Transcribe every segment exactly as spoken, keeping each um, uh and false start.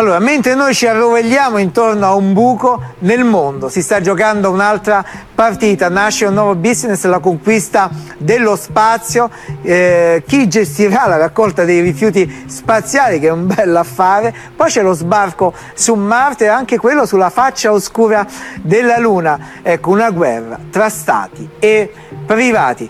Allora, mentre noi ci arrovelliamo intorno a un buco nel mondo, si sta giocando un'altra partita, nasce un nuovo business, la conquista dello spazio, eh, chi gestirà la raccolta dei rifiuti spaziali, che è un bel affare, poi c'è lo sbarco su Marte e anche quello sulla faccia oscura della Luna. Ecco, una guerra tra stati e privati.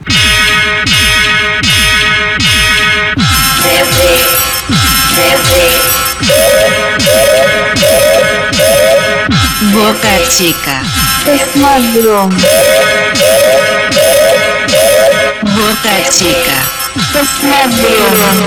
Boca Chica. Космодром. Boca Chica. Космодром.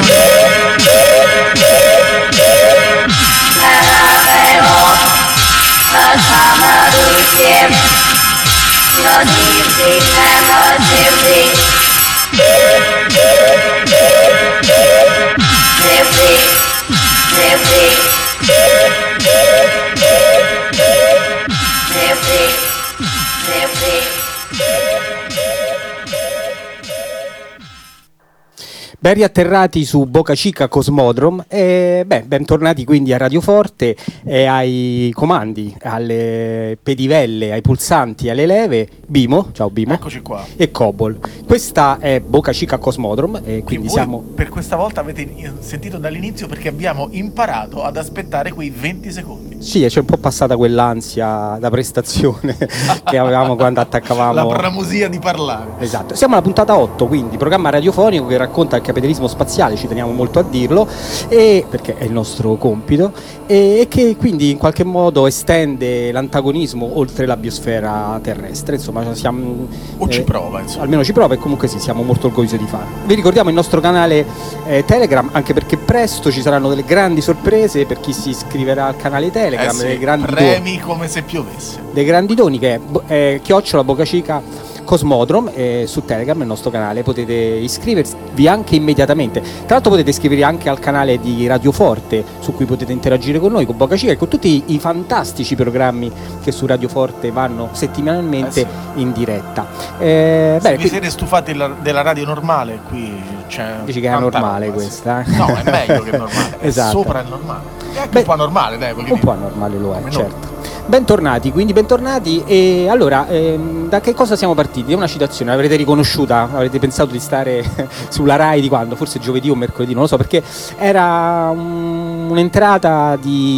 Ben riatterrati su Boca Chica Cosmodrome e beh, bentornati quindi a Radio Forte e ai comandi, alle pedivelle, ai pulsanti, alle leve. Bimo, ciao Bimo. Eccoci qua. E Cobol. Questa è Boca Chica Cosmodrome e quindi voi siamo... per questa volta avete sentito dall'inizio perché abbiamo imparato ad aspettare quei venti secondi. Sì, c'è un po' passata quell'ansia da prestazione che avevamo quando attaccavamo... La bramosia di parlare. Esatto. Siamo alla puntata otto, quindi programma radiofonico che racconta il capitalismo spaziale, ci teniamo molto a dirlo, e perché è il nostro compito, e, e che quindi in qualche modo estende l'antagonismo oltre la biosfera terrestre. Insomma, siamo, o ci eh, prova, insomma. Almeno ci prova, e comunque sì, siamo molto orgogliosi di farlo. Vi ricordiamo il nostro canale eh, Telegram, anche perché presto ci saranno delle grandi sorprese per chi si iscriverà al canale Telegram. Eh sì, dei grandi premi doni, come se piovesse. Dei grandi doni, che è eh, chiocciola Boca Chica Cosmodrome, eh, su Telegram, il nostro canale, potete iscrivervi anche immediatamente. Tra l'altro potete iscrivervi anche al canale di Radio Forte, su cui potete interagire con noi, con Boca Chica e con tutti i fantastici programmi che su Radio Forte vanno settimanalmente eh sì. in diretta. Eh, Se beh, vi qui... siete stufati della radio normale, qui c'è... Dici che è normale roba, questa? Sì. No, è meglio che normale, esatto. È sopra il normale. È anche Beh, un po' anormale, dai. Un po' anormale lo è, come certo. Bentornati, quindi bentornati. E allora, ehm, da che cosa siamo partiti? È una citazione, l'avrete riconosciuta, avrete pensato di stare sulla Rai di quando? Forse giovedì o mercoledì, non lo so, perché era un, un'entrata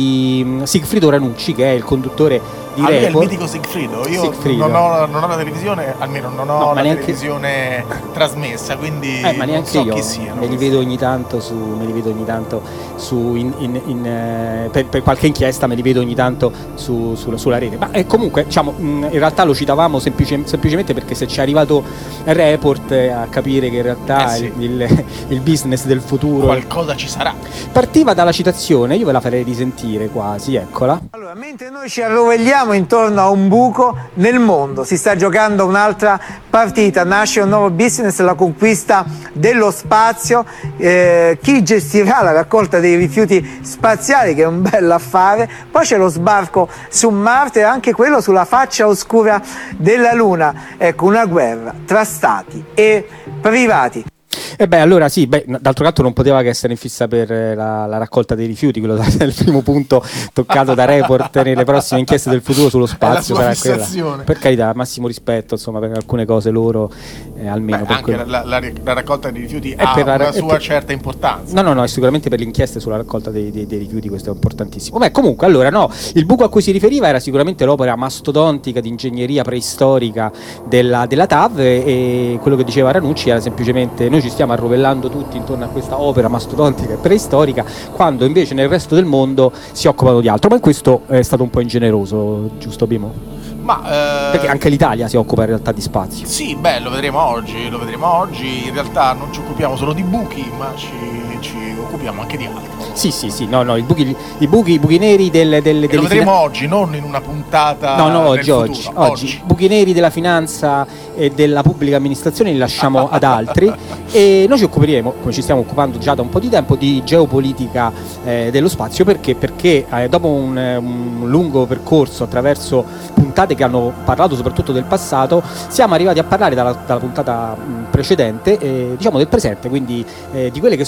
di Sigfrido Ranucci, che è il conduttore di ah, Report. È il mitico Sigfrido. Io Sigfrido. Non, ho, non ho la televisione, almeno non ho no, la neanche... televisione trasmessa, quindi eh, ma neanche non so io chi siano. Me li vedo ogni tanto su, me li vedo ogni tanto su in, in, in, eh, per, per qualche inchiesta me li vedo ogni tanto su, su, sulla rete. Ma eh, comunque, diciamo, mh, in realtà lo citavamo semplice, semplicemente perché se ci è arrivato Report eh, a capire che in realtà eh sì. il, il, il business del futuro qualcosa ci sarà. Partiva dalla citazione, io ve la farei risentire quasi, eccola. Allora, mentre noi ci arrovelliamo intorno a un buco nel mondo, si sta giocando un'altra partita, nasce un nuovo business, la conquista dello spazio, eh, chi gestirà la raccolta dei rifiuti spaziali, che è un bel affare, poi c'è lo sbarco su Marte e anche quello sulla faccia oscura della Luna. Ecco, una guerra tra stati e privati. E beh, allora sì, beh, d'altro canto non poteva che essere in fissa per la, la raccolta dei rifiuti, quello è il primo punto toccato da Report nelle prossime inchieste del futuro sullo spazio. Sarà quella. Per carità, massimo rispetto, insomma, per alcune cose loro, eh, almeno beh, per anche quello... la, la, la raccolta dei rifiuti è ha per la, una sua per... certa importanza. No, no, no, è sicuramente per le inchieste sulla raccolta dei, dei, dei rifiuti, questo è importantissimo. Beh, comunque, allora, no, il buco a cui si riferiva era sicuramente l'opera mastodontica di ingegneria preistorica della, della T A V, e quello che diceva Ranucci era semplicemente: noi ci stiamo arrovellando tutti intorno a questa opera mastodontica e preistorica, quando invece nel resto del mondo si occupano di altro. Ma in questo è stato un po' ingeneroso, giusto Bimo? Ma, eh... perché anche l'Italia si occupa in realtà di spazio. Sì, beh, lo vedremo oggi, lo vedremo oggi. In realtà non ci occupiamo solo di buchi, ma ci, ci occupiamo anche di altro. Sì, sì, sì, no, no, i buchi, i buchi, i buchi neri del, del, e lo vedremo fina... oggi, non in una puntata. No, no, oggi, oggi, oggi, oggi. Buchi neri della finanza e della pubblica amministrazione li lasciamo ad altri, e noi ci occuperemo, come ci stiamo occupando già da un po' di tempo, di geopolitica eh, dello spazio. Perché? Perché eh, dopo un, un lungo percorso attraverso puntate che hanno parlato soprattutto del passato, siamo arrivati a parlare dalla, dalla puntata mh, precedente, eh, diciamo del presente, quindi eh, di quelle che sono le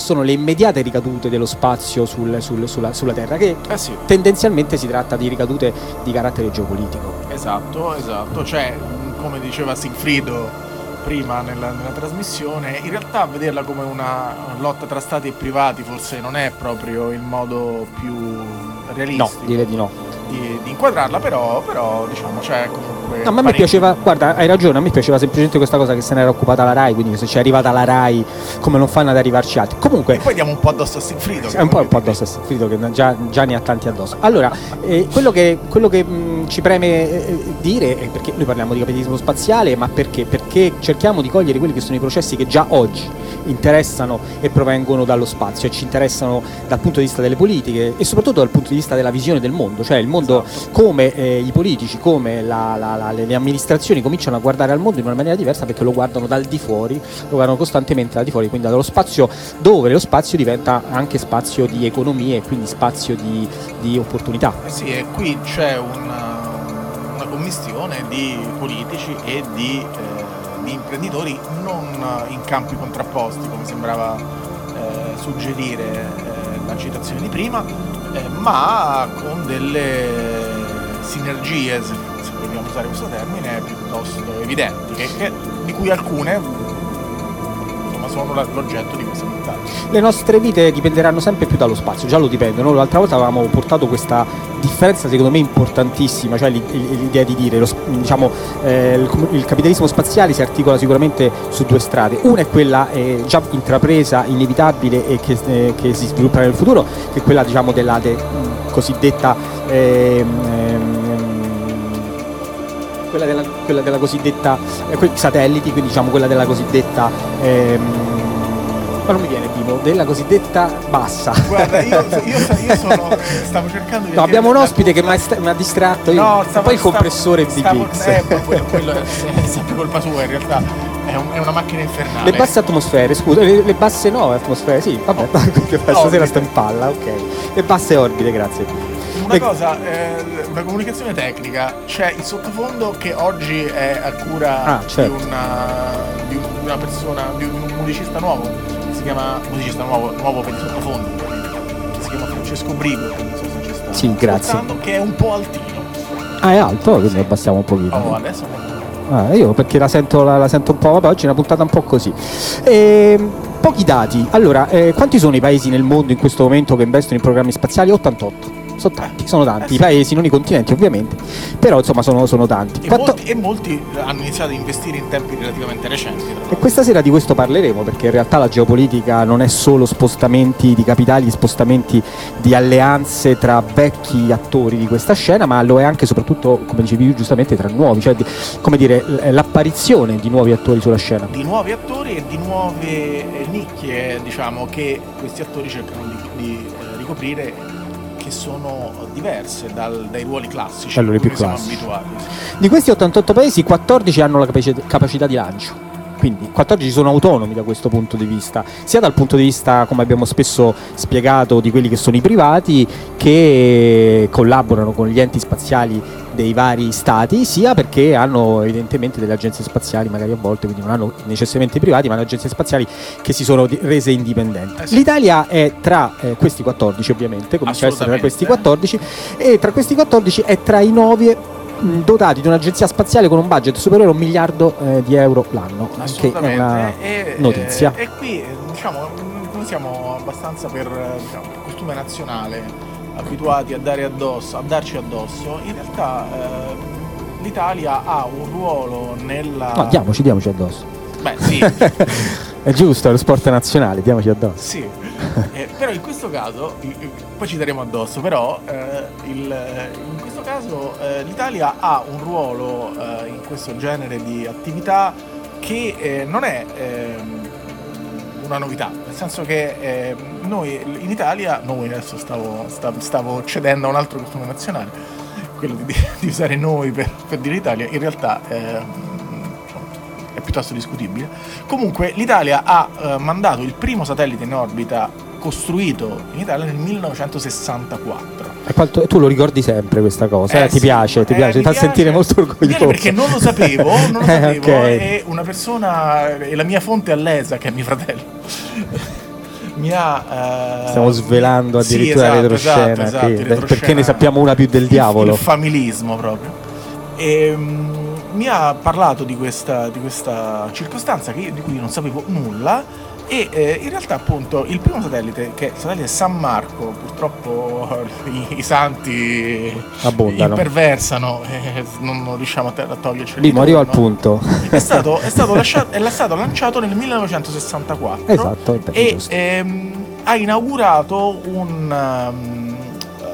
immediate ricadute dello spazio sul, sul, sulla, sulla Terra, che Eh sì. tendenzialmente si tratta di ricadute di carattere geopolitico. Esatto, esatto, cioè come diceva Sigfrido prima nella, nella trasmissione, in realtà vederla come una lotta tra stati e privati forse non è proprio il modo più No, realistico direi di no. di, di inquadrarla, però, però diciamo c'è comunque... No, ma a me parecchio- piaceva, guarda, hai ragione, a me piaceva semplicemente questa cosa che se ne era occupata la Rai, quindi se ci è arrivata la Rai, come non fanno ad arrivarci altri. Comunque, E poi diamo un po' addosso a Sigfrido. è un po', un po' addosso a Sigfrido, che già, già ne ha tanti addosso. Allora, eh, quello che, quello che mh, ci preme eh, dire è perché noi parliamo di capitalismo spaziale, ma perché? Perché cerchiamo di cogliere quelli che sono i processi che già oggi interessano e provengono dallo spazio e ci interessano dal punto di vista delle politiche e soprattutto dal punto di vista della visione del mondo, cioè il mondo, come eh, i politici, come la, la, la, le amministrazioni cominciano a guardare al mondo in una maniera diversa, perché lo guardano dal di fuori, lo guardano costantemente dal di fuori, quindi dallo spazio, dove lo spazio diventa anche spazio di economie e quindi spazio di, di opportunità. Eh sì, e qui c'è una, una commistione di politici e di, eh, di imprenditori non in campi contrapposti, come sembrava eh, suggerire eh, la citazione di prima, eh, ma con delle sinergie, se, se vogliamo usare questo termine, piuttosto evidenti, che, che, di cui alcune insomma sono la- l'oggetto di questa puntata. Le nostre vite dipenderanno sempre più dallo spazio, già lo dipendono. L'altra volta avevamo portato questa differenza secondo me importantissima, cioè l'i- l'idea di dire lo, sp- diciamo, eh, il, com- il capitalismo spaziale si articola sicuramente su due strade. Una è quella eh, già intrapresa, inevitabile e che, eh, che si svilupperà nel futuro, che è quella, diciamo, della de- mh, cosiddetta ehm, ehm, quella della, quella della cosiddetta eh, que- satelliti, quindi diciamo quella della cosiddetta ehm, ma non mi viene primo, della cosiddetta bassa. Guarda, io, io, io sono, eh, stavo cercando di... No, abbiamo un la- ospite che mi ha st- mi ha distratto, io, No, e stavo, poi il stavo- compressore stavo, B X. eh, ma quello, quello è, è sempre colpa sua, in realtà è, un- è una macchina infernale. Le basse atmosfere, scusa, le, le basse no, atmosfere, sì, vabbè, Oh, stasera orbite. sto in palla, ok. Le basse orbite, grazie. Una E- cosa, eh, una comunicazione tecnica, c'è il sottofondo che oggi è a cura Ah, certo. di, una, di un- di una persona, di un musicista nuovo, che si chiama, musicista nuovo, nuovo per i sottofondi, che si chiama Francesco Brigo, che non so se ci sta Sì, grazie. ascoltando, che è un po' altino. Ah, è alto, quindi abbassiamo un pochino. Oh, adesso è molto... Ah, io perché la sento, la, la sento un po', vabbè, oggi è una puntata un po' così. Ehm, pochi dati. Allora, eh, quanti sono i paesi nel mondo in questo momento che investono in programmi spaziali? ottantotto. Sono tanti, sono tanti, Eh sì. i paesi, non i continenti ovviamente, però insomma sono, sono tanti. E, Quanto- molti, e molti hanno iniziato ad investire in tempi relativamente recenti. tra l'altro. E questa sera di questo parleremo, perché in realtà la geopolitica non è solo spostamenti di capitali, spostamenti di alleanze tra vecchi attori di questa scena, ma lo è anche e soprattutto, come dicevi giustamente, tra nuovi, cioè di- come dire, l- l'apparizione di nuovi attori sulla scena. Di nuovi attori e di nuove eh, nicchie, diciamo, che questi attori cercano di, di, eh, ricoprire, che sono diverse dal- dai ruoli classici Allora, a cui più siamo classici. abituati. Di questi ottantotto paesi, quattordici hanno la capaci- capacità di lancio. Quindi quattordici sono autonomi da questo punto di vista, sia dal punto di vista, come abbiamo spesso spiegato, di quelli che sono i privati, che collaborano con gli enti spaziali dei vari stati, sia perché hanno evidentemente delle agenzie spaziali, magari a volte, quindi non hanno necessariamente i privati, ma le agenzie spaziali che si sono di- rese indipendenti. Eh sì. L'Italia è tra eh, questi quattordici, ovviamente, comincia a essere tra questi quattordici, e tra questi quattordici è tra i nove mh, dotati di un'agenzia spaziale con un budget superiore a un miliardo eh, di euro l'anno, che è una E, notizia. E, e qui, eh, diciamo, mh, noi siamo abbastanza per, eh, diciamo, per costume nazionale, abituati a dare addosso, a darci addosso. In realtà eh, l'Italia ha un ruolo nella... No, diamoci, diamoci addosso. Beh, sì, È giusto, è lo sport nazionale, diamoci addosso. sì. Eh, però in questo caso, i- i- poi ci daremo addosso, però eh, il- in questo caso eh, l'Italia ha un ruolo eh, in questo genere di attività che eh, non è ehm, una novità, nel senso che eh, noi in Italia, noi adesso stavo, sta- stavo cedendo a un altro costume nazionale, quello di, di usare noi per, per dire Italia, in realtà ehm, è piuttosto discutibile. Comunque l'Italia ha eh, mandato il primo satellite in orbita costruito in Italia nel millenovecentosessantaquattro. E quanto- tu lo ricordi sempre questa cosa, eh? ti sì, piace, ti eh, piace, mi ti fa sentire molto Mi orgoglioso. piace perché non lo sapevo, non lo Eh, sapevo, ok. e una persona, e la mia fonte è all'E S A, che è mio fratello. mi ha... eh, Stiamo svelando sì, addirittura esatto, la retroscena, esatto, esatto, qui, il retroscena, perché ne sappiamo una più del il- diavolo. Il familismo proprio. E, mm, mi ha parlato di questa, di questa circostanza che io, di cui non sapevo nulla. E eh, in realtà appunto il primo satellite, che è il satellite San Marco, purtroppo i, i santi Abbondano. imperversano e non, non riusciamo a, te- a toglierci Lì, ma arrivo al punto. È stato, è stato, lasciato, è stato lanciato nel millenovecentosessantaquattro. Esatto, è bene, E giusto. ehm, ha inaugurato un um, eh,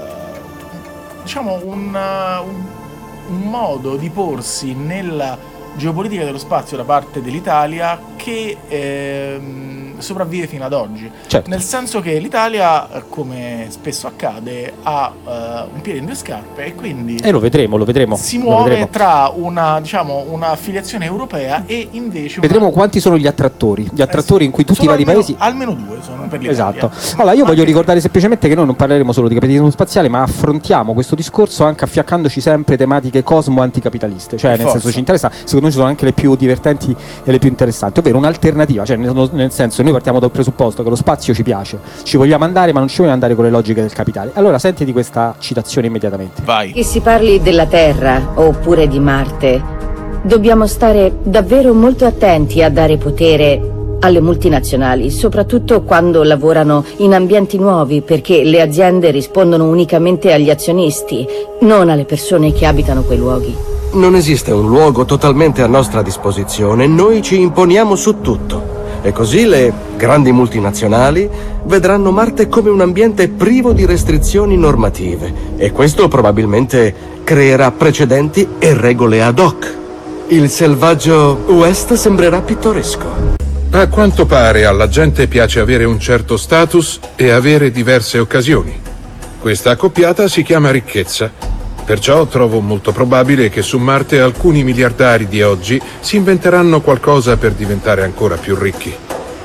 diciamo un, uh, un, un modo di porsi nella geopolitica dello spazio da parte dell'Italia che ehm, sopravvive fino ad oggi. Certo. Nel senso che l'Italia, eh, come spesso accade, ha eh, un piede in due scarpe e quindi E lo vedremo, lo vedremo. si lo muove vedremo. tra una, diciamo, una affiliazione europea e invece una- Vedremo quanti sono gli attrattori, gli attrattori in cui tutti i sono vari almeno, paesi. almeno due sono per l'Italia. Esatto. Allora io Ma voglio che- ricordare semplicemente che noi non parleremo solo di capitalismo spaziale, ma affrontiamo questo discorso anche affiaccandoci sempre tematiche cosmo anticapitaliste. Cioè, Per nel forza. senso, ci interessa, secondo noi sono anche le più divertenti e le più interessanti, ovvero un'alternativa. Cioè, nel, nel senso, noi partiamo dal presupposto che lo spazio ci piace, ci vogliamo andare, ma non ci vogliamo andare con le logiche del capitale. Allora, senti di questa citazione immediatamente. Vai. Che si parli della Terra oppure di Marte, dobbiamo stare davvero molto attenti a dare potere alle multinazionali, soprattutto quando lavorano in ambienti nuovi, perché le aziende rispondono unicamente agli azionisti, non alle persone che abitano quei luoghi. Non esiste un luogo totalmente a nostra disposizione, noi ci imponiamo su tutto. E così le grandi multinazionali vedranno Marte come un ambiente privo di restrizioni normative. E questo probabilmente creerà precedenti e regole ad hoc. Il selvaggio West sembrerà pittoresco. A quanto pare alla gente piace avere un certo status e avere diverse occasioni. Questa accoppiata si chiama ricchezza. Perciò trovo molto probabile che su Marte alcuni miliardari di oggi si inventeranno qualcosa per diventare ancora più ricchi.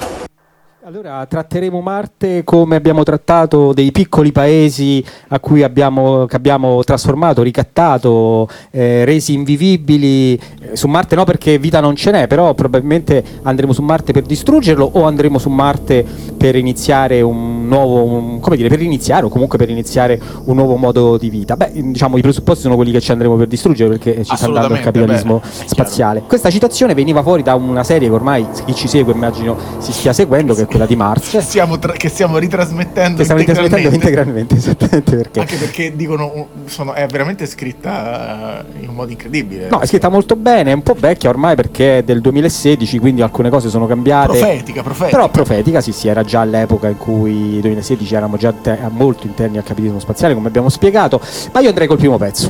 Allora tratteremo Marte come abbiamo trattato dei piccoli paesi a cui abbiamo, che abbiamo trasformato, ricattato, eh, resi invivibili. Eh, su Marte no, perché vita non ce n'è, però probabilmente andremo su Marte per distruggerlo o andremo su Marte per iniziare un nuovo, un, come dire, per iniziare o comunque per iniziare un nuovo modo di vita. Beh, diciamo i presupposti sono quelli che ci andremo per distruggere, perché ci sta andando il Assolutamente, capitalismo beh, è chiaro. spaziale. Questa citazione veniva fuori da una serie che ormai chi ci segue immagino si stia seguendo, che è quella di Mars, Che stiamo, tra- che stiamo ritrasmettendo che stiamo ritrasmettendo integralmente. integralmente, esattamente perché. Anche perché dicono uh, sono, è veramente scritta uh, in un modo incredibile. No, è scritta molto bene, è un po' vecchia ormai perché è del duemilasedici, quindi alcune cose sono cambiate. Profetica, profetica. Però profetica, sì, sì, era già all'epoca in cui nel duemilasedici eravamo già te- molto interni al capitalismo spaziale, come abbiamo spiegato. Ma io andrei col primo pezzo.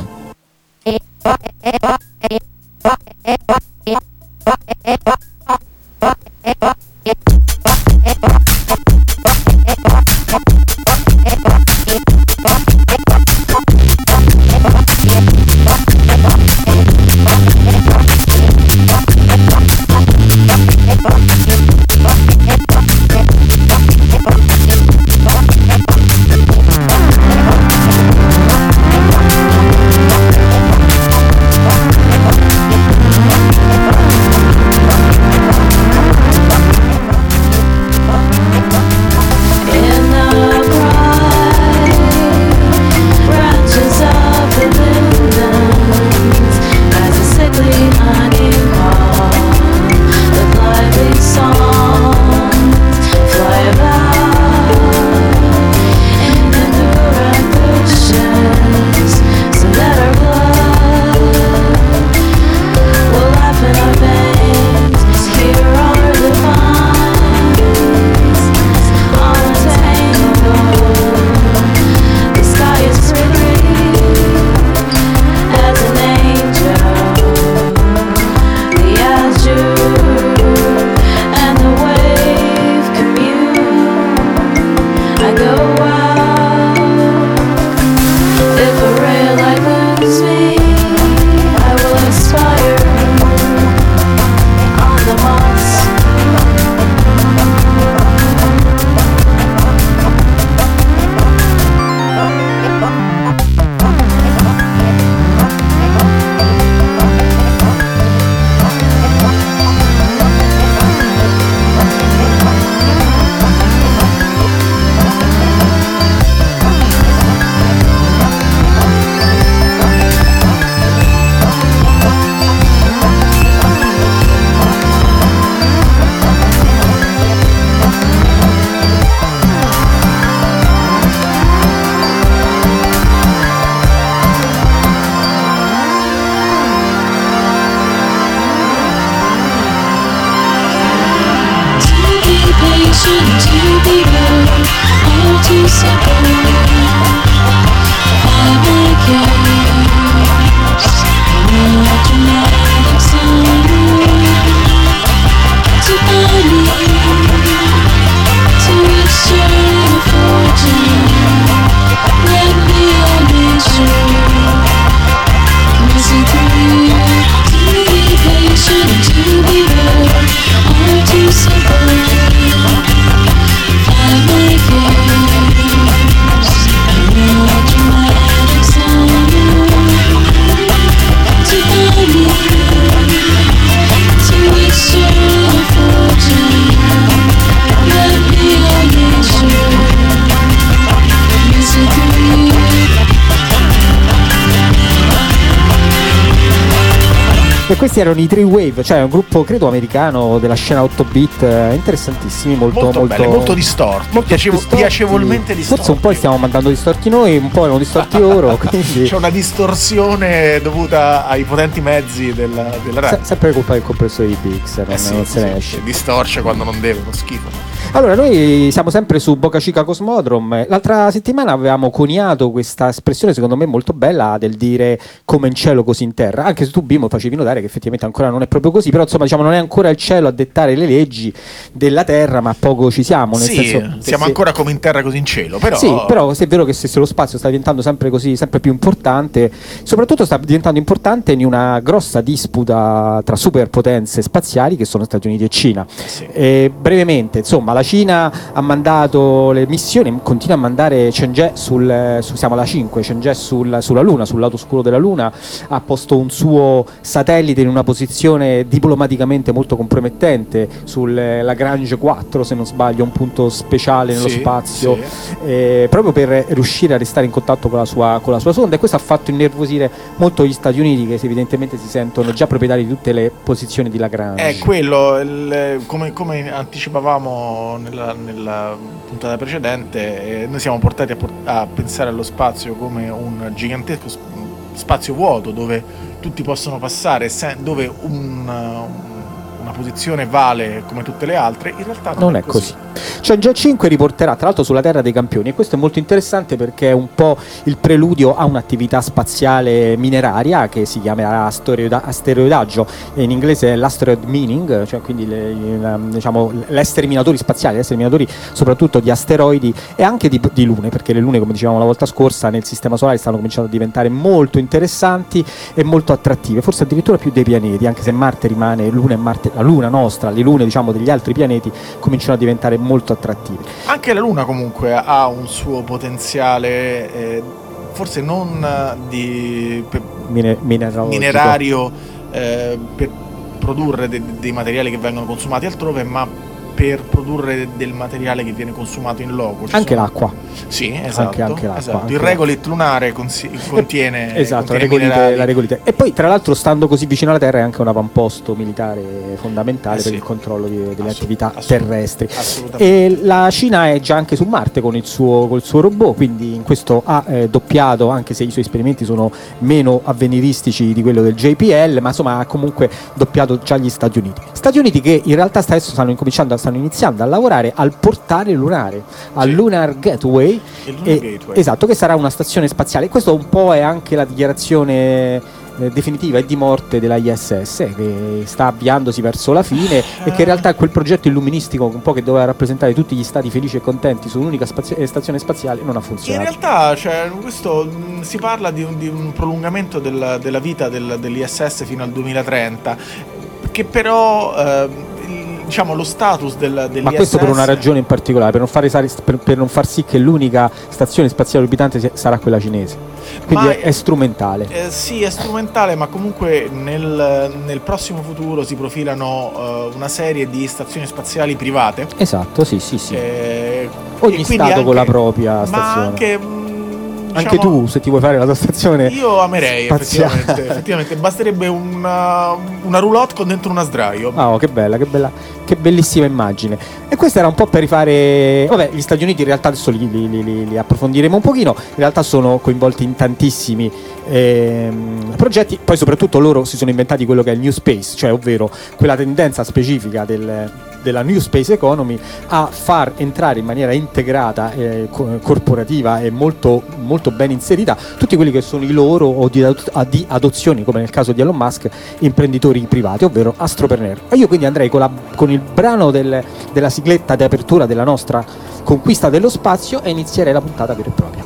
E questi erano i Three Wave, cioè un gruppo credo americano della scena otto bit, eh, interessantissimi, molto Molto, molto, belli, molto distorti, molto piacevo- distorti. piacevolmente distorti. Forse un po' li stiamo mandando distorti noi, un po' erano distorti loro, quindi C'è una distorsione dovuta ai potenti mezzi della, della radio. Se- sempre colpa del compressore di P X, non, Eh sì, non se sì, ne esce. sì, distorce quando non deve, uno schifo. Allora, noi siamo sempre su Boca Chica Cosmodrome. L'altra settimana avevamo coniato questa espressione, secondo me molto bella, del dire come in cielo così in terra, anche se tu, Bimo, facevi notare che effettivamente ancora non è proprio così, però insomma diciamo non è ancora il cielo a dettare le leggi della terra, ma poco ci siamo, nel Sì, senso, siamo se- ancora come in terra così in cielo, però... Sì, però se è vero che se, se lo spazio sta diventando sempre così, sempre più importante, soprattutto sta diventando importante in una grossa disputa tra superpotenze spaziali che sono Stati Uniti e Cina. Sì. E brevemente, insomma, la Cina ha mandato le missioni, continua a mandare Chang'e sul, su, siamo alla cinque, Chang'e sul, sulla Luna, sul lato oscuro della Luna, ha posto un suo satellite in una posizione diplomaticamente molto compromettente sul Lagrange quattro, se non sbaglio, un punto speciale nello Sì, spazio, sì. eh, proprio per riuscire a restare in contatto con la sua, con la sua sonda, e questo ha fatto innervosire molto gli Stati Uniti, che evidentemente si sentono già proprietari di tutte le posizioni di Lagrange. È quello, il- come, come anticipavamo nella, nella puntata precedente, eh, noi siamo portati a, por- a pensare allo spazio come un gigantesco sp- spazio vuoto dove tutti possono passare, se- dove un, uh, una posizione vale come tutte le altre. In realtà non, Non è così. Chang'e cinque riporterà tra l'altro sulla Terra dei campioni, e questo è molto interessante perché è un po' il preludio a un'attività spaziale mineraria che si chiamerà asteroida- asteroidaggio, e in inglese è l'asteroid mining, cioè quindi le, la- diciamo, l'essere minatori spaziali, l'essere minatori soprattutto di asteroidi e anche di, di lune, perché le lune, come dicevamo la volta scorsa, nel sistema solare stanno cominciando a diventare molto interessanti e molto attrattive, forse addirittura più dei pianeti, anche se Marte rimane, Luna e Marte, la Luna nostra, le lune diciamo degli altri pianeti cominciano a diventare molto attrattive. Anche la Luna comunque ha un suo potenziale, eh, forse non eh, di per- Mine- mineralogico. minerario, eh, per produrre de- dei materiali che vengono consumati altrove, ma per produrre del materiale che viene consumato in loco. Ci Anche sono- l'acqua. Sì, esatto. Anche- anche l'acqua, esatto. anche Il regolith lunare consi- contiene, Esatto, la contiene regolite, minerali. la regolite. E poi tra l'altro, stando così vicino alla Terra, è anche un avamposto militare fondamentale Eh per sì. il controllo di- delle Assolut- attività assolut- terrestri. assolutamente. E la Cina è già anche su Marte con il suo, col suo robot, quindi in questo ha eh, doppiato, anche se i suoi esperimenti sono meno avveniristici di quello del J P L, ma insomma ha comunque doppiato già gli Stati Uniti. Stati Uniti che in realtà adesso stanno incominciando, stanno iniziando a lavorare al portale lunare, al Sì. Lunar Gateway, Il Lunar e- Gateway. esatto, che sarà una stazione spaziale. Questo un po' è anche la dichiarazione eh, definitiva e di morte della I S S, che sta avviandosi verso la fine e che in realtà quel progetto illuministico un po' che doveva rappresentare tutti gli stati felici e contenti su un'unica spazio- eh, stazione spaziale non ha In funzionato. realtà, cioè, questo mh, si parla di un, di un prolungamento del- della vita del- dell'I S S fino al duemilatrenta, che però eh, il- diciamo lo status del, dell'I S S... Ma questo per una ragione in particolare, per non, fare, per, per non far sì che l'unica stazione spaziale orbitante sia- sarà quella cinese. Quindi Ma- è, è strumentale. Eh, sì, è strumentale, ma comunque nel, nel prossimo futuro si profilano eh, una serie di stazioni spaziali private. Esatto, sì, sì, sì. eh, Ogni e quindi stato anche- con la propria Ma stazione. anche, mh, Anche diciamo, tu, se ti vuoi fare la tua stazione. Io amerei, spaziale. effettivamente, effettivamente. Basterebbe una, una roulotte con dentro una sdraio. Ah, oh, che bella, che bella, che bellissima immagine. E questo era un po' per rifare. Vabbè, gli Stati Uniti in realtà adesso li, li- li- li- li approfondiremo un pochino. In realtà sono coinvolti in tantissimi ehm, progetti. Poi, soprattutto, loro si sono inventati quello che è il New Space, cioè ovvero quella tendenza specifica del, della New Space Economy a far entrare in maniera integrata, eh, co- corporativa e molto, molto ben inserita tutti quelli che sono i loro o di, ad- di adozioni, come nel caso di Elon Musk, imprenditori privati, ovvero astropreneur. E io quindi andrei con, la, con il brano del- della sigletta di apertura della nostra conquista dello spazio e inizierei la puntata vera e propria.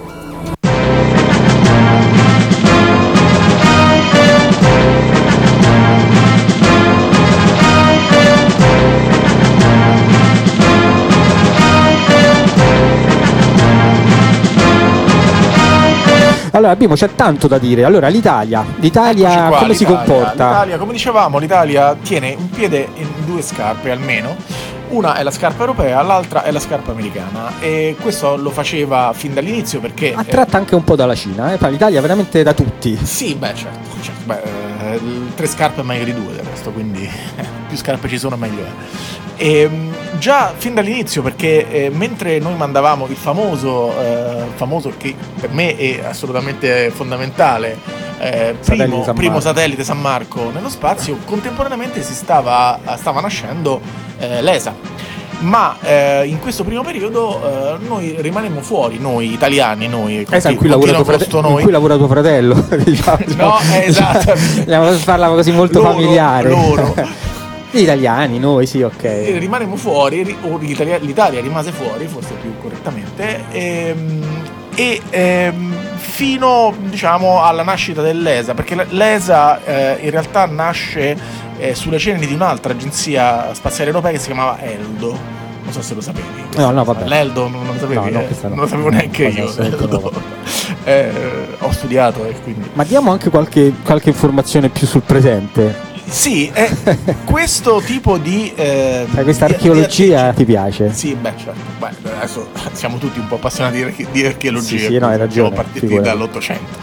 Allora, Bimo, c'è tanto da dire. Allora, l'Italia, l'Italia Eccoci qua, come si l'Italia. comporta? L'Italia, come dicevamo, l'Italia tiene un piede in due scarpe almeno. Una è la scarpa europea, l'altra è la scarpa americana, e questo lo faceva fin dall'inizio perché... Attratta anche un po' dalla Cina, eh? L'Italia veramente da tutti. Sì, beh, certo, certo. Beh, eh, tre scarpe è meglio di due del resto, quindi eh, più scarpe ci sono meglio è. E, già fin dall'inizio, perché eh, mentre noi mandavamo il famoso, eh, famoso che per me è assolutamente fondamentale, eh, Satellite primo, San primo Marco. satellite San Marco nello spazio, contemporaneamente si stava, stava nascendo eh, l'E S A. Ma eh, in questo primo periodo eh, noi rimanemmo fuori, noi italiani, noi Eh, sai, in cui lavora tuo frate- in noi. cui lavora tuo fratello. diciamo, No, eh, esatto. Diciamo, parliamo così molto Loro, familiare. loro. Gli italiani, noi, sì, ok. E rimanemmo fuori, ri- o l'Italia, l'Italia rimase fuori, forse più correttamente, ehm, e ehm, fino, diciamo, alla nascita dell'E S A, perché l'E S A eh, in realtà nasce eh, sulle ceneri di un'altra agenzia spaziale europea che si chiamava ELDO. Non so se lo sapevi. No, no, vabbè. L'ELDO non, non lo sapevi? No, no, eh? questa no. Non lo sapevo neanche Cosa io. assolutamente ELDO. Eh, ho studiato e quindi... Ma diamo anche qualche, qualche informazione più sul presente. Sì, è questo tipo di... Eh, Sai, questa di- archeologia di- ti piace? Sì, beh, certo. Beh, adesso siamo tutti un po' appassionati di, arche- di archeologia. Sì, sì, no, hai quindi siamo ragione, partiti figurati. dall'Ottocento.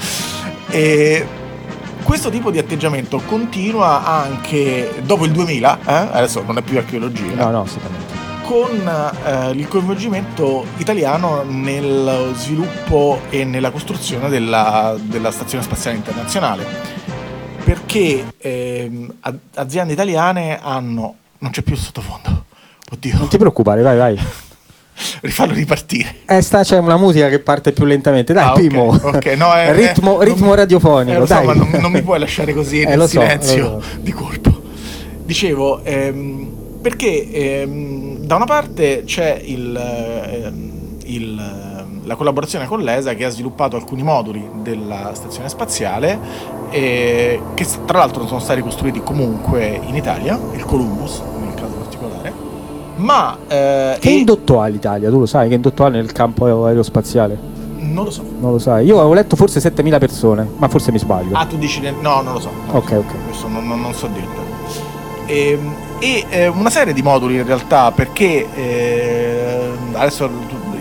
E questo tipo di atteggiamento continua anche dopo il duemila, eh? Adesso non è più archeologia, No, no, assolutamente. con eh, il coinvolgimento italiano nello sviluppo e nella costruzione della, della Stazione Spaziale Internazionale. Perché ehm, a- aziende italiane hanno... Non c'è più il sottofondo. Oddio. Non ti preoccupare, vai, vai. Rifallo ripartire. Eh, sta, c'è una musica che parte più lentamente. Dai, Ah, ok, primo. ok, no, è- ritmo è- ritmo non- radiofonico, Eh, lo so, dai. ma non, non mi puoi lasciare così Eh, nel lo so, silenzio lo so. di colpo. Dicevo, ehm, perché ehm, da una parte c'è il, ehm, il, ehm, la collaborazione con l'E S A che ha sviluppato alcuni moduli della stazione spaziale, eh, che s- tra l'altro sono stati costruiti comunque in Italia, il Columbus nel caso particolare, ma eh, Che e- indotto ha l'Italia? Tu lo sai che indotto ha nel campo aerospaziale? non lo so. Non lo sai. Io avevo letto forse settemila persone, ma forse mi sbaglio. Ah, tu dici nel- no, non lo so. non lo Ok, so. ok. Questo non, non- non so dirti. E, e eh, una serie di moduli in realtà, perché eh, adesso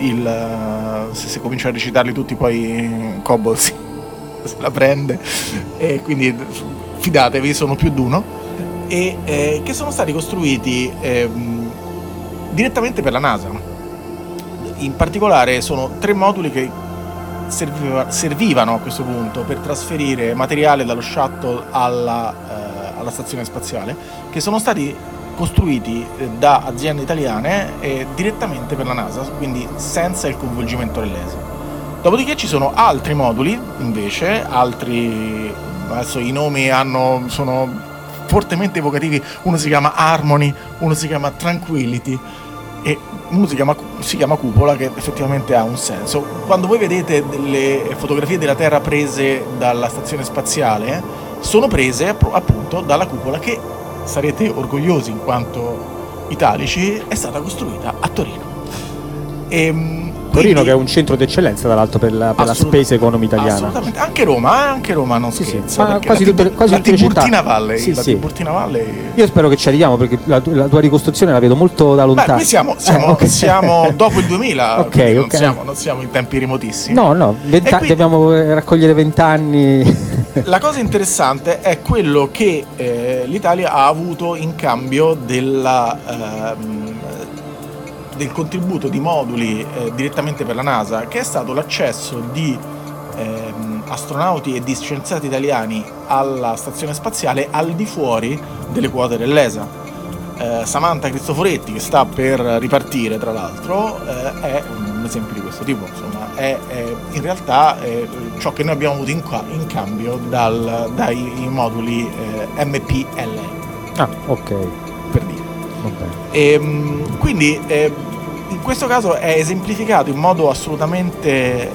il, se, se comincio a recitarli tutti poi Cobo si, se la prende, e quindi fidatevi, sono più di uno, e eh, che sono stati costruiti ehm, direttamente per la NASA. In particolare sono tre moduli che serviva- servivano a questo punto per trasferire materiale dallo shuttle alla, eh, alla stazione spaziale, che sono stati costruiti eh, da aziende italiane eh, direttamente per la NASA, quindi senza il coinvolgimento dell'E S A. Dopodiché ci sono altri moduli, invece, altri, adesso i nomi hanno, sono fortemente evocativi, uno si chiama Harmony, uno si chiama Tranquility, e uno si chiama, si chiama Cupola, che effettivamente ha un senso. Quando voi vedete delle fotografie della Terra prese dalla stazione spaziale, sono prese appunto dalla cupola che, sarete orgogliosi in quanto italici, è stata costruita a Torino. E, Torino quindi- che è un centro d'eccellenza tra l'altro per la, per la Assolut- space economy italiana. Assolutamente, anche Roma, eh, anche Roma non Sì, sì. scherza. Ma perché quasi la tutte le- Tibu- quasi la tutte le città. Tiburtina Valley, Sì, la sì. Tiburtina Valley. Io spero che ci arriviamo perché la, tu- la tua ricostruzione la vedo molto da Beh, lontano. qui siamo, siamo, Eh, ok. siamo dopo il duemila, Ok, quindi non, ok. siamo, non siamo in tempi remotissimi. No, no, venti- E quindi- dobbiamo eh, raccogliere vent'anni. La cosa interessante è quello che eh, l'Italia ha avuto in cambio della, ehm, del contributo di moduli eh, direttamente per la NASA, che è stato l'accesso di ehm, astronauti e di scienziati italiani alla stazione spaziale al di fuori delle quote dell'E S A. Eh, Samantha Cristoforetti, che sta per ripartire tra l'altro, eh, è un esempio di questo tipo. Insomma, è, è in realtà è ciò che noi abbiamo avuto in, qua- in cambio dal- dai moduli eh, M P L, Ah, ok. per dire. Va bene. E, mh, quindi eh, in questo caso è esemplificato in modo assolutamente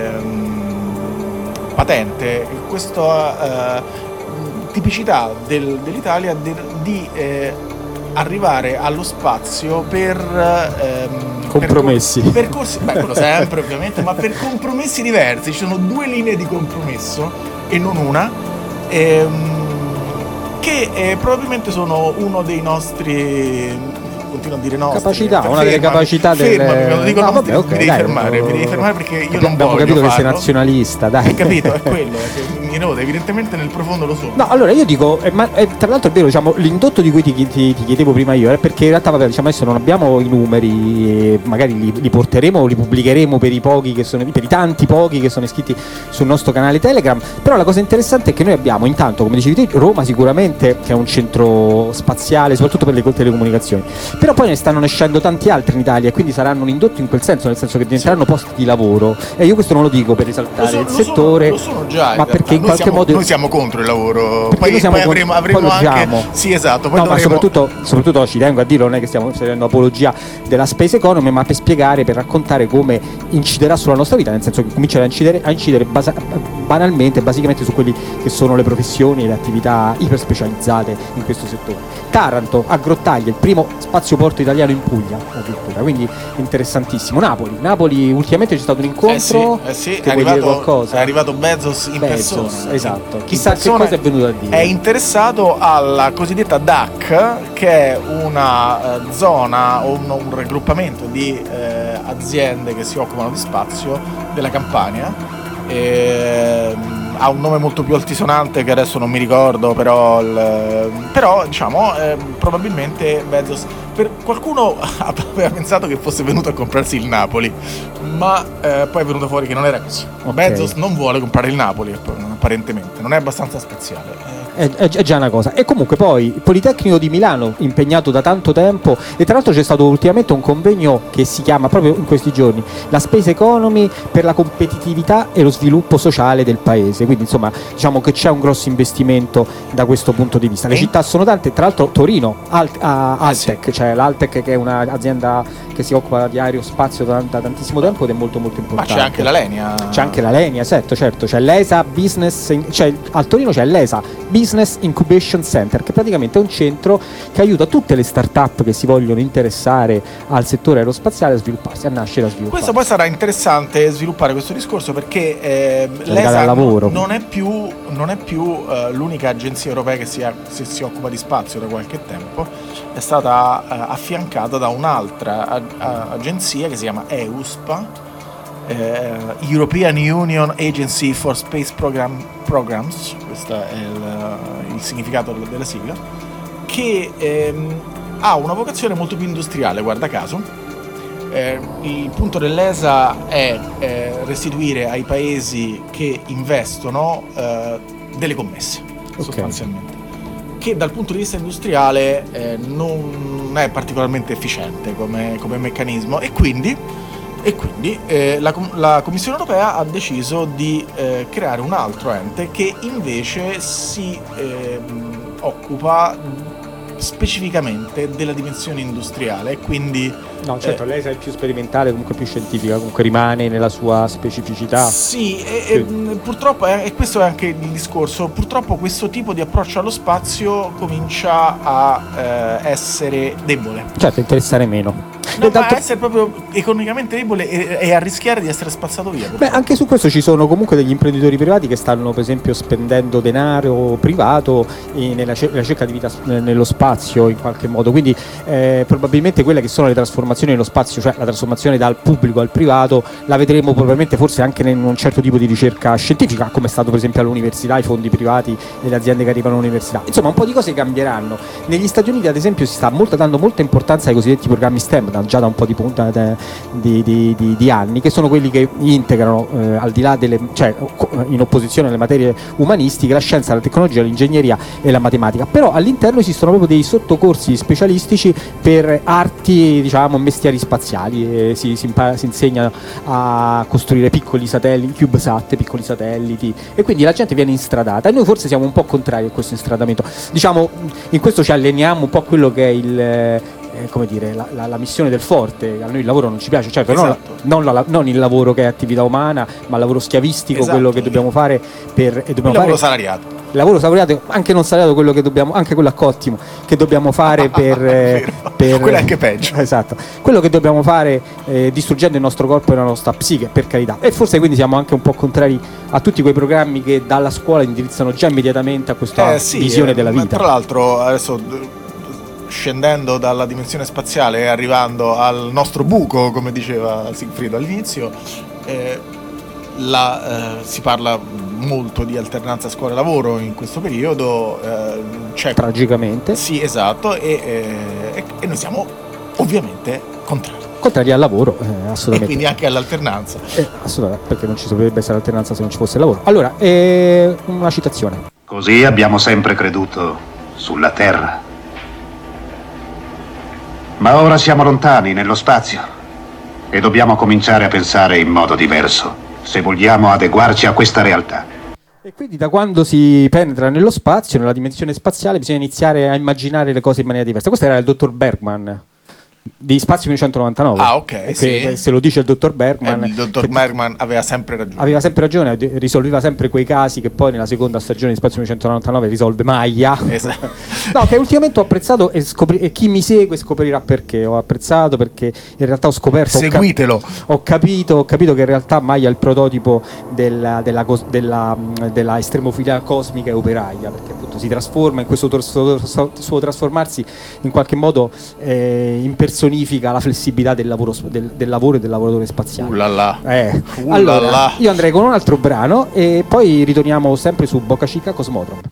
ehm, patente questa eh, tipicità del- dell'Italia del- di eh, arrivare allo spazio per ehm, Compromessi. percor- percorsi, beh, quello sempre ovviamente, ma per compromessi diversi. Ci sono due linee di compromesso e non una, ehm, che eh, probabilmente sono uno dei nostri continuo a dire nostri. Capacità, eh, una delle fermami, capacità del- fermami, quando dico No, nostri, vabbè, ok, mi devi dai, fermare, lo- mi devi fermare perché io Abbiamo non voglio capito che sei farlo. nazionalista, dai. Hai capito? È quello, è che mio nipote evidentemente nel profondo lo sono. No, allora io dico, eh, ma eh, tra l'altro è vero, diciamo, l'indotto di cui ti, ti- ti chiedevo prima io è perché in realtà, vabbè, diciamo, adesso non abbiamo i numeri, eh, magari li, li porteremo, li pubblicheremo per i pochi che sono, per i tanti pochi che sono iscritti sul nostro canale Telegram, però la cosa interessante è che noi abbiamo intanto, come dicevi te, Roma sicuramente, che è un centro spaziale, soprattutto per le telecomunicazioni, però poi ne stanno nascendo tanti altri in Italia e quindi saranno un indotto in quel senso, nel senso che diventeranno posti di lavoro, e io questo non lo dico per Lo risaltare so- il lo sono- settore, lo sono già, in ma realtà. perché in Noi qualche siamo- modo noi siamo contro il lavoro. Perché Poi, noi siamo poi con- avremo, avremo poi lo anche. diciamo. Sì, esatto. Poi no, ma dovremo- soprattutto, soprattutto ci tengo a dirlo, non è che stiamo facendo apologia della space economy, ma per spiegare, per raccontare come inciderà sulla nostra vita, nel senso che comincerà a incidere, a incidere basa- banalmente, basicamente su quelli che sono le professioni e le attività iper specializzate in questo settore. Taranto, a Grottaglia, il primo spazioporto italiano in Puglia, addirittura, quindi interessantissimo. Napoli, Napoli ultimamente c'è stato un incontro, Eh sì, eh sì, che è, vuoi dire arrivato, qualcosa? è arrivato Bezos in Bezos, persona. esatto. In Chissà che persona cosa è venuto a dire. È interessato alla cosiddetta D A C, che è una eh, zona o un, un raggruppamento di eh, aziende che si occupano di spazio della Campania. Ehm, ha un nome molto più altisonante che adesso non mi ricordo, però, il, però diciamo eh, probabilmente Bezos, per qualcuno aveva pensato che fosse venuto a comprarsi il Napoli, ma eh, poi è venuto fuori che non era così. Ok. Bezos non vuole comprare il Napoli, apparentemente, non è abbastanza spaziale. È, è- è già una cosa. E comunque poi il Politecnico di Milano, impegnato da tanto tempo, e tra l'altro c'è stato ultimamente un convegno che si chiama proprio in questi giorni la Space Economy per la competitività e lo sviluppo sociale del paese, quindi insomma diciamo che c'è un grosso investimento da questo punto di vista. Le E- città sono tante, tra l'altro Torino, Alt- a- Ah, sì. Altec, cioè l'Altec, che è un'azienda che si occupa di aerospazio da, da tantissimo tempo ed è molto molto Ma importante. c'è anche la Lenia. C'è anche la Lenia, certo, certo, c'è l'E S A Business, cioè a Torino c'è l'E S A Business Incubation Center, che praticamente è un centro che aiuta tutte le start-up che si vogliono interessare al settore aerospaziale a svilupparsi, a nascere, a svilupparsi. Questo poi sarà interessante sviluppare questo discorso perché eh, legata l'E S A al lavoro. non è più, non è più eh, l'unica agenzia europea che si, si, si occupa di spazio da qualche tempo, è stata eh, affiancata da un'altra a- a- agenzia che si chiama EUSPA, eh, European Union Agency for Space Program, Programs, questo è il, il significato della sigla, che ehm, ha una vocazione molto più industriale, guarda caso. Eh, il punto dell'E S A è eh, restituire ai paesi che investono eh, delle commesse, Ok. sostanzialmente, che dal punto di vista industriale eh, non è particolarmente efficiente come, come meccanismo, e quindi, e quindi eh, la, Com- la Commissione europea ha deciso di eh, creare un altro ente che invece si ehm, occupa specificamente della dimensione industriale, quindi No, certo, eh, l'E S A è più sperimentale, comunque più scientifica, comunque rimane nella sua specificità. Sì, e, Sì. e, mh, purtroppo, eh, e questo è anche il discorso, purtroppo questo tipo di approccio allo spazio comincia a eh, essere debole. Certo, interessare meno. No, E ma tanto- a essere proprio economicamente debole e, e a rischiare di essere spazzato via. Beh, anche su questo ci sono comunque degli imprenditori privati che stanno per esempio spendendo denaro privato in- nella, ce- nella cerca di vita s- nello spazio in qualche modo, quindi eh, probabilmente quelle che sono le trasformazioni nello spazio, cioè la trasformazione dal pubblico al privato, la vedremo probabilmente forse anche in un certo tipo di ricerca scientifica, come è stato per esempio all'università, i fondi privati e le aziende che arrivano all'università. Insomma, un po' di cose cambieranno. Negli Stati Uniti ad esempio si sta molto, dando molta importanza ai cosiddetti programmi STEM, da- già da un po' di, punta, de- di, di- di- di anni, che sono quelli che integrano eh, al di là delle, cioè co- in opposizione alle materie umanistiche, la scienza, la tecnologia, l'ingegneria e la matematica. Però all'interno esistono proprio dei sottocorsi specialistici per arti, diciamo, mestieri spaziali, e si, si, impara- si insegna a costruire piccoli satelliti, CubeSat, piccoli satelliti, e quindi la gente viene instradata, e noi forse siamo un po' contrari a questo instradamento. Diciamo, in questo ci alleniamo un po' a quello che è il eh, come dire, la, la, la missione del forte. A noi il lavoro non ci piace, certo, non, Esatto. non, la- non il lavoro che è attività umana, ma il lavoro schiavistico, Esatto. quello che dobbiamo fare per e Il dobbiamo lavoro fare salariato. il lavoro salariato, anche non salariato, quello che dobbiamo, anche quello a cottimo che dobbiamo fare per, eh, Vero. per Quello è anche peggio. esatto, quello che dobbiamo fare eh, distruggendo il nostro corpo e la nostra psiche, per carità. E forse quindi siamo anche un po' contrari a tutti quei programmi che dalla scuola indirizzano già immediatamente a questa Eh, sì, visione eh, della ma vita. Tra l'altro adesso eh, scendendo dalla dimensione spaziale e arrivando al nostro buco, come diceva Sigfrido all'inizio, eh, la, eh, si parla molto di alternanza scuola-lavoro in questo periodo. Eh, c'è, Tragicamente. Sì, esatto, e, e, e noi siamo ovviamente contrari. Contrari al lavoro, eh, E assolutamente. quindi anche all'alternanza. Eh, assolutamente, perché non ci dovrebbe essere alternanza se non ci fosse il lavoro. Allora, eh, una citazione. Così abbiamo sempre creduto sulla Terra. Ma ora siamo lontani nello spazio e dobbiamo cominciare a pensare in modo diverso se vogliamo adeguarci a questa realtà. E quindi da quando si penetra nello spazio, nella dimensione spaziale, bisogna iniziare a immaginare le cose in maniera diversa. Questo era il dottor Bergman di Spazio millenovecentonovantanove. Ah, ok, E sì. se, se lo dice il dottor Bergman, Eh, il dottor che- Bergman aveva sempre ragione. aveva sempre ragione, d- risolveva sempre quei casi che poi nella seconda stagione di Spazio millenovecentonovantanove risolve Maya. Esatto. No, che ultimamente ho apprezzato e, scopri- e chi mi segue scoprirà perché. Ho apprezzato perché in realtà ho scoperto, ho cap- Seguitelo. ho capito, ho capito che in realtà Maya è il prototipo della, della, cos- della, mh, della estremofilia cosmica e operaia, perché appunto si trasforma in questo tor- suo, suo- suo trasformarsi in qualche modo eh, impersonifica la flessibilità del lavoro, sp- del, del lavoro e del lavoratore spaziale. Uh là là. Eh, Uh allora, là là. io andrei con un altro brano e poi ritorniamo sempre su Boca Chica Cosmodrome.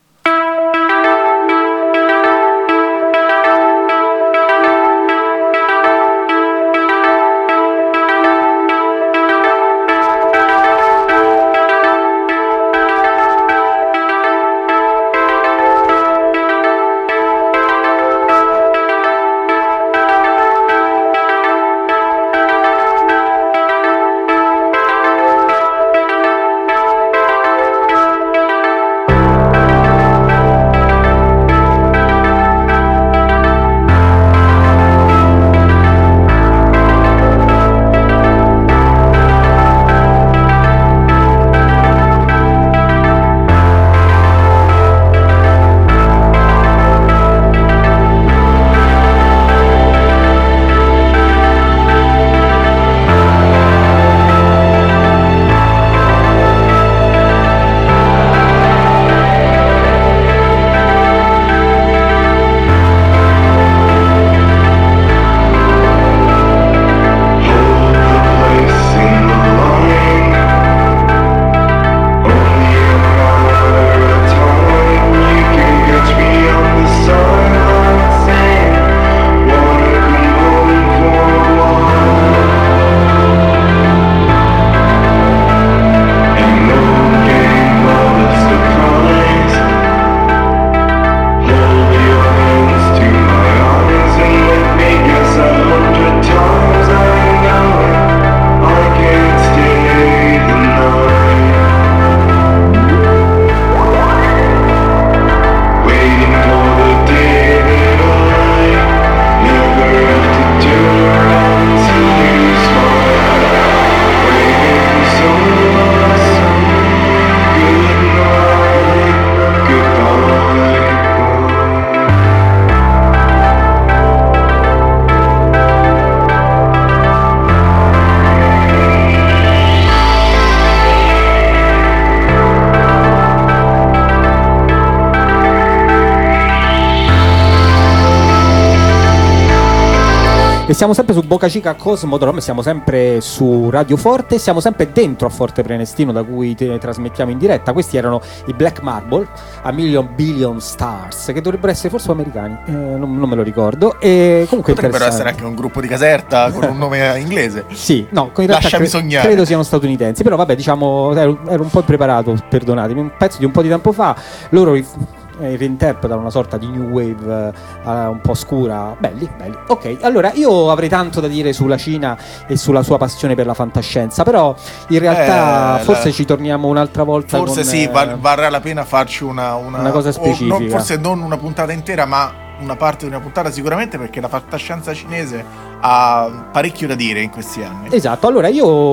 E siamo sempre su Boca Chica Cosmodrome, siamo sempre su Radio Forte, siamo sempre dentro a Forte Prenestino da cui te- trasmettiamo in diretta. Questi erano i Black Marble, A Million Billion Stars, che dovrebbero essere forse americani, eh, non, non me lo ricordo. E comunque Potrebbero interessante. essere anche un gruppo di Caserta con un nome inglese. Sì, no, in realtà Lasciami cre- sognare. credo siano statunitensi, però vabbè, diciamo, ero, ero un po' impreparato, perdonatemi, un pezzo di un po' di tempo fa, loro ri- eh, reinterpretano una sorta di new wave eh, un po' scura, belli, belli. Ok, allora io avrei tanto da dire sulla Cina e sulla sua passione per la fantascienza, però in realtà Eh, forse la- ci torniamo un'altra volta Forse con, sì, eh, val- varrà la pena farci una, una, una cosa o specifica. non- forse non una puntata intera, ma una parte di una puntata sicuramente, perché la fantascienza cinese ha parecchio da dire in questi anni. Esatto, allora io mh,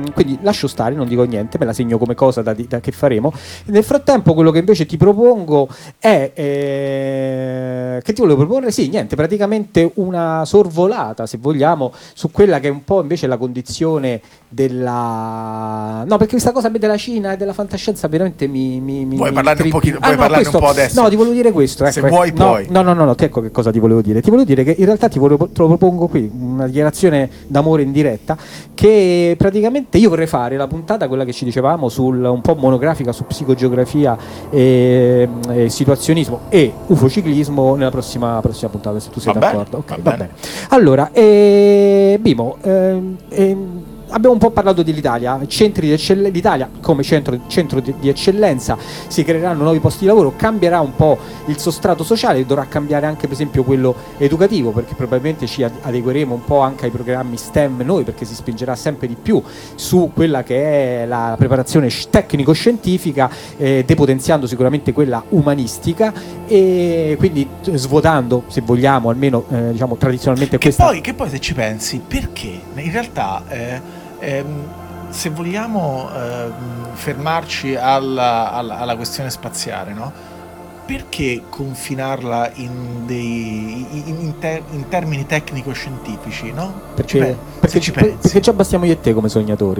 quindi lascio stare, non dico niente, me la segno come cosa da, da che faremo. Nel frattempo quello che invece ti propongo è eh, che ti volevo proporre, sì, niente, praticamente una sorvolata, se vogliamo, su quella che è un po' invece la condizione della... No, perché questa cosa della Cina e della fantascienza veramente mi... mi, mi Vuoi mi parlarne un tri- pochino, Ah, vuoi no, parlarne questo- un po' adesso? No, ti volevo dire questo. Ecco, Se ecco. vuoi, no, puoi. No, no, no, no, ti ecco che cosa ti volevo dire. Ti volevo dire che in realtà ti volevo, te lo propongo qui, una dichiarazione d'amore in diretta, che praticamente io vorrei fare la puntata, quella che ci dicevamo, sul, un po' monografica su psicogeografia e, e situazionismo e ufociclismo nella prossima, prossima puntata, se tu sei Va bene, d'accordo. Ok, va va bene. bene. Allora, eh, Bimo, ehm, ehm, abbiamo un po' parlato dell'Italia, centri di eccellenza, l'Italia come centro, centro di, di eccellenza, si creeranno nuovi posti di lavoro, cambierà un po' il sostrato sociale, dovrà cambiare anche per esempio quello educativo, perché probabilmente ci ad- adegueremo un po' anche ai programmi STEM noi, perché si spingerà sempre di più su quella che è la preparazione sci- tecnico-scientifica, eh, depotenziando sicuramente quella umanistica e quindi t- svuotando, se vogliamo, almeno eh, diciamo tradizionalmente Che questa... poi, che poi se ci pensi, perché in realtà eh, ehm, se vogliamo ehm, fermarci alla, alla- alla questione spaziale, no? Perché confinarla in, dei, in, in ter- in termini tecnico-scientifici, no? Ci Perché, pe- perché, se ci per- pensi. perché già bastiamo io e te come sognatori.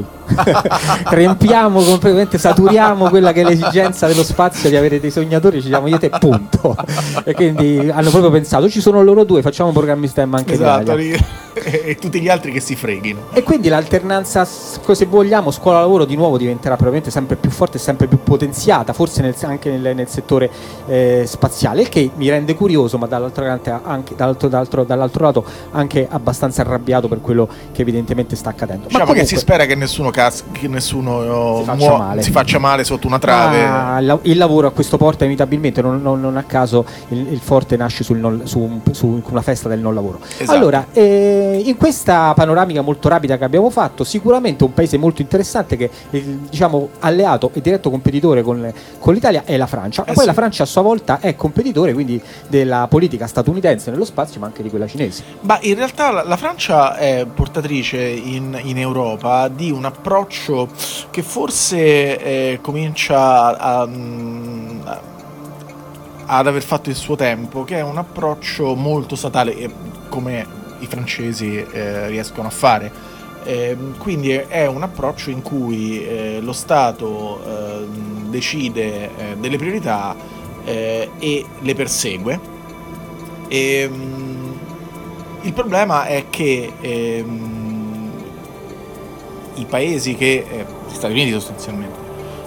Riempiamo completamente, saturiamo quella che è l'esigenza dello spazio di avere dei sognatori, ci siamo io e te, punto. E quindi hanno proprio pensato, ci sono loro due, facciamo programmi STEM anche in Esatto, Italia. e, e tutti gli altri che si freghino. E quindi l'alternanza, s- se vogliamo, scuola-lavoro di nuovo diventerà probabilmente sempre più forte e sempre più potenziata, forse nel- anche nel, nel settore eh, spaziale, il che mi rende curioso, ma dall'altro, canto anche, dall'altro, dall'altro, dall'altro lato anche abbastanza arrabbiato per quello che evidentemente sta accadendo. Ma Diciamo che comunque- si spera che nessuno, cas- che nessuno Si faccia muo- male. si faccia male sotto una trave. Ah, il la- il lavoro a questo porta inevitabilmente, non, non- non a caso il, il Forte nasce sul non- su, un- su una festa del non lavoro. Esatto. Allora, eh, in questa panoramica molto rapida che abbiamo fatto, sicuramente un paese molto interessante che è il, diciamo, alleato e diretto competitore con, con l'Italia è la Francia. Eh Poi sì. la Francia a sua volta è competitore quindi della politica statunitense nello spazio, ma anche di quella cinese. Ma in realtà la, la Francia è portatrice in, in Europa di un approccio che forse eh, comincia a, a- ad aver fatto il suo tempo, che è un approccio molto statale, eh, come i francesi eh, riescono a fare. Eh, quindi è, è un approccio in cui eh, lo Stato eh, decide eh, delle priorità eh, e le persegue. E, mm, il problema è che ehm, i paesi che, eh, gli Stati Uniti sostanzialmente,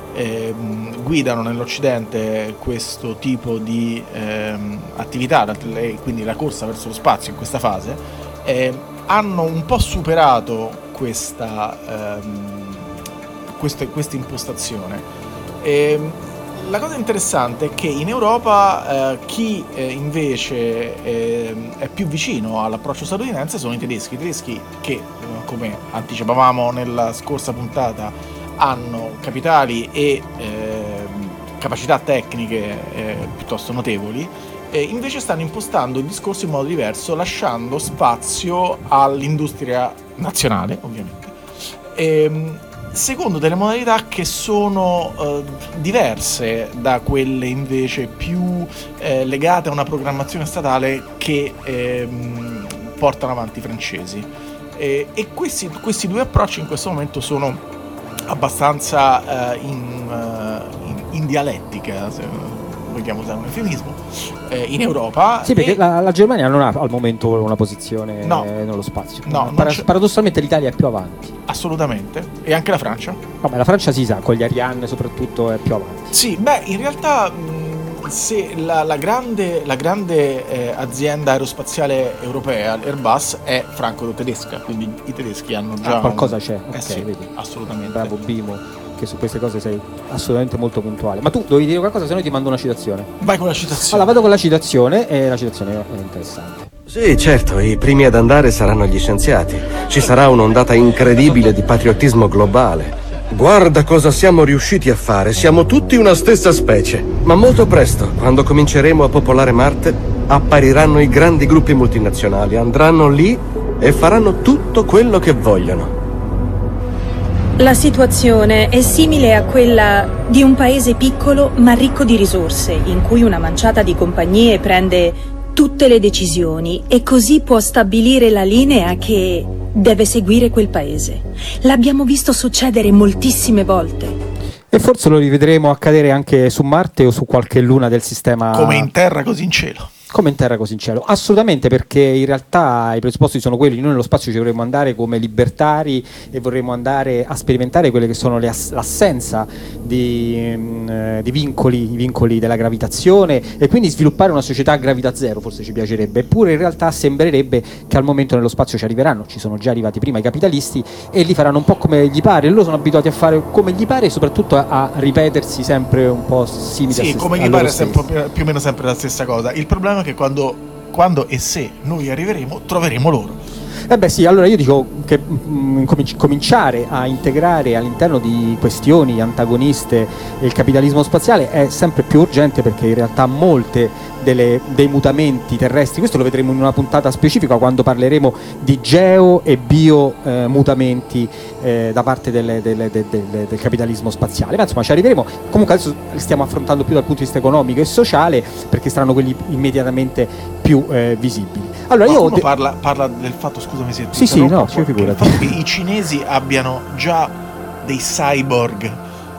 ehm, guidano nell'Occidente questo tipo di ehm, attività, e quindi la corsa verso lo spazio in questa fase, eh, hanno un po' superato questa, ehm, questa, questa impostazione. Ehm, La cosa interessante è che in Europa eh, chi eh, invece eh, è più vicino all'approccio statunitense sono i tedeschi. I tedeschi che, eh, come anticipavamo nella scorsa puntata, hanno capitali e eh, capacità tecniche eh, piuttosto notevoli, e invece stanno impostando il discorso in modo diverso, lasciando spazio all'industria nazionale, ovviamente. E, secondo delle modalità che sono eh, diverse da quelle invece più eh, legate a una programmazione statale che ehm, portano avanti i francesi. E, e questi, questi due approcci in questo momento sono abbastanza eh, in, uh, in, in dialettica, se vogliamo usare un eufemismo, eh, in Europa. Sì, perché e- la, la Germania non ha al momento una posizione No. eh, nello spazio. No, non Para- c'è- paradossalmente l'Italia è più avanti. assolutamente. E anche la Francia. Vabbè, la Francia si sa, con gli Ariane soprattutto è più avanti. Sì, beh, in realtà mh, se la, la grande, la grande eh, azienda aerospaziale europea, l'Airbus, è franco-tedesca, quindi i tedeschi hanno già Ah, qualcosa un- c'è, Eh ok, sì, vedi. assolutamente. Bravo Bimo, che su queste cose sei assolutamente molto puntuale. Ma tu dovevi dire qualcosa, se no ti mando una citazione. Vai con la citazione. Allora, vado con la citazione e la citazione è interessante. Sì, certo, i primi ad andare saranno gli scienziati. Ci sarà un'ondata incredibile di patriottismo globale. Guarda cosa siamo riusciti a fare, siamo tutti una stessa specie. Ma molto presto, quando cominceremo a popolare Marte, appariranno i grandi gruppi multinazionali, andranno lì e faranno tutto quello che vogliono. La situazione è simile a quella di un paese piccolo ma ricco di risorse, in cui una manciata di compagnie prende tutte le decisioni e così può stabilire la linea che deve seguire quel paese. L'abbiamo visto succedere moltissime volte. E forse lo rivedremo accadere anche su Marte o su qualche luna del sistema. Come in terra, così in cielo. Come in terra così in cielo, assolutamente, perché in realtà i presupposti sono quelli. Noi nello spazio ci vorremmo andare come libertari e vorremmo andare a sperimentare quelle che sono le ass- l'assenza di, mh, di vincoli, i vincoli della gravitazione, e quindi sviluppare una società a gravità zero. Forse ci piacerebbe, eppure in realtà sembrerebbe che al momento nello spazio ci arriveranno, ci sono già arrivati prima i capitalisti e li faranno un po' come gli pare. Loro sono abituati a fare come gli pare e soprattutto a, a ripetersi sempre un po' simili sì, a se come a gli loro pare stessi. sempre, più o meno sempre la stessa cosa. Il problema è che quando, quando e se noi arriveremo, troveremo loro. Eh beh sì, allora io dico che mh, cominci- cominciare a integrare all'interno di questioni antagoniste il capitalismo spaziale è sempre più urgente, perché in realtà molte delle, dei mutamenti terrestri, questo lo vedremo in una puntata specifica quando parleremo di geo e bio eh, mutamenti eh, da parte delle, delle, de, de, de, del capitalismo spaziale, ma insomma ci arriveremo. Comunque adesso li stiamo affrontando più dal punto di vista economico e sociale, perché saranno quelli immediatamente più eh, visibili. Allora io de- parla, parla del fatto, scusami se sì sì no, ci figurati, il fatto che i cinesi abbiano già dei cyborg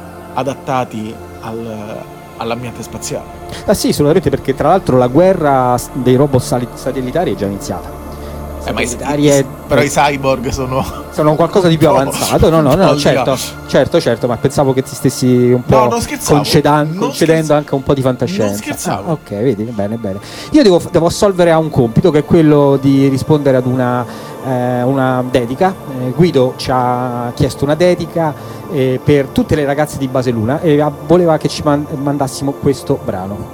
adattati al, all'ambiente spaziale. Ah sì, assolutamente, perché tra l'altro la guerra dei robot sali- satellitari è già iniziata. Eh, ma i, è, però i cyborg sono sono qualcosa di più avanzato. No, no, no, certo, certo, certo, ma pensavo che ti stessi un po' no, conceda- non concedendo scherz- anche un po' di fantascienza. Non scherzavo. Ah, ok, vedi, bene, bene. Io devo, devo assolvere a un compito, che è quello di rispondere ad una, eh, una dedica. Eh, Guido ci ha chiesto una dedica eh, per tutte le ragazze di Base Luna e ah, voleva che ci man- mandassimo questo brano.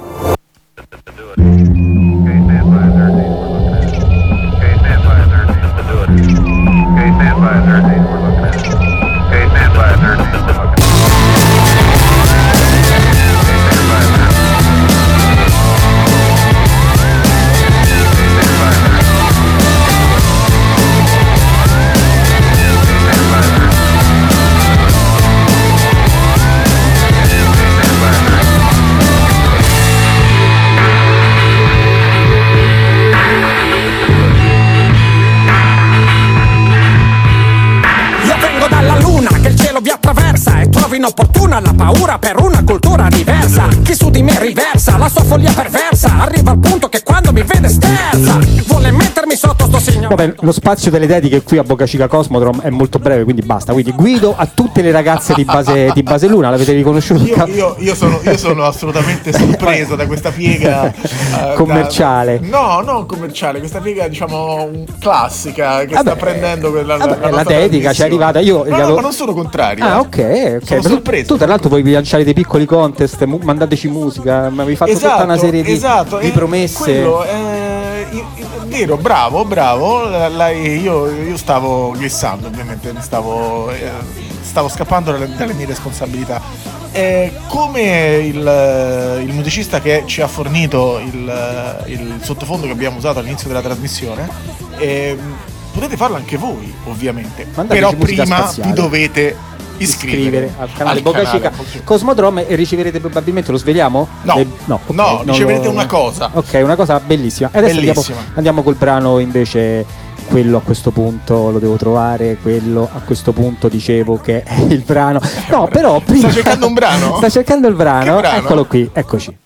Inopportuna la paura per una cultura diversa. Chi su di me riversa la sua follia perversa, arriva al punto che quando mi vede sterza, vuole mettermi sotto sto signore. Vabbè, lo spazio delle dediche qui a Boca Chica Cosmodrome è molto breve, quindi basta. Quindi Guido a tutte le ragazze di Base, di Base Luna, l'avete riconosciuto? Io, io, io, sono, io sono assolutamente sorpreso da questa piega uh, commerciale. Da, no, non commerciale, questa piega diciamo classica che vabbè, sta prendendo quella, vabbè, la, la dedica ci è arrivata. Io no, no, ma non sono contrario. Ah, ok, ok. Sono sorpreso. Tu tra l'altro puoi lanciare dei piccoli contest, mu- mandateci musica, mi avevi fatto esatto, tutta una serie di, esatto, di promesse. Quello è vero, bravo, bravo. La, la, io, io stavo glissando, ovviamente, stavo, eh, stavo scappando dalle, dalle mie responsabilità. Eh, come il, il musicista che ci ha fornito il, il sottofondo che abbiamo usato all'inizio della trasmissione, eh, potete farlo anche voi, ovviamente. Mandateci però prima spaziale. vi dovete iscrivere, iscrivere al canale al Boca canale. Chica Cosmodrome e riceverete probabilmente, lo sveliamo? No, Le... no, okay, no riceverete lo... una cosa. Ok, una cosa bellissima. E adesso bellissima. Andiamo, andiamo col brano invece. Quello a questo punto lo devo trovare, quello a questo punto dicevo che è il brano. No, però prima... Sta cercando un brano? Sta cercando il brano, Che brano? Eccolo qui, eccoci.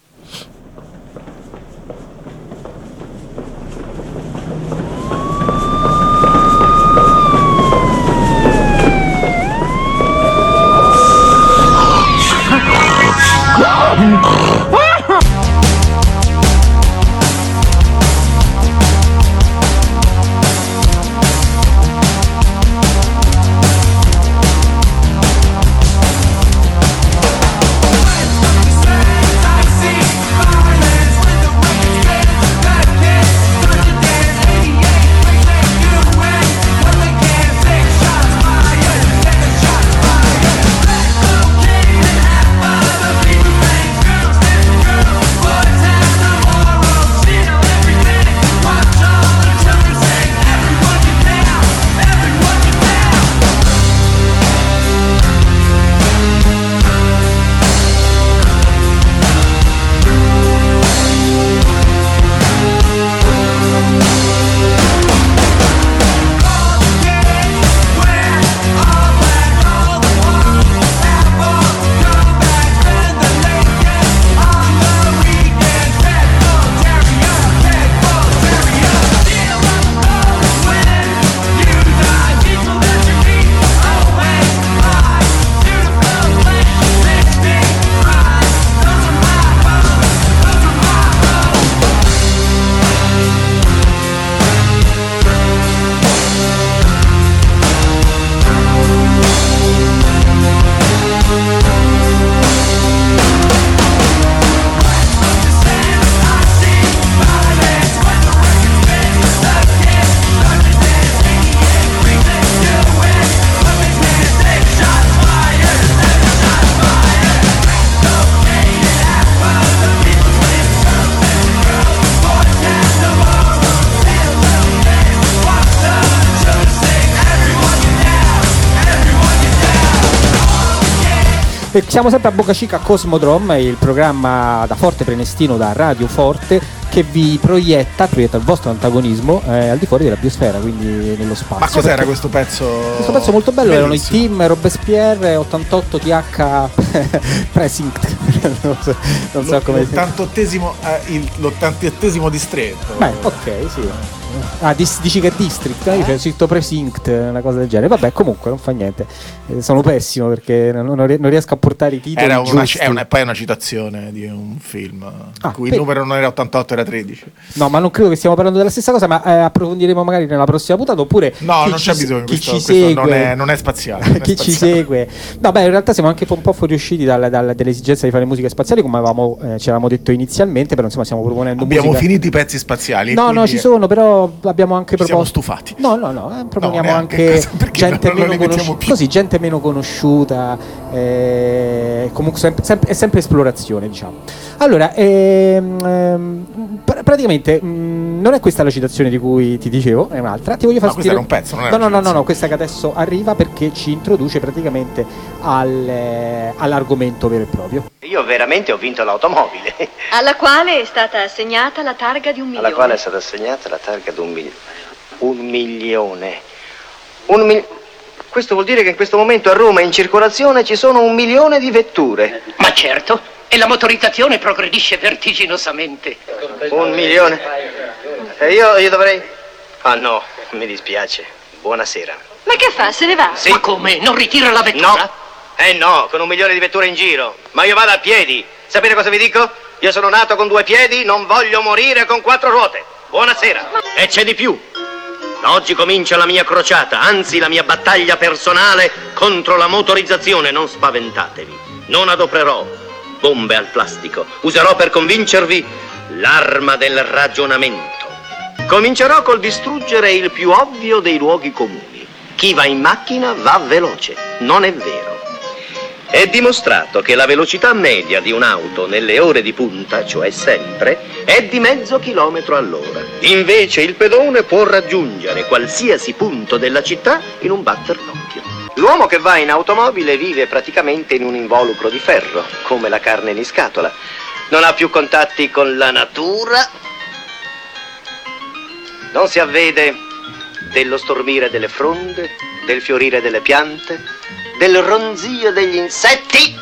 E siamo sempre a Boca Chica Cosmodrome, il programma da Forte Prenestino, da Radio Forte, che vi proietta, proietta il vostro antagonismo eh, al di fuori della biosfera, quindi nello spazio. Ma cos'era Perché questo pezzo? Questo pezzo molto bello, erano i Bellissimo. team Robespierre, ottantotto T H Precinct, non so, non so come si l'ottantottesimo, eh, il, l'ottantottesimo distretto. Beh, ok, sì. Ah, dis- dici che è district, eh? C'è scritto precinct, una cosa del genere. Vabbè, comunque non fa niente. Eh, sono pessimo perché non, non ries- non riesco a portare i titoli Era una, giusti. è una, poi è una citazione di un film Ah, in cui per- il numero non era ottantotto, era tredici. No, ma non credo che stiamo parlando della stessa cosa, ma eh, approfondiremo magari nella prossima puntata. Oppure No, chi non ci c'è se- bisogno, chi questo, ci questo segue, non, è, non è spaziale. non è chi ci spaziale. segue. No, beh, in realtà siamo anche un po' fuoriusciti dal, dal, dall'esigenza di fare musica spaziale, come avevamo, eh, ci eravamo detto inizialmente, però insomma stiamo proponendo Abbiamo musica. finito i pezzi spaziali. No, no, quindi ci sono, però abbiamo anche ci siamo proposto. stufati. No, no, no, eh, proponiamo No, anche neanche, perché gente non- non meno li mettiamo conosciuta, più. così gente meno conosciuta, eh, comunque sempre, sempre- è sempre esplorazione, diciamo. Allora, ehm, ehm, pr- praticamente mh, non è questa la citazione di cui ti dicevo, è un'altra. Ti voglio far No, questo sentire- era un pezzo, non era No, no, una no, no, citazione. no, questa che adesso arriva perché ci introduce praticamente al, eh, all'argomento vero e proprio. Io veramente ho vinto l'automobile, Alla quale è stata assegnata la targa di un milione. alla quale è stata assegnata la targa di un milione. Un milione. Un mil... Questo vuol dire che in questo momento a Roma in circolazione ci sono un milione di vetture. Ma certo, e la motorizzazione progredisce vertiginosamente. Un milione. E io, io dovrei... Ah no, mi dispiace. Buonasera. Ma che fa? Se ne va? Sì. Ma come? Non ritira la vettura? No. Eh no, con un milione di vetture in giro. Ma io vado a piedi. Sapete cosa vi dico? Io sono nato con due piedi, non voglio morire con quattro ruote. Buonasera. E c'è di più. Oggi comincia la mia crociata, anzi la mia battaglia personale contro la motorizzazione. Non spaventatevi. Non adopererò bombe al plastico. Userò per convincervi l'arma del ragionamento. Comincerò col distruggere il più ovvio dei luoghi comuni. Chi va in macchina va veloce. Non è vero. È dimostrato che la velocità media di un'auto nelle ore di punta, cioè sempre, è di mezzo chilometro all'ora. Invece il pedone può raggiungere qualsiasi punto della città in un batter d'occhio. L'uomo che va in automobile vive praticamente in un involucro di ferro, come la carne in scatola. Non ha più contatti con la natura, non si avvede dello stormire delle fronde, del fiorire delle piante, del ronzio degli insetti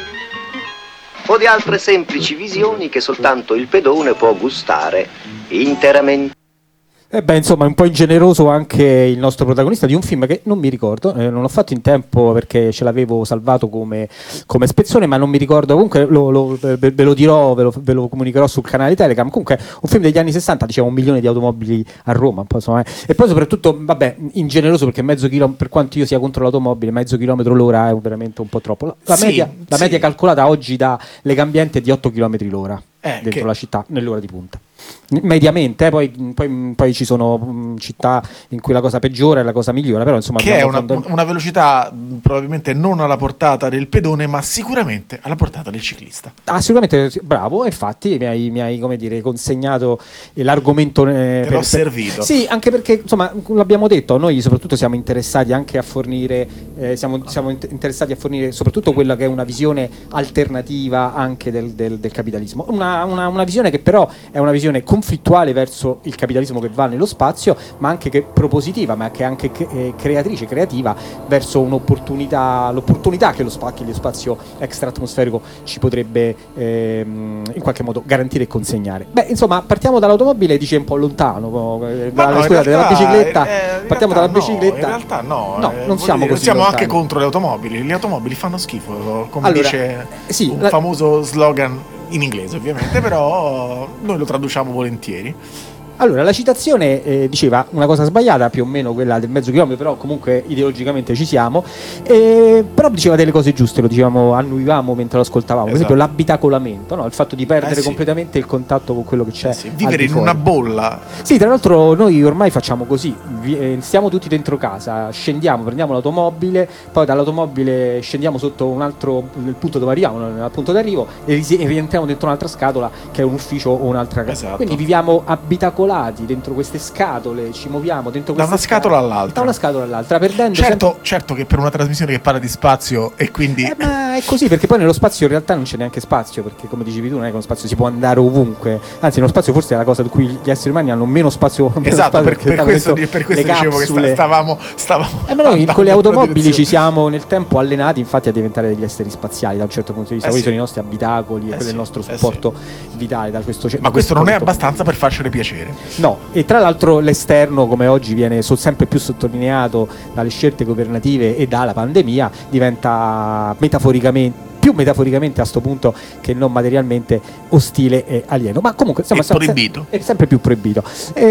o di altre semplici visioni che soltanto il pedone può gustare interamente. E beh, insomma, è un po' ingeneroso anche il nostro protagonista di un film che non mi ricordo, eh, non l'ho fatto in tempo perché ce l'avevo salvato come, come spezzone, ma non mi ricordo, comunque lo, lo, ve, ve lo dirò, ve lo, ve lo comunicherò sul canale Telegram. Comunque un film degli anni sessanta, diciamo un milione di automobili a Roma, un po', insomma, eh. E poi soprattutto, vabbè, ingeneroso perché mezzo chilometro, per quanto io sia contro l'automobile, mezzo chilometro l'ora è veramente un po' troppo. La, la Sì, media, la sì. media calcolata oggi da Legambiente è di otto chilometri l'ora Eh, dentro che- la città, nell'ora di punta. Mediamente, eh, poi, poi, poi ci sono mh, città in cui la cosa peggiora e la cosa migliora, però insomma Che è abbiamo una, fondam- una velocità mh, probabilmente non alla portata del pedone, ma sicuramente alla portata del ciclista. Ah, sicuramente sì, bravo, infatti mi hai, mi hai come dire, consegnato eh, l'argomento. eh, Te l'ho servito. Sì, anche perché insomma l'abbiamo detto, noi soprattutto siamo interessati anche a fornire, eh, siamo, siamo int- interessati a fornire soprattutto quella che è una visione alternativa anche del, del- del capitalismo. Una, una- una visione che però è una visione conflittuale verso il capitalismo che va nello spazio, ma anche che propositiva, ma che è anche che- eh, creatrice, creativa verso un'opportunità, l'opportunità che lo, spa- che lo spazio extra-atmosferico ci potrebbe ehm, in qualche modo garantire e consegnare. Beh, insomma, partiamo dall'automobile, dice un po' lontano, eh, Ma dalla- no, in scusate, dalla realtà, bicicletta. eh, in partiamo realtà dalla no, bicicletta. in realtà no, No, eh, non voglio siamo dire, così siamo lontani. anche contro le automobili. Le automobili fanno schifo, come Allora, dice sì, un la- famoso slogan in inglese, ovviamente, però noi lo traduciamo volentieri. Allora, la citazione eh, diceva una cosa sbagliata, più o meno quella del mezzo chilometro, però comunque ideologicamente ci siamo, eh, però diceva delle cose giuste, lo dicevamo, annuyavamo mentre lo ascoltavamo, per Esatto. esempio l'abitacolamento, no? Il fatto di perdere Eh sì. completamente il contatto con quello che c'è. al Vivere di in fuori. una bolla. Sì, tra l'altro noi ormai facciamo così, vi- eh, stiamo tutti dentro casa, scendiamo, prendiamo l'automobile, poi dall'automobile scendiamo sotto un altro, il punto dove arriviamo, al punto d'arrivo, e, risi- e rientriamo dentro un'altra scatola che è un ufficio o un'altra casa. Esatto. Quindi viviamo abitacolati intrappolati dentro queste scatole, ci muoviamo dentro da queste una scatola scatole, all'altra. da una scatola all'altra, perdendo certo, sempre... certo che per una trasmissione che parla di spazio e quindi eh, ma è così, perché poi nello spazio in realtà non c'è neanche spazio, perché come dicevi tu non è che nello spazio si può andare ovunque, anzi nello spazio forse è la cosa di cui gli esseri umani hanno meno spazio, meno esatto, spazio per, per questo, dentro per questo le dicevo capsule. che stavamo, stavamo eh, ma noi con le in automobili ci siamo nel tempo allenati infatti a diventare degli esseri spaziali da un certo punto di vista, eh quelli sì. sono i nostri abitacoli e eh quello sì. è il nostro eh supporto sì. vitale da questo ma questo non è abbastanza per farcele piacere. No, e tra l'altro l'esterno, come oggi viene so- sempre più sottolineato dalle scelte governative e dalla pandemia, diventa metaforicamente più metaforicamente a sto punto che non materialmente ostile e alieno, ma comunque insomma, è proibito, è sempre più proibito.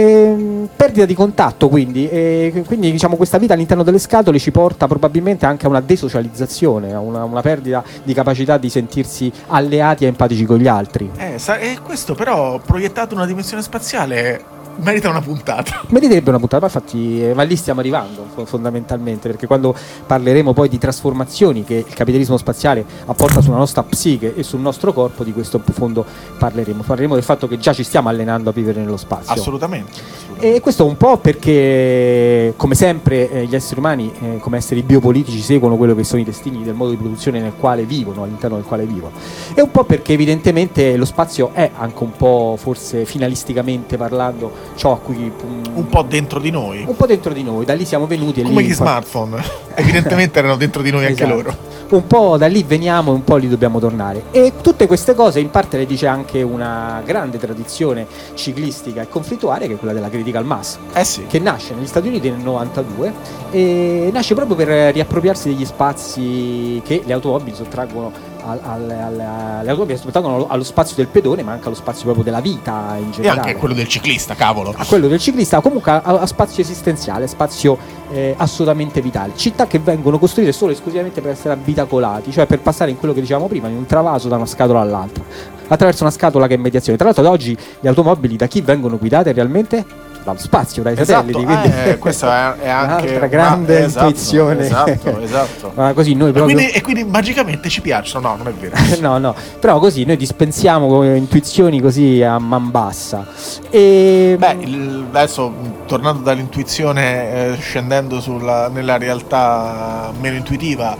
E, perdita di contatto, quindi, e, quindi diciamo questa vita all'interno delle scatole ci porta probabilmente anche a una desocializzazione, a una, una perdita di capacità di sentirsi alleati e empatici con gli altri. Eh, sa- e questo però proiettato in una dimensione spaziale merita una puntata. Meriterebbe una puntata, ma infatti eh, ma lì stiamo arrivando fondamentalmente, perché quando parleremo poi di trasformazioni che il capitalismo spaziale apporta sulla nostra psiche e sul nostro corpo, di questo in fondo parleremo. Parleremo del fatto che già ci stiamo allenando a vivere nello spazio. Assolutamente. assolutamente. E questo un po' perché, come sempre, eh, gli esseri umani, eh, come esseri biopolitici, seguono quello che sono i destini del modo di produzione nel quale vivono, all'interno del quale vivono. E un po' perché evidentemente lo spazio è anche un po', forse finalisticamente parlando, ciò a cui um, un po' dentro di noi, un po' dentro di noi, da lì siamo venuti e come lì gli smartphone evidentemente erano dentro di noi anche esatto. loro, un po' da lì veniamo e un po' lì dobbiamo tornare, e tutte queste cose in parte le dice anche una grande tradizione ciclistica e conflittuale che è quella della Critical Mass, eh sì. che nasce negli Stati Uniti nel novantadue e nasce proprio per riappropriarsi degli spazi che le automobili sottraggono al, al, al, alle automobili sottraggono allo spazio del pedone, ma anche allo spazio proprio della vita in generale, e anche quello del ciclista, cavolo, a quello del ciclista, comunque a, a spazio esistenziale, spazio eh, assolutamente vitale, città che vengono costruite solo e esclusivamente per essere abitacolati, cioè per passare in quello che dicevamo prima, in un travaso da una scatola all'altra, attraverso una scatola che è mediazione. Tra l'altro da oggi le automobili da chi vengono guidate realmente? Dallo spazio, dai esatto, satelliti, quindi eh, questa è, è anche un'altra grande una, esatto, intuizione, esatto, esatto. Ma così noi proprio... e, quindi, e quindi magicamente ci piacciono, no, non è vero. no, no, però così noi dispensiamo intuizioni così a man bassa. E beh, il, adesso tornando dall'intuizione, eh, scendendo sulla, nella realtà meno intuitiva,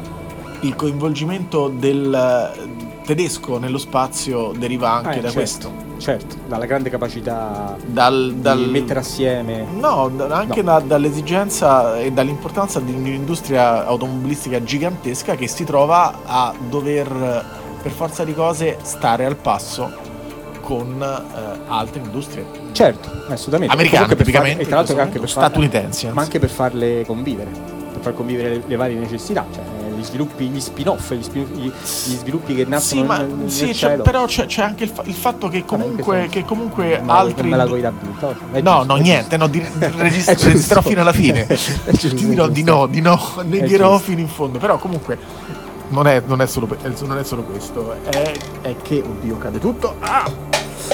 il coinvolgimento del tedesco nello spazio deriva anche eh, da certo, questo. Certo, dalla grande capacità dal, dal, di mettere assieme. No, anche no. Da, dall'esigenza e dall'importanza di un'industria automobilistica gigantesca che si trova a dover, per forza di cose, stare al passo con eh, altre industrie. Certo, assolutamente. Americane, tipicamente, e tra l'altro anche per statunitensi, farle, ma anche per farle convivere, per far convivere le, le varie necessità, cioè gli sviluppi, gli spin-off, gli, spin, gli, gli sviluppi che nascono sì, ma, nel, nel sì, cielo. C'è, però c'è, c'è anche il, fa- il fatto che comunque, Vabbè, che comunque ma altri me la vuoi da vinto? no, giusto, no, niente, no, di, regist- registrerò fino alla fine. Ti dirò di no, di no, negherò fino in fondo, però comunque non è, non è, solo, non è solo questo, è, è che, oddio, cade tutto. Ah!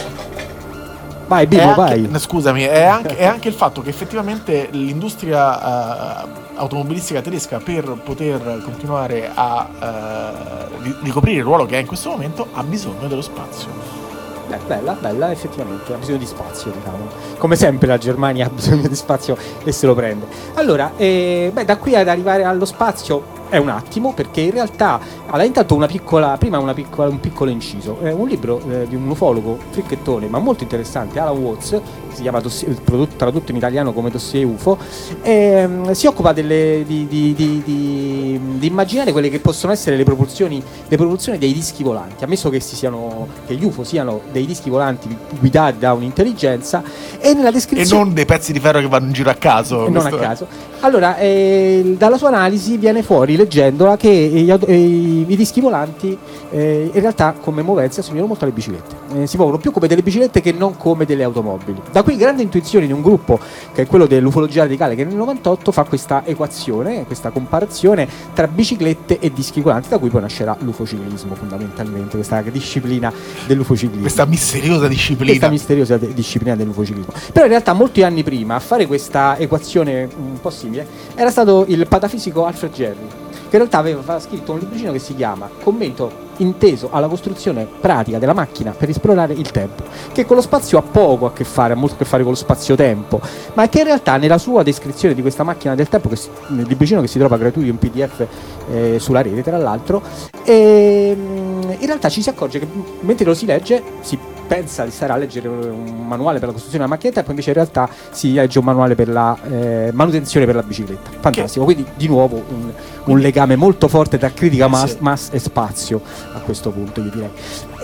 Vai, Bimo, vai. Anche, scusami, è anche, è anche il fatto che effettivamente l'industria uh, automobilistica tedesca, per poter continuare a uh, ricoprire il ruolo che ha in questo momento, ha bisogno dello spazio. Beh, bella, bella, effettivamente, ha bisogno di spazio, diciamo. Come sempre la Germania ha bisogno di spazio e se lo prende. Allora, eh, beh, da qui ad arrivare allo spazio è un attimo, perché in realtà, allora, intanto una piccola, prima una piccola, un piccolo inciso, eh, un libro eh, di un ufologo fricchettone, ma molto interessante, Alan Watts, si chiama dossier, tradotto, tradotto in italiano come Dossier U F O, ehm, si occupa delle, di, di, di, di, di immaginare quelle che possono essere le proporzioni, le proporzioni dei dischi volanti, ammesso che, si siano, che gli U F O siano dei dischi volanti guidati da un'intelligenza, e nella descrizione... E non dei pezzi di ferro che vanno in giro a caso. E non a caso. Allora, eh, dalla sua analisi viene fuori, leggendola, che gli, eh, i dischi volanti eh, in realtà come movenza assomigliano molto alle biciclette, eh, si muovono più come delle biciclette che non come delle automobili. Da qui grande intuizione di un gruppo che è quello dell'ufologia radicale, che nel novantotto fa questa equazione, questa comparazione tra biciclette e dischi volanti, da cui poi nascerà l'ufociclismo, fondamentalmente, questa disciplina dell'ufociclismo, questa misteriosa disciplina questa misteriosa de- disciplina dell'ufociclismo. Però in realtà molti anni prima a fare questa equazione un po' simile era stato il patafisico Alfred Jarry, che in realtà aveva scritto un libricino che si chiama Commento inteso alla costruzione pratica della macchina per esplorare il tempo, che con lo spazio ha poco a che fare, ha molto a che fare con lo spazio-tempo, ma che in realtà nella sua descrizione di questa macchina del tempo, che si, nel libricino che si trova gratuito in P D F eh, sulla rete tra l'altro, e, in realtà ci si accorge che mentre lo si legge si pensa di stare a leggere un manuale per la costruzione della macchina del tempo, invece in realtà si legge un manuale per la eh, manutenzione per la bicicletta. Fantastico, quindi di nuovo un, un legame molto forte tra critica mass, mass e spazio a questo punto, io direi.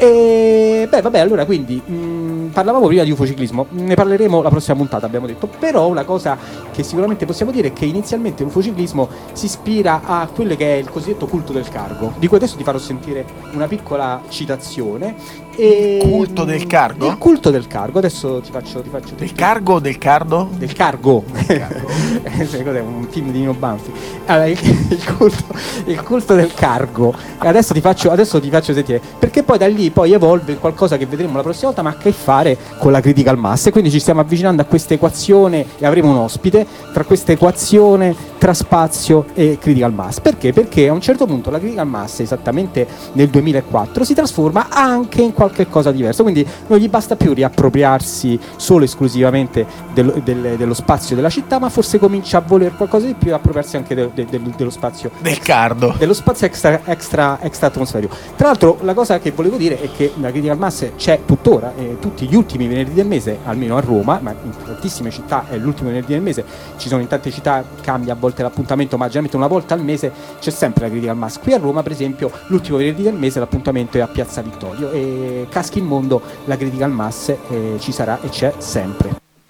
E beh vabbè, allora quindi mh, parlavamo prima di ufociclismo, ne parleremo la prossima puntata, abbiamo detto, però una cosa che sicuramente possiamo dire è che inizialmente l'ufociclismo si ispira a quello che è il cosiddetto culto del cargo, di cui adesso ti farò sentire una piccola citazione. E culto del cargo? Il culto del cargo, adesso ti faccio ti faccio del cargo o del cardo? Del cargo. Del cargo. Cos'è, un film di Nino Banfi. Allora, il, il, culto, il culto del cargo. Adesso ti faccio adesso ti faccio sentire, perché poi da lì poi evolve in qualcosa che vedremo la prossima volta, ma ha a che fare con la critical mass, e quindi ci stiamo avvicinando a questa equazione e avremo un ospite tra questa equazione tra spazio e critical mass. Perché? Perché a un certo punto la critical mass, esattamente nel duemilaquattro, si trasforma anche in qualche cosa diverso, quindi non gli basta più riappropriarsi solo esclusivamente del, del, dello spazio della città, ma forse comincia a voler qualcosa di più e appropriarsi anche de, de, de, dello spazio del cardo, dello spazio extra, extra, extra atmosferico. Tra l'altro la cosa che volevo dire è che la critical mass c'è tuttora, eh, tutti gli ultimi venerdì del mese, almeno a Roma, ma in tantissime città è l'ultimo venerdì del mese, ci sono in tante città, cambia a volte l'appuntamento, ma generalmente una volta al mese c'è sempre la critical mass. Qui a Roma per esempio l'ultimo venerdì del mese l'appuntamento è a Piazza Vittorio, e caschi il mondo, la critical mass eh, ci sarà e c'è sempre.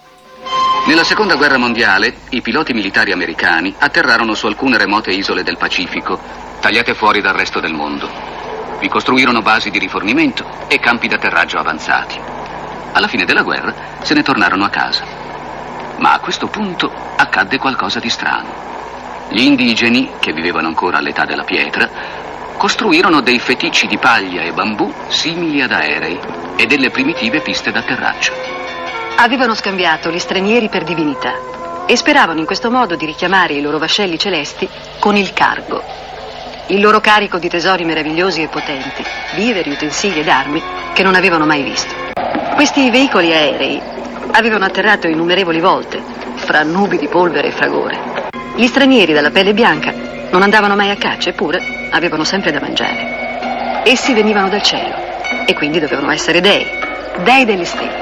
Nella seconda guerra mondiale i piloti militari americani atterrarono su alcune remote isole del Pacifico, tagliate fuori dal resto del mondo. Vi costruirono basi di rifornimento e campi d'atterraggio avanzati. Alla fine della guerra se ne tornarono a casa. Ma a questo punto accadde qualcosa di strano. Gli indigeni, che vivevano ancora all'età della pietra, costruirono dei feticci di paglia e bambù simili ad aerei e delle primitive piste d'atterraggio. Avevano scambiato gli stranieri per divinità e speravano in questo modo di richiamare i loro vascelli celesti con il cargo, il loro carico di tesori meravigliosi e potenti, viveri, utensili ed armi che non avevano mai visto. Questi veicoli aerei avevano atterrato innumerevoli volte fra nubi di polvere e fragore. Gli stranieri dalla pelle bianca non andavano mai a caccia, eppure avevano sempre da mangiare. Essi venivano dal cielo e quindi dovevano essere dei, dei delle stelle.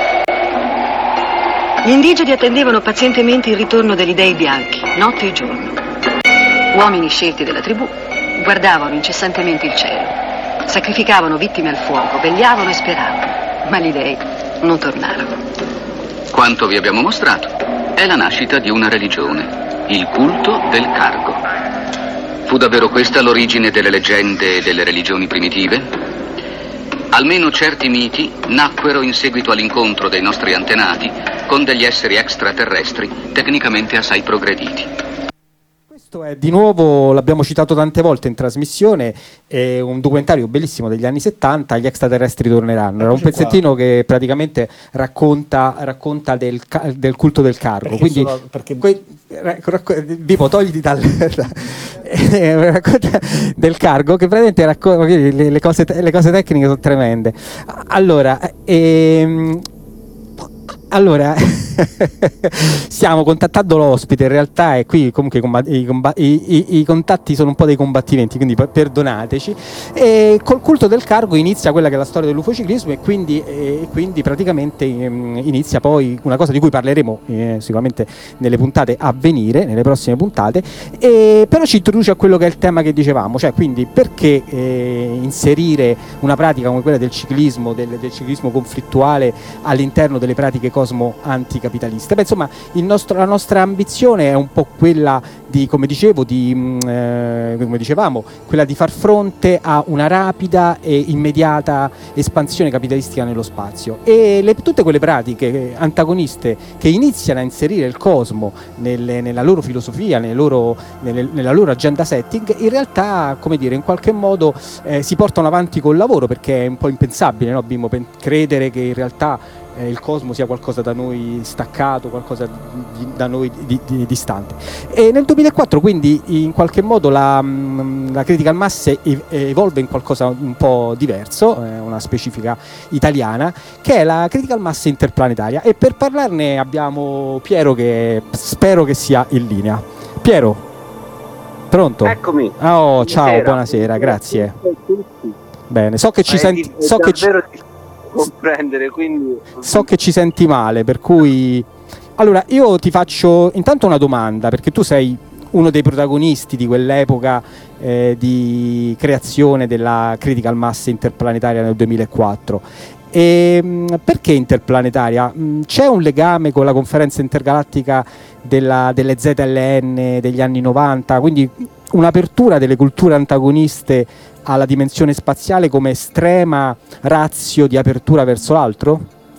Gli indigeni attendevano pazientemente il ritorno degli dei bianchi, notte e giorno. Uomini scelti della tribù guardavano incessantemente il cielo, sacrificavano vittime al fuoco, vegliavano e speravano, ma gli dei non tornarono. Quanto vi abbiamo mostrato è la nascita di una religione, il culto del cargo. Fu davvero questa l'origine delle leggende e delle religioni primitive? Almeno certi miti nacquero in seguito all'incontro dei nostri antenati con degli esseri extraterrestri tecnicamente assai progrediti. Questo è, di nuovo, l'abbiamo citato tante volte in trasmissione, è un documentario bellissimo degli anni settanta, Gli extraterrestri torneranno. Era un pezzettino che praticamente racconta, racconta del, del culto del cargo. Perché quindi sono, perché... que, racco, Vivo, togliti dal racconta del cargo, che praticamente racconta le, le, cose, le cose tecniche sono tremende. Allora, ehm, Allora, stiamo contattando l'ospite in realtà, e qui comunque i, combat- i, combat- i, i, i contatti sono un po' dei combattimenti, quindi perdonateci. E col culto del cargo inizia quella che è la storia dell'ufociclismo, e quindi, e quindi praticamente um, inizia poi una cosa di cui parleremo eh, sicuramente nelle puntate a venire, nelle prossime puntate, e però ci introduce a quello che è il tema che dicevamo, cioè quindi perché eh, inserire una pratica come quella del ciclismo, del, del ciclismo conflittuale all'interno delle pratiche cosmo anticapitaliste. Beh, insomma, il nostro, la nostra ambizione è un po' quella di, come dicevo, di, eh, come dicevamo, quella di far fronte a una rapida e immediata espansione capitalistica nello spazio, e le, tutte quelle pratiche antagoniste che iniziano a inserire il cosmo nelle, nella loro filosofia, nelle loro, nelle, nella loro agenda setting, in realtà, come dire, in qualche modo eh, si portano avanti col lavoro, perché è un po' impensabile, no, Bimbo, credere che in realtà eh, il cosmo sia qualcosa da noi staccato, qualcosa di, da noi di, di, distante. E nel duemilaquattro quindi in qualche modo la, la critical mass evolve in qualcosa un po' diverso, eh, una specifica italiana, che è la critical mass interplanetaria, e per parlarne abbiamo Piero, che spero che sia in linea. Piero, pronto? Eccomi. Oh, ciao, Buonasera. buonasera, grazie. Bene, so che ci Ma è senti, di- è so che ci, davvero difficile comprendere, quindi so che ci senti male, per cui allora io ti faccio intanto una domanda, perché tu sei uno dei protagonisti di quell'epoca eh, di creazione della critical mass interplanetaria nel duemilaquattro. E, mh, perché interplanetaria? Mh, C'è un legame con la conferenza intergalattica della- delle Z L N degli anni novanta, quindi un'apertura delle culture antagoniste alla dimensione spaziale come estrema ratio di apertura verso l'altro?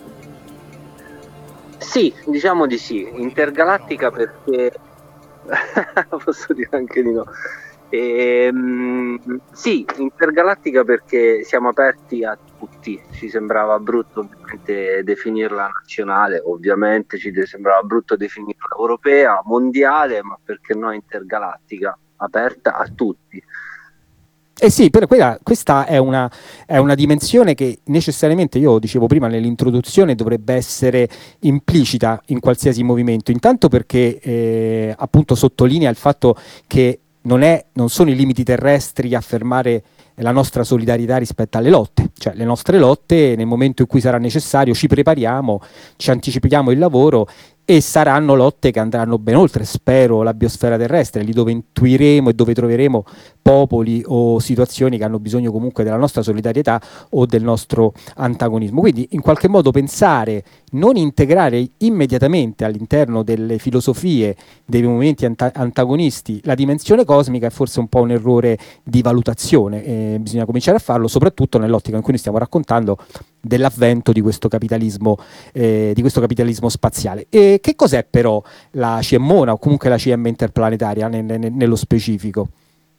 sì, diciamo di sì. Intergalattica perché posso dire anche di no. Ehm, sì, intergalattica perché siamo aperti a tutti. Ci sembrava brutto ovviamente definirla nazionale, ovviamente ci de- sembrava brutto definirla europea, mondiale, ma perché no intergalattica, aperta a tutti. Eh sì, però quella- questa è una, è una dimensione che necessariamente, io dicevo prima nell'introduzione, dovrebbe essere implicita in qualsiasi movimento, intanto perché eh, appunto sottolinea il fatto che non, è, non sono i limiti terrestri a fermare la nostra solidarietà rispetto alle lotte, cioè le nostre lotte nel momento in cui sarà necessario ci prepariamo, ci anticipiamo il lavoro, e saranno lotte che andranno ben oltre, spero, la biosfera terrestre, lì dove intuiremo e dove troveremo popoli o situazioni che hanno bisogno comunque della nostra solidarietà o del nostro antagonismo. Quindi in qualche modo pensare, non integrare immediatamente all'interno delle filosofie dei movimenti anta- antagonisti la dimensione cosmica è forse un po' un errore di valutazione, eh, bisogna cominciare a farlo soprattutto nell'ottica in cui noi stiamo raccontando dell'avvento di questo capitalismo, eh, di questo capitalismo spaziale. E che cos'è però la C M O N A o comunque la C M interplanetaria ne- ne- nello specifico?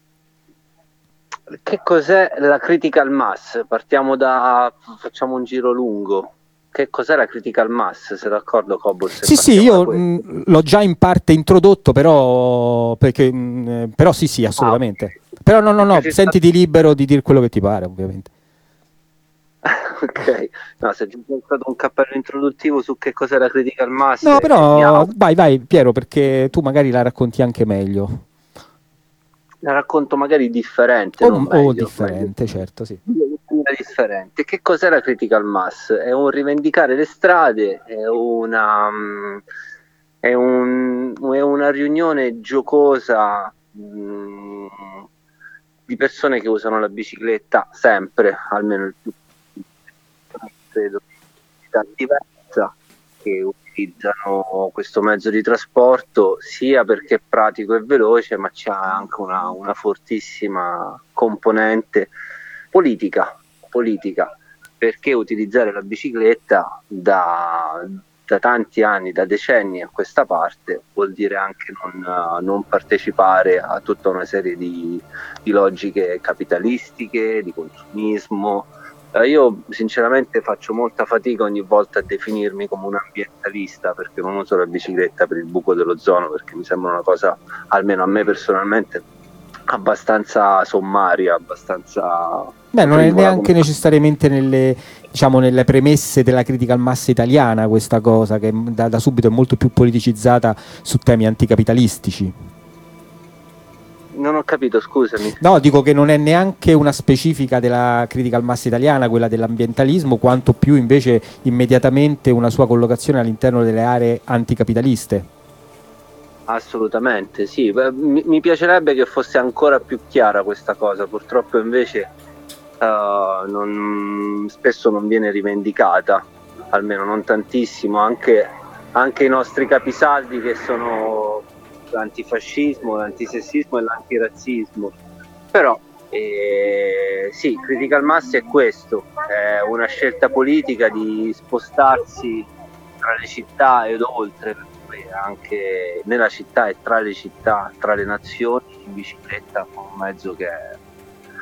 Che cos'è la critical mass? Partiamo da, facciamo un giro lungo. Che cos'è la critical mass? Sei d'accordo, Cobol? se Sì, sì, partiamo da io questo? mh, l'ho già in parte introdotto, però, perché, mh, eh, però sì, sì, assolutamente. Però no, no, no, Perché ci sta- sentiti libero di dire quello che ti pare, ovviamente. Ok, no, se c'è stato un cappello introduttivo su che cos'è la critical mass, No, eh, però miau. vai, vai, Piero, perché tu magari la racconti anche meglio. La racconto magari differente, O, non o meglio, differente, certo, sì. meglio. Differente. Che cos'è la critical mass? È un rivendicare le strade, è una, mm, è un- è una riunione giocosa mm, di persone che usano la bicicletta sempre, almeno il più credo, di età diversa, che utilizzano questo mezzo di trasporto sia perché è pratico e veloce, ma c'è anche una, una fortissima componente politica, politica, perché utilizzare la bicicletta da, da tanti anni, da decenni a questa parte, vuol dire anche non, uh, non partecipare a tutta una serie di, di logiche capitalistiche, di consumismo. Eh, io sinceramente faccio molta fatica ogni volta a definirmi come un ambientalista, perché non uso la bicicletta per il buco dell'ozono, perché mi sembra una cosa, almeno a me personalmente, abbastanza sommaria, abbastanza... Beh, non è frivola neanche come- necessariamente nelle, diciamo, nelle premesse della critical mass italiana questa cosa, che da, da subito è molto più politicizzata su temi anticapitalistici. Non ho capito, scusami. No, dico che non è neanche una specifica della critical mass italiana, quella dell'ambientalismo, quanto più invece immediatamente una sua collocazione all'interno delle aree anticapitaliste. Assolutamente, sì. Beh, Mi, mi piacerebbe che fosse ancora più chiara questa cosa, purtroppo invece eh, non- spesso non viene rivendicata, almeno non tantissimo, anche, anche i nostri capisaldi che sono l'antifascismo, l'antisessismo e l'antirazzismo. Però eh, sì, critical mass è questo, è una scelta politica di spostarsi tra le città ed oltre, anche nella città e tra le città, tra le nazioni, in bicicletta, con un mezzo che è,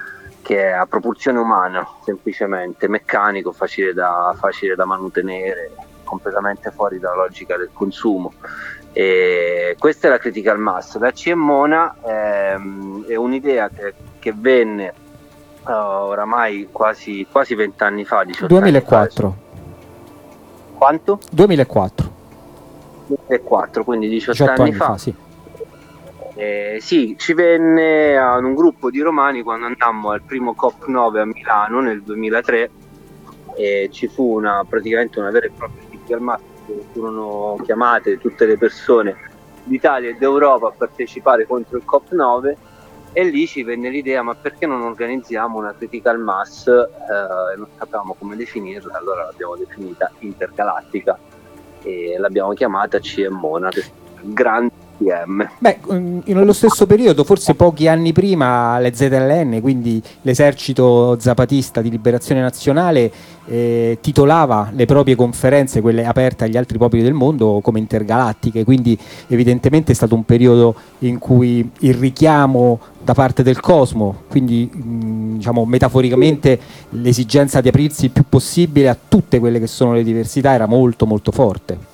che è a propulsione umana, semplicemente meccanico, facile da, facile da mantenere, completamente fuori dalla logica del consumo. E questa è la critical mass. La Ciemmona ehm, è un'idea che, che venne uh, oramai quasi quasi vent'anni fa, diciotto duemilaquattro. anni fa. Quanto? duemilaquattro. duemilaquattro, quindi diciotto, diciotto anni, anni fa. fa, sì. Eh, sì, ci venne a un gruppo di romani quando andammo al primo COP nove a Milano nel duemilatré, e ci fu una, praticamente una vera e propria critical mass. Furono chiamate tutte le persone d'Italia e d'Europa a partecipare contro il COP nove, e lì ci venne l'idea: ma perché non organizziamo una critical mass? Eh, non sapevamo come definirla, allora l'abbiamo definita intergalattica e l'abbiamo chiamata Ciemmona, grande C M. Beh, nello stesso periodo, forse pochi anni prima, le Z L N, quindi l'esercito zapatista di liberazione nazionale, eh, titolava le proprie conferenze, quelle aperte agli altri popoli del mondo, come intergalattiche, quindi evidentemente è stato un periodo in cui il richiamo da parte del cosmo, quindi mh, diciamo metaforicamente l'esigenza di aprirsi il più possibile a tutte quelle che sono le diversità era molto molto forte.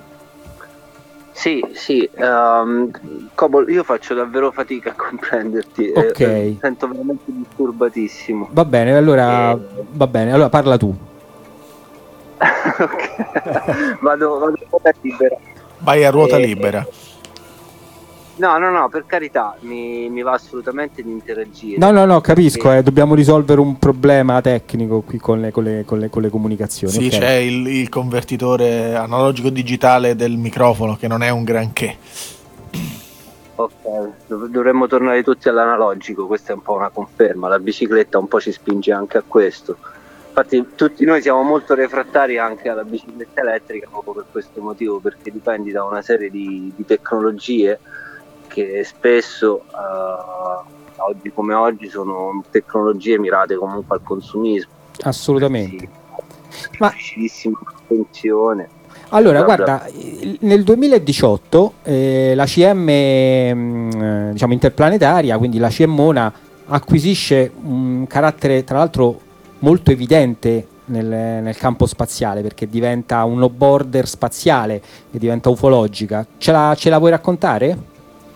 Sì, sì, um, Cobol, io faccio davvero fatica a comprenderti, Ok. eh, mi sento veramente disturbatissimo. Va bene, allora Eh. va bene, allora parla tu. Vado, vado a ruota libera. Vai a ruota Eh, libera. No, no, no, per carità, mi, mi va assolutamente di interagire. No, no, no, capisco, Perché- eh, dobbiamo risolvere un problema tecnico qui con le, con le, con le, con le comunicazioni. Sì, ok. c'è il, il convertitore analogico digitale del microfono che non è un granché. Ok, dov- dovremmo tornare tutti all'analogico, questa è un po' una conferma, la bicicletta un po' ci spinge anche a questo. Infatti tutti noi siamo molto refrattari anche alla bicicletta elettrica proprio per questo motivo, perché dipendi da una serie di, di tecnologie che spesso eh, oggi come oggi sono tecnologie mirate comunque al consumismo. Assolutamente. Ma difficilissima attenzione. allora, Bla, bla. guarda, il- nel duemiladiciotto eh, la C M mh, eh, diciamo interplanetaria, quindi la Ciemmona, acquisisce un carattere tra l'altro molto evidente nel, nel campo spaziale, perché diventa un no-border spaziale e diventa ufologica. Ce la, ce la vuoi raccontare?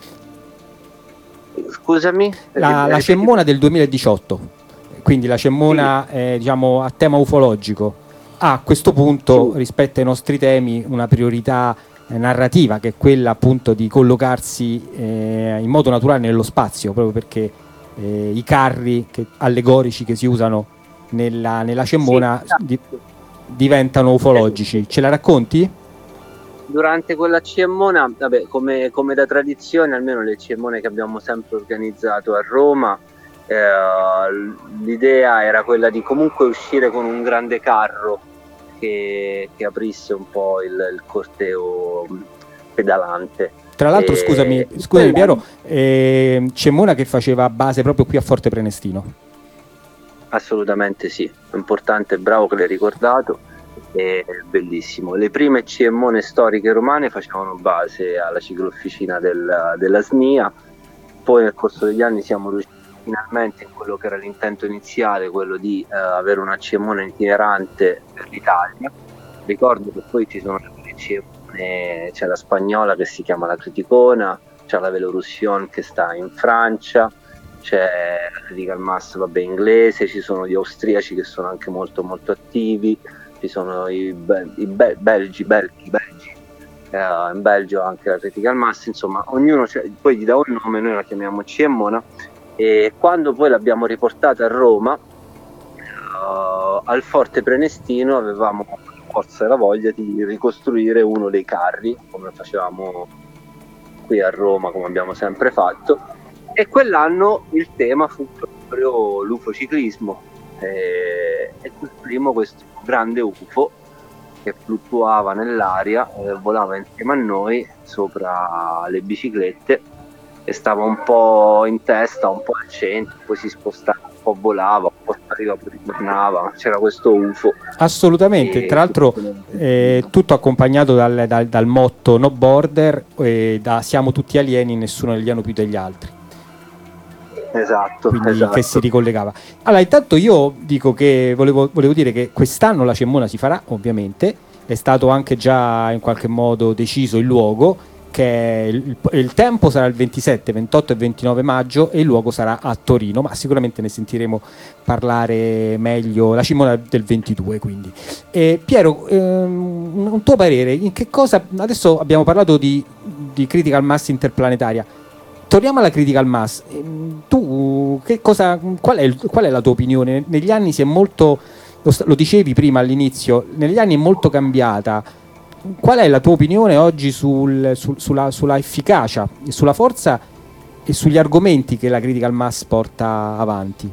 Scusami? La, la Ciemmona del duemiladiciotto, quindi la Ciemmona eh, diciamo a tema ufologico, ha a questo punto rispetto ai nostri temi una priorità eh, narrativa, che è quella appunto di collocarsi eh, in modo naturale nello spazio, proprio perché eh, i carri che- allegorici che si usano nella, nella Ciemmona Sì, di- diventano ufologici. Ce la racconti? Durante quella Ciemmona, vabbè, come, come da tradizione, almeno le Ciemmone che abbiamo sempre organizzato a Roma, eh, l'idea era quella di comunque uscire con un grande carro che, che aprisse un po' il, il corteo pedalante. Tra l'altro, E- scusami, scusami Piero, eh, Ciemmona che faceva base proprio qui a Forte Prenestino. Assolutamente sì, importante, bravo che l'hai ricordato, è bellissimo. Le prime Ciemmone storiche romane facevano base alla ciclofficina del- della S N I A, poi nel corso degli anni siamo riusciti finalmente in quello che era l'intento iniziale, quello di eh, avere una Ciemmona itinerante per l'Italia. Ricordo che poi ci sono le Ciemmone, c'è la spagnola che si chiama la Criticona, c'è la Velorusion che sta in Francia, c'è la Critical Mass vabbè, inglese, ci sono gli austriaci che sono anche molto molto attivi, ci sono i, be- i be- belgi, belgi, belgi. Eh, in Belgio anche la Critical Mass, insomma ognuno c'è- poi gli dà un nome, noi la chiamiamo Ciemmona, e quando poi l'abbiamo riportata a Roma, eh, al Forte Prenestino avevamo la forza e la voglia di ricostruire uno dei carri, come facevamo qui a Roma, come abbiamo sempre fatto, e quell'anno il tema fu proprio l'ufociclismo, e, e costruimmo questo grande U F O che fluttuava nell'aria, eh, volava insieme a noi sopra le biciclette e stava un po' in testa, un po' al centro, poi si spostava, un po' volava, un po' arrivava, poi ritornava, c'era questo U F O. Assolutamente, E- tra l'altro eh, tutto accompagnato dal, dal- dal motto no border, e da siamo tutti alieni, nessuno è alieno più degli altri. Esatto, quindi esatto. che si ricollegava. Allora, intanto io dico che volevo, volevo dire che quest'anno la Cemmona si farà, ovviamente, è stato anche già in qualche modo deciso il luogo, che il, il tempo sarà il ventisette, ventotto e ventinove maggio e il luogo sarà a Torino, ma sicuramente ne sentiremo parlare meglio la Cemmona del ventidue. Quindi e Piero, ehm, un tuo parere, in che cosa adesso abbiamo parlato di, di critical mass interplanetaria, torniamo alla critical mass. Tu che cosa, qual è, il, qual è la tua opinione? Negli anni si è molto, lo, lo dicevi prima all'inizio, negli anni è molto cambiata. Qual è la tua opinione oggi sul, sul, sulla, sulla efficacia, sulla forza e sugli argomenti che la critical mass porta avanti?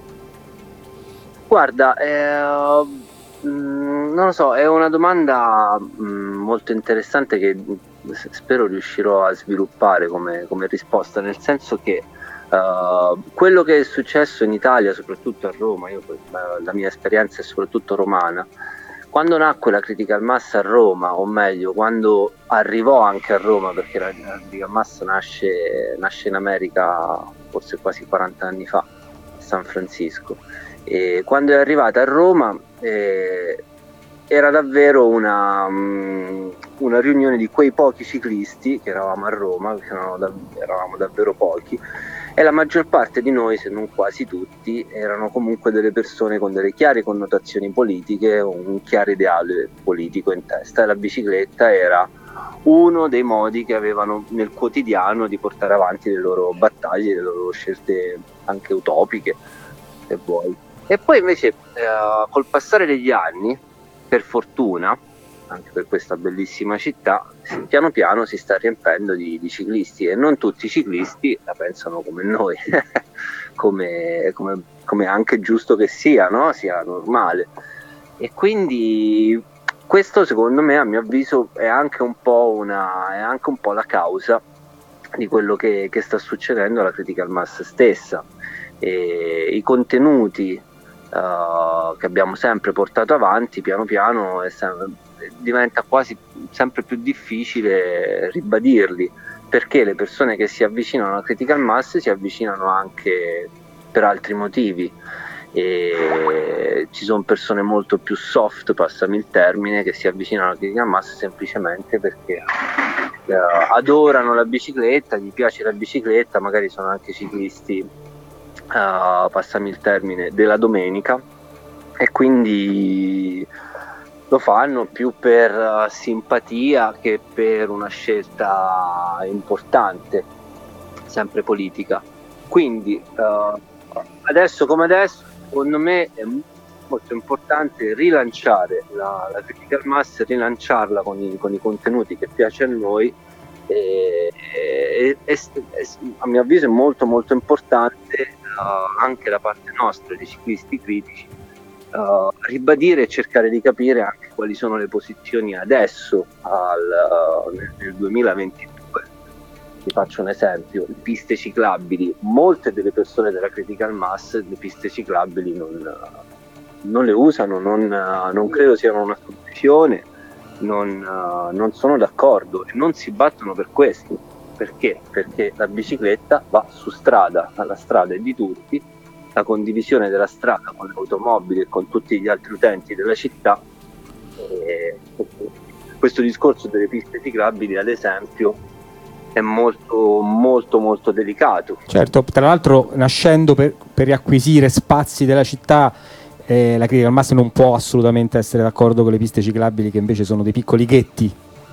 Guarda, eh, mh, non lo so, è una domanda mh, molto interessante che spero riuscirò a sviluppare come, come risposta, nel senso che uh, quello che è successo in Italia, soprattutto a Roma, io, la mia esperienza è soprattutto romana. Quando nacque la critical mass a Roma, o meglio, quando arrivò anche a Roma, perché la, la critical mass nasce, nasce in America forse quasi quaranta anni fa, a San Francisco, e quando è arrivata a Roma eh, era davvero una, um, una riunione di quei pochi ciclisti che eravamo a Roma, che erano, da, eravamo davvero pochi, e la maggior parte di noi, se non quasi tutti, erano comunque delle persone con delle chiare connotazioni politiche, un chiaro ideale politico in testa, e la bicicletta era uno dei modi che avevano nel quotidiano di portare avanti le loro battaglie, le loro scelte anche utopiche, se vuoi. E poi invece eh, col passare degli anni, per fortuna, anche per questa bellissima città, piano piano si sta riempendo di, di ciclisti, e non tutti i ciclisti la pensano come noi, come, come, come anche giusto che sia, no? Sia normale. E quindi questo, secondo me, a mio avviso, è anche un po' una, è anche un po' la causa di quello che, che sta succedendo alla critical mass stessa. E i contenuti uh, che abbiamo sempre portato avanti, piano piano è sempre, diventa quasi sempre più difficile ribadirli, perché le persone che si avvicinano alla critical mass si avvicinano anche per altri motivi, e ci sono persone molto più soft, passami il termine, che si avvicinano alla critical mass semplicemente perché eh, adorano la bicicletta, gli piace la bicicletta, magari sono anche ciclisti, eh, passami il termine, della domenica, e quindi lo fanno più per uh, simpatia che per una scelta importante, sempre politica. Quindi uh, adesso come adesso, secondo me è molto importante rilanciare la, la critical mass, rilanciarla con i, con i contenuti che piace a noi, e, e, e, e a mio avviso è molto molto importante uh, anche da parte nostra, dei ciclisti critici, Uh, ribadire e cercare di capire anche quali sono le posizioni adesso al, uh, nel, nel duemilaventidue. Vi faccio un esempio: le piste ciclabili, molte delle persone della critical mass le piste ciclabili non, non le usano, non, uh, non credo siano una soluzione, non, uh, non sono d'accordo e non si battono per questo. Perché? Perché la bicicletta va su strada, la strada è di tutti, la condivisione della strada con le automobili e con tutti gli altri utenti della città. E questo discorso delle piste ciclabili, ad esempio, è molto molto molto delicato. Certo, tra l'altro nascendo per, per riacquisire spazi della città, eh, la critical mass non può assolutamente essere d'accordo con le piste ciclabili, che invece sono dei piccoli ghetti.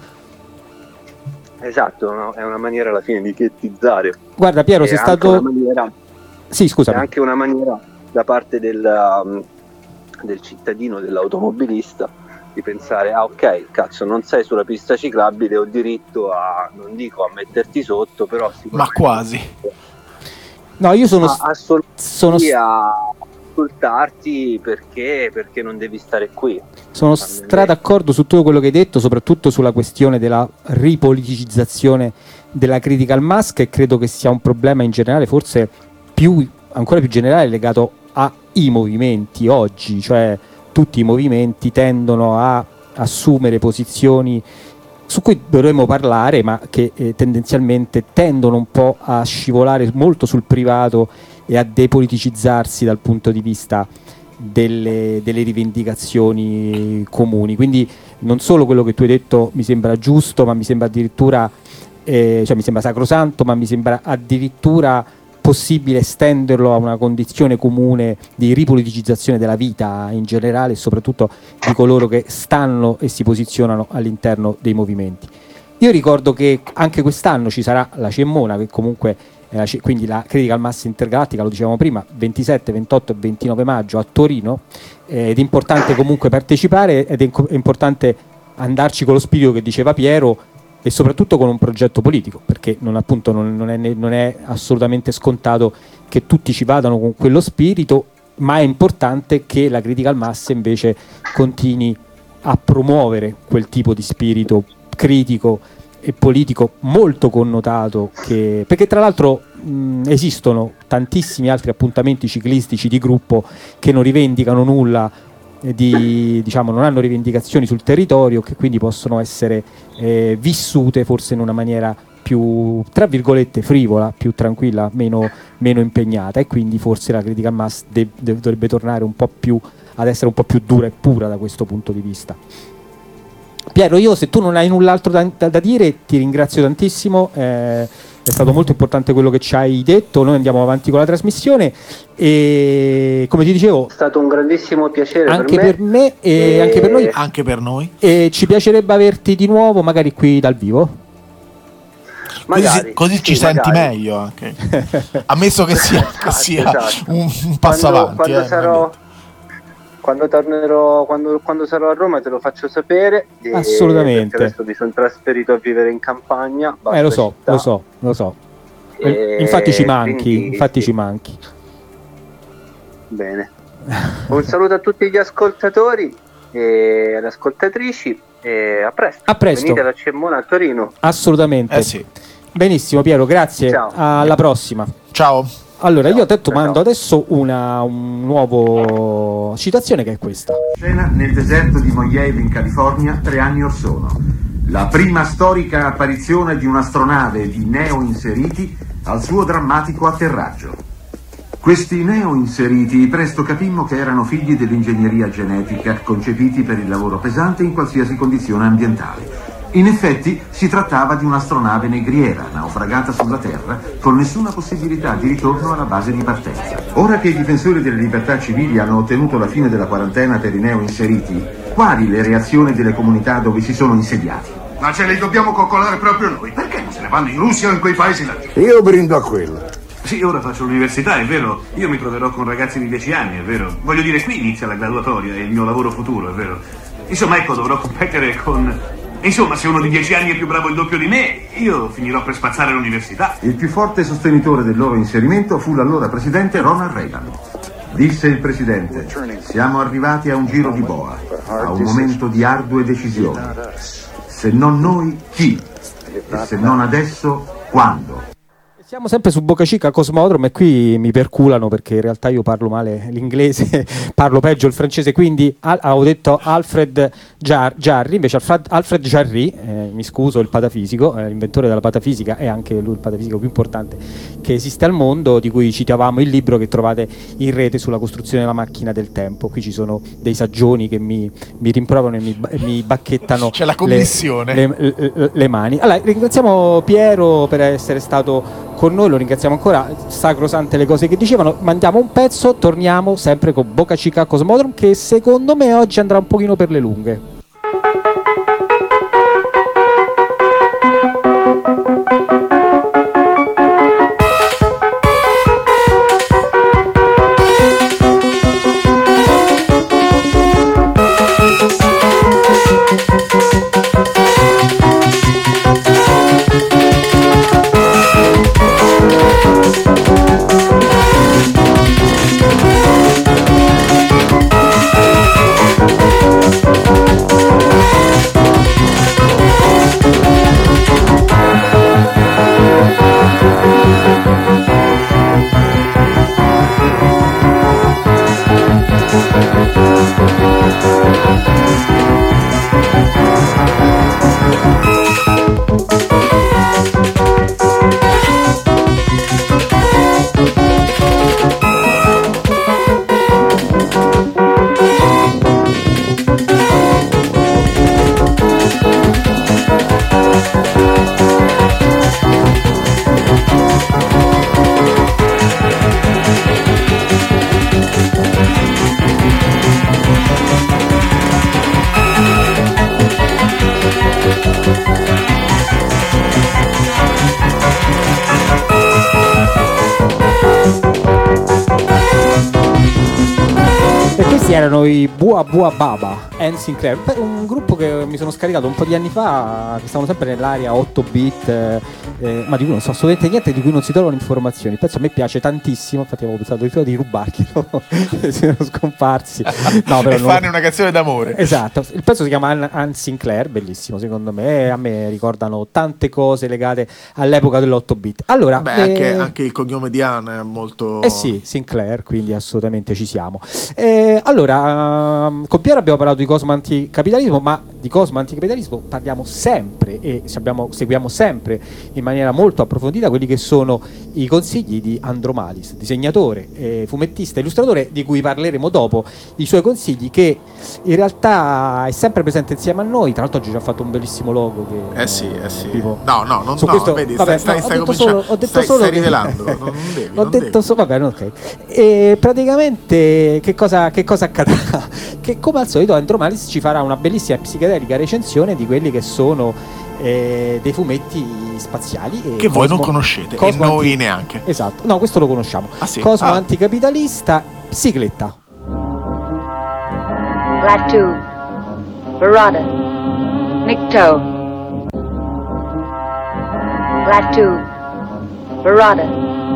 Esatto, no? È una maniera alla fine di ghettizzare. Guarda Piero, sei stato... Una maniera... Sì, scusa. È anche una maniera da parte del, um, del cittadino, dell'automobilista, di pensare: ah, ok, cazzo, non sei sulla pista ciclabile, ho diritto a, non dico a metterti sotto, però ma quasi. No, io sono assolutamente sono a insultarti perché perché non devi stare qui. Sono stra d'accordo su tutto quello che hai detto, soprattutto sulla questione della ripoliticizzazione della critical mass, che credo che sia un problema in generale, forse più, ancora più generale, legato ai movimenti oggi, cioè tutti i movimenti tendono a assumere posizioni su cui dovremmo parlare, ma che eh, tendenzialmente tendono un po' a scivolare molto sul privato e a depoliticizzarsi dal punto di vista delle, delle rivendicazioni comuni. Quindi non solo quello che tu hai detto mi sembra giusto, ma mi sembra addirittura eh, cioè mi sembra sacrosanto, ma mi sembra addirittura possibile estenderlo a una condizione comune di ripoliticizzazione della vita in generale e soprattutto di coloro che stanno e si posizionano all'interno dei movimenti. Io ricordo che anche quest'anno ci sarà la Cemmona, che comunque è la, quindi la Critical Mass Intergalattica, lo dicevamo prima, ventisette, ventotto e ventinove maggio a Torino, eh, ed è importante comunque partecipare ed è, è importante andarci con lo spirito che diceva Piero, e soprattutto con un progetto politico, perché non, appunto, non, non, è, non è assolutamente scontato che tutti ci vadano con quello spirito, ma è importante che la Critical Mass invece continui a promuovere quel tipo di spirito critico e politico molto connotato, che, perché tra l'altro mh, esistono tantissimi altri appuntamenti ciclistici di gruppo che non rivendicano nulla, di, diciamo, non hanno rivendicazioni sul territorio, che quindi possono essere eh, vissute forse in una maniera più, tra virgolette, frivola, più tranquilla, meno, meno impegnata, e quindi forse la Critical Mass de- de- dovrebbe tornare un po' più ad essere un po' più dura e pura da questo punto di vista. Piero, io se tu non hai null'altro da, da, da dire ti ringrazio tantissimo, eh, è stato molto importante quello che ci hai detto, noi andiamo avanti con la trasmissione e come ti dicevo è stato un grandissimo piacere anche per me, per me e, e anche per noi, anche per noi, e ci piacerebbe averti di nuovo magari qui dal vivo. Magari, così, così ci sì, senti magari. meglio anche. Ammesso che sia, che sia esatto. un, un passo quando, avanti quando eh, sarò quando tornerò quando, quando sarò a Roma te lo faccio sapere, e assolutamente, perché adesso mi sono trasferito a vivere in campagna, eh lo so città. lo so lo so E infatti ci manchi quindi, infatti sì. ci manchi Bene, un saluto a tutti gli ascoltatori e alle ascoltatrici e a presto. A presto. Venite alla Cemmona a Torino. assolutamente, eh sì. Benissimo Piero, grazie. Ciao. Alla prossima. Ciao. Allora, Ciao. io ho detto Ciao. mando adesso una un nuovo citazione che è questa. Scena nel deserto di Mojave in California tre anni or sono. La prima storica apparizione di un'astronave di neo-inseriti al suo drammatico atterraggio. Questi neo-inseriti presto capimmo che erano figli dell'ingegneria genetica, concepiti per il lavoro pesante in qualsiasi condizione ambientale. In effetti si trattava di un'astronave negriera, naufragata sulla Terra, con nessuna possibilità di ritorno alla base di partenza. Ora che i difensori delle libertà civili hanno ottenuto la fine della quarantena per i neo-inseriti, quali le reazioni delle comunità dove si sono insediati? Ma ce li dobbiamo coccolare proprio noi. Perché non se ne vanno in Russia o in quei paesi laggiù? Io brindo a quello. Sì, ora faccio l'università, è vero. Io mi troverò con ragazzi di dieci anni, è vero. Voglio dire, qui inizia la graduatoria e il mio lavoro futuro, è vero. Insomma, ecco, dovrò competere con... Insomma, se uno di dieci anni è più bravo il doppio di me, io finirò per spazzare l'università. Il più forte sostenitore del loro inserimento fu l'allora presidente Ronald Reagan. Disse il presidente: siamo arrivati a un giro di boa, a un momento di ardue decisioni. Se non noi, chi? E se non adesso, quando? Siamo sempre su Boca Chica Cosmodrome e qui mi perculano perché in realtà io parlo male l'inglese, parlo peggio il francese, quindi al, avevo detto Alfred Jar, Jarry, invece Alfred, Alfred Jarry, eh, mi scuso, il patafisico, eh, l'inventore della patafisica, è anche lui il patafisico più importante che esiste al mondo, di cui citavamo il libro che trovate in rete sulla costruzione della macchina del tempo. Qui ci sono dei saggioni che mi, mi rimprovano e mi, e mi bacchettano C'è la commissione. le, le, le, le mani. Allora, ringraziamo Piero per essere stato con noi, lo ringraziamo ancora, sacrosante le cose che dicevano. Mandiamo un pezzo, torniamo sempre con Boca Chica Cosmodrome, che secondo me oggi andrà un pochino per le lunghe. Questi erano i Bua Bua Baba, Anne Sinclair, un gruppo che mi sono scaricato un po' di anni fa, che stavano sempre nell'area otto bit, eh, ma di cui non so assolutamente niente, di cui non si trovano informazioni. Il pezzo a me piace tantissimo, infatti avevo pensato di, di rubarglielo, siano scomparsi. No, però e non... farne una canzone d'amore. Esatto, il pezzo si chiama Anne, Anne Sinclair, bellissimo secondo me, a me ricordano tante cose legate all'epoca dell'otto bit. Allora, Beh, eh... anche, anche il cognome di Anne è molto... Eh sì, Sinclair, quindi assolutamente ci siamo. Eh, allora, um, con Piero abbiamo parlato di Cosmo Anticapitalismo, ma di Cosmo Anticapitalismo parliamo sempre e abbiamo, seguiamo sempre in maniera molto approfondita quelli che sono i consigli di Andromalis, disegnatore, eh, fumettista, illustratore, di cui parleremo dopo, i suoi consigli, che in realtà è sempre presente insieme a noi. Tra l'altro oggi ci ha fatto un bellissimo logo che, eh sì, eh sì. Tipo, no, no, non su no, questo, vedi, vabbè, stai, no, stai, ho detto cominciando, solo, ho detto stai, solo stai che- rivelando, non, non devi, ho non detto devi. solo, va bene, ok. E praticamente che cosa, che cosa accadrà? Che come al solito Andromalis ci farà una bellissima psichedelica recensione di quelli che sono eh, dei fumetti spaziali e Che voi non Cosmo- conoscete, e Cosmo noi anti- neanche. Esatto, no, questo lo conosciamo. Ah, sì? Cosmo Ah. Anticapitalista, sigletta. Latu, Barada, Nikto. Latu, Barada,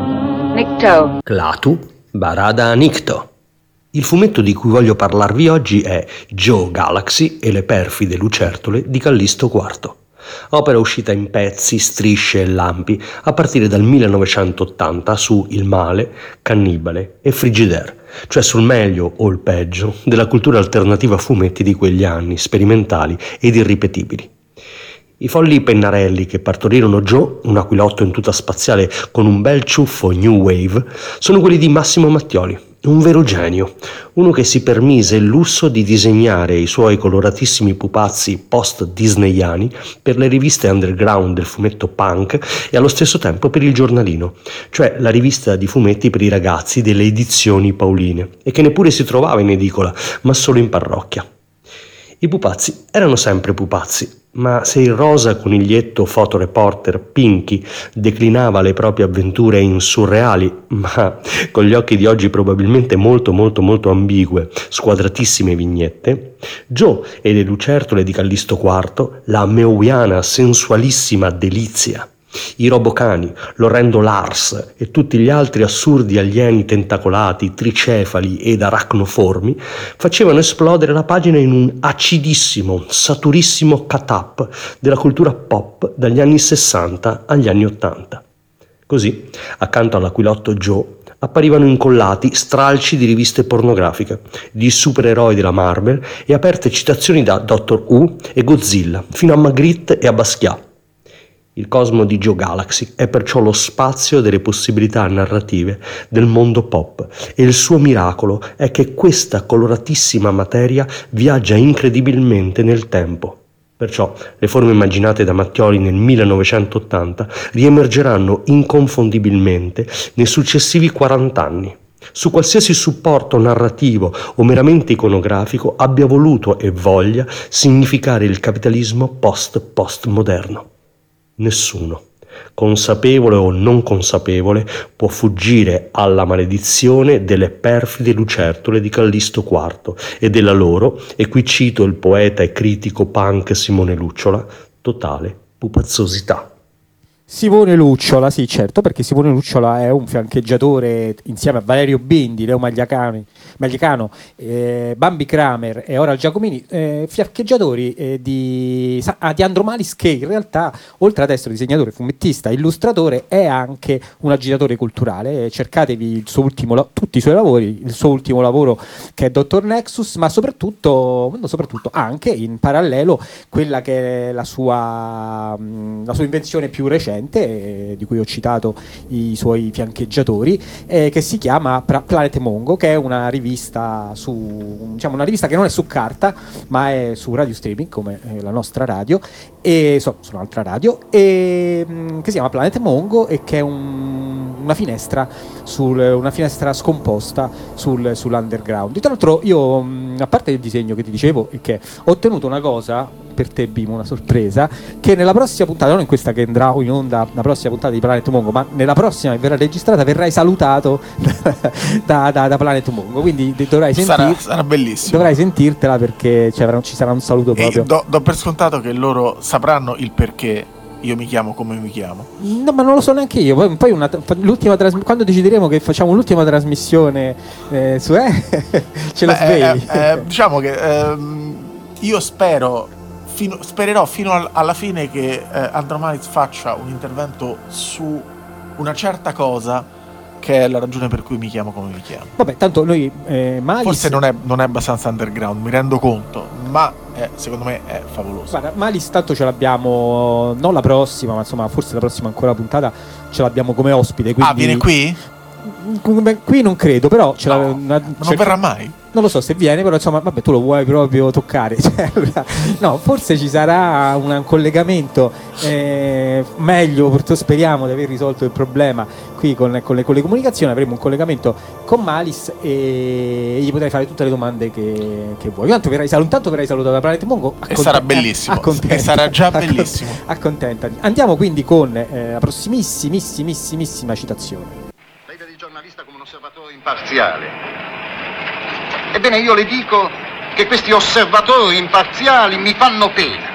Nikto. Klaatu Barada Nikto. Il fumetto di cui voglio parlarvi oggi è Joe Galaxy e le perfide lucertole di Callisto quarto. Opera uscita in pezzi, strisce e lampi a partire dal millenovecentottanta su Il Male, Cannibale e Frigidaire, cioè sul meglio o il peggio della cultura alternativa a fumetti di quegli anni, sperimentali ed irripetibili. I folli pennarelli che partorirono Joe, un aquilotto in tuta spaziale con un bel ciuffo new wave, sono quelli di Massimo Mattioli, un vero genio, uno che si permise il lusso di disegnare i suoi coloratissimi pupazzi post-disneyani per le riviste underground del fumetto punk e allo stesso tempo per il Giornalino, cioè la rivista di fumetti per i ragazzi delle edizioni Pauline, e che neppure si trovava in edicola, ma solo in parrocchia. I pupazzi erano sempre pupazzi, ma se il rosa coniglietto fotoreporter Pinky declinava le proprie avventure in surreali, ma con gli occhi di oggi probabilmente molto molto molto ambigue, squadratissime vignette, Joe e le lucertole di Callisto quarto, la meowiana sensualissima delizia, i robocani, l'orrendo Lars e tutti gli altri assurdi alieni tentacolati, tricefali ed aracnoformi facevano esplodere la pagina in un acidissimo, saturissimo cut-up della cultura pop dagli anni sessanta agli anni ottanta. Così, accanto all'aquilotto Joe, apparivano incollati stralci di riviste pornografiche, di supereroi della Marvel e aperte citazioni da Doctor Who e Godzilla, fino a Magritte e a Basquiat. Il cosmo di Joe Galaxy è perciò lo spazio delle possibilità narrative del mondo pop, e il suo miracolo è che questa coloratissima materia viaggia incredibilmente nel tempo. Perciò le forme immaginate da Mattioli nel millenovecentottanta riemergeranno inconfondibilmente nei successivi quaranta anni, su qualsiasi supporto narrativo o meramente iconografico abbia voluto e voglia significare il capitalismo post-postmoderno. Nessuno, consapevole o non consapevole, può fuggire alla maledizione delle perfide lucertole di Callisto quarto e della loro, e qui cito il poeta e critico punk Simone Lucciola, totale pupazzosità. Simone Lucciola, sì certo, perché Simone Lucciola è un fiancheggiatore insieme a Valerio Bindi, Leo Magliacani, Magliacano, eh, Bambi Kramer e Oral Giacomini, eh, fiancheggiatori eh, di, ah, di Andromalis, che in realtà oltre ad essere disegnatore, fumettista, illustratore è anche un agitatore culturale. Eh, cercatevi il suo ultimo la- tutti i suoi lavori, il suo ultimo lavoro che è Doctor Nexus, ma soprattutto, non soprattutto anche in parallelo quella che è la sua, mh, la sua invenzione più recente, eh, di cui ho citato i suoi fiancheggiatori, eh, che si chiama Pra- Planet Mongo, che è una rivista su, diciamo una rivista che non è su carta ma è su radio streaming, come eh, la nostra radio, e so, su un'altra radio, e, mh, che si chiama Planet Mongo, e che è un, una finestra sul, una finestra scomposta sul, sull'underground. Tra l'altro io, mh, a parte il disegno che ti dicevo, è che ho ottenuto una cosa per te, Bimo, una sorpresa, che nella prossima puntata, non in questa che andrà in onda, la prossima puntata di Planet Mongo, ma nella prossima che verrà registrata verrai salutato da, da, da Planet Mongo, quindi dovrai sentir- sarà, sarà bellissimo. Dovrai sentirtela perché ci sarà un saluto proprio. E do, do per scontato che loro sapranno il perché io mi chiamo come mi chiamo. No, ma non lo so neanche io. Poi, poi una, l'ultima trasm- quando decideremo che facciamo l'ultima trasmissione eh, su eh, ce lo svegli. Eh, eh, diciamo che ehm, io spero fino, spererò fino al, alla fine che eh, Andromaliz faccia un intervento su una certa cosa che è la ragione per cui mi chiamo come mi chiamo. Vabbè, tanto noi eh, Malice... forse non è, non è abbastanza underground, mi rendo conto, ma è, secondo me è favoloso. Guarda, Malice tanto ce l'abbiamo non la prossima, ma insomma forse la prossima ancora puntata ce l'abbiamo come ospite, quindi... Ah, viene qui? Qui non credo, però ce no, la, una, non cerca... verrà mai? Non lo so se viene, però insomma, vabbè, tu lo vuoi proprio toccare. Cioè, no, forse ci sarà un, un collegamento eh, meglio, speriamo di aver risolto il problema qui con, con, le, con le comunicazioni. Avremo un collegamento con Malice e gli potrai fare tutte le domande che, che vuoi. Intanto verrai, intanto verrai salutato da Planet Mongo. E sarà bellissimo. E sarà già bellissimo. Accontentati. Andiamo quindi con eh, la prossimissimissima citazione. Lei vede il giornalista come un osservatore imparziale. Ebbene, io le dico che questi osservatori imparziali mi fanno pena.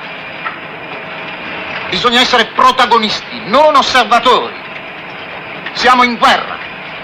Bisogna essere protagonisti, non osservatori. Siamo in guerra.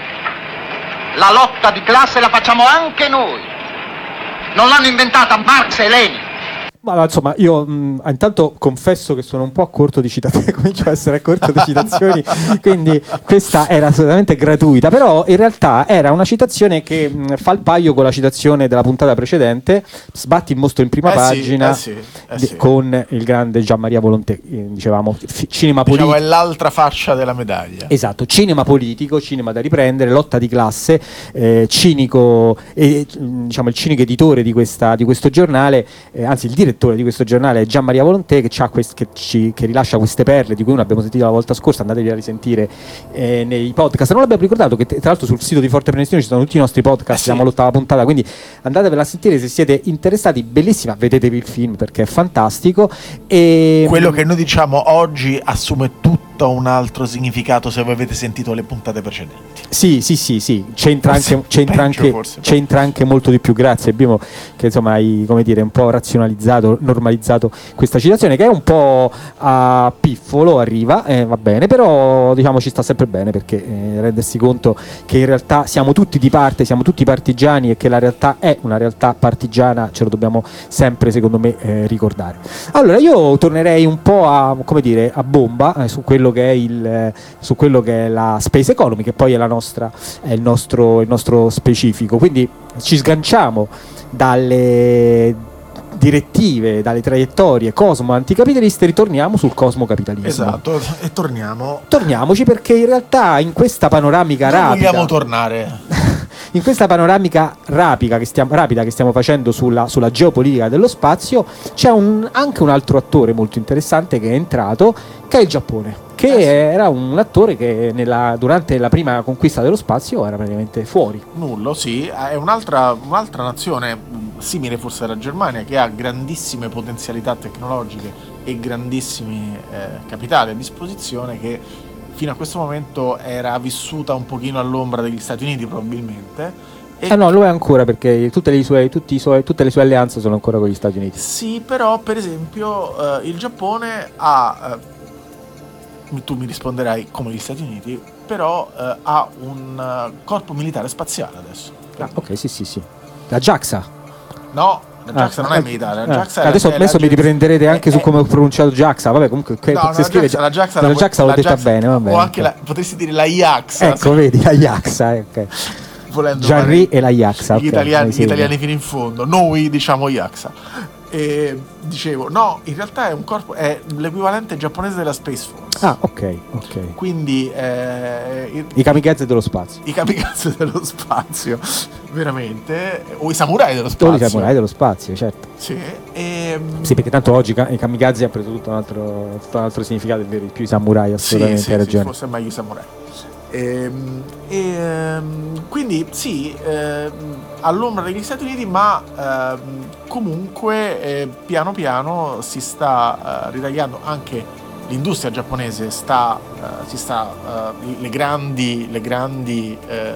La lotta di classe la facciamo anche noi. Non l'hanno inventata Marx e Lenin. Ma insomma, io mh, intanto confesso che sono un po' a corto di citazioni, comincio a essere a corto di citazioni, quindi questa era assolutamente gratuita, però in realtà era una citazione che mh, fa il paio con la citazione della puntata precedente, sbatti il mostro in prima eh pagina sì, eh sì, eh di, sì. con il grande Gian Maria Volonté, eh, dicevamo, f- cinema politico. Diciamo è l'altra faccia della medaglia. Esatto, cinema politico, cinema da riprendere, lotta di classe, eh, cinico, eh, diciamo il cinico editore di, questa, di questo giornale, eh, anzi il direttore di questo giornale è Gian Maria Volonté, che, c'ha quest- che, ci, che rilascia queste perle di cui noi abbiamo sentito la volta scorsa, andatevi a risentire eh, nei podcast. Non l'abbiamo ricordato che t- tra l'altro sul sito di Forte Prenestino ci sono tutti i nostri podcast, eh sì. siamo all'ottava puntata, quindi andatevela a sentire se siete interessati, bellissima, vedetevi il film perché è fantastico. E quello che noi diciamo oggi assume tutto un altro significato se voi avete sentito le puntate precedenti. Sì, sì, sì, sì, c'entra Forse anche, c'entra peggio, anche, forse c'entra anche molto di più, grazie Bimo, che insomma hai, come dire, un po' razionalizzato, normalizzato questa citazione, che è un po' a piffolo, arriva, eh, va bene, però diciamo ci sta sempre bene, perché eh, rendersi conto che in realtà siamo tutti di parte, siamo tutti partigiani e che la realtà è una realtà partigiana, ce lo dobbiamo sempre, secondo me, eh, ricordare. Allora io tornerei un po' a, come dire, a bomba eh, su quello che è il eh, su quello che è la space economy, che poi è la nostra è il nostro il nostro specifico, quindi ci sganciamo dalle direttive, dalle traiettorie cosmo anticapitaliste, ritorniamo sul cosmo capitalismo. Esatto, e torniamo torniamoci perché in realtà in questa panoramica non rapida vogliamo tornare in questa panoramica rapida che stiamo, rapida che stiamo facendo sulla, sulla geopolitica dello spazio c'è un, anche un altro attore molto interessante che è entrato, che è il Giappone, che eh sì. era un attore che nella, durante la prima conquista dello spazio era praticamente fuori. Nullo, sì, è un'altra, un'altra nazione simile forse alla Germania, che ha grandissime potenzialità tecnologiche e grandissimi eh, capitali a disposizione, che fino a questo momento era vissuta un pochino all'ombra degli Stati Uniti probabilmente. E ah no, lo è ancora, perché tutte le sue, tutti i suoi, tutte le sue alleanze sono ancora con gli Stati Uniti. Sì, però per esempio eh, il Giappone ha, eh, tu mi risponderai come gli Stati Uniti, però eh, ha un uh, corpo militare spaziale adesso. Ah, ok, sì sì sì. La JAXA? No, la JAXA ah, non è eh, militare, la eh, JAXA adesso, è adesso la, mi riprenderete anche è, su come ho pronunciato JAXA, vabbè comunque che, no, se no, scrive JAXA, la JAXA, la la, JAXA l'ho la detta JAXA, bene, va bene. O anche la, potresti dire la JAXA. Ecco, vedi, la JAXA, ok. Jarry e la JAXA, gli okay, italiani, gli italiani fino in fondo, noi diciamo JAXA. E dicevo, no, in realtà è un corpo, è l'equivalente giapponese della Space Force. Ah, ok, ok. Quindi eh, il, i kamikaze dello spazio. I kamikaze dello spazio, veramente, o i samurai dello spazio. O i samurai dello spazio, certo. Sì, e, sì, perché tanto oggi i kamikaze hanno preso tutto un altro, tutto un altro significato, è vero, più i samurai, assolutamente, sì, hai sì, ragione. Sì, forse è meglio i samurai. Ehm, e, ehm, quindi sì, ehm, all'ombra degli Stati Uniti, ma ehm, comunque eh, piano piano si sta eh, ritagliando anche l'industria giapponese, sta, eh, si sta, eh, le grandi, le grandi eh,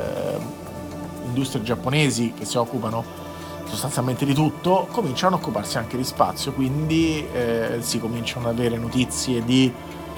industrie giapponesi che si occupano sostanzialmente di tutto, cominciano ad occuparsi anche di spazio, quindi eh, si cominciano ad avere notizie di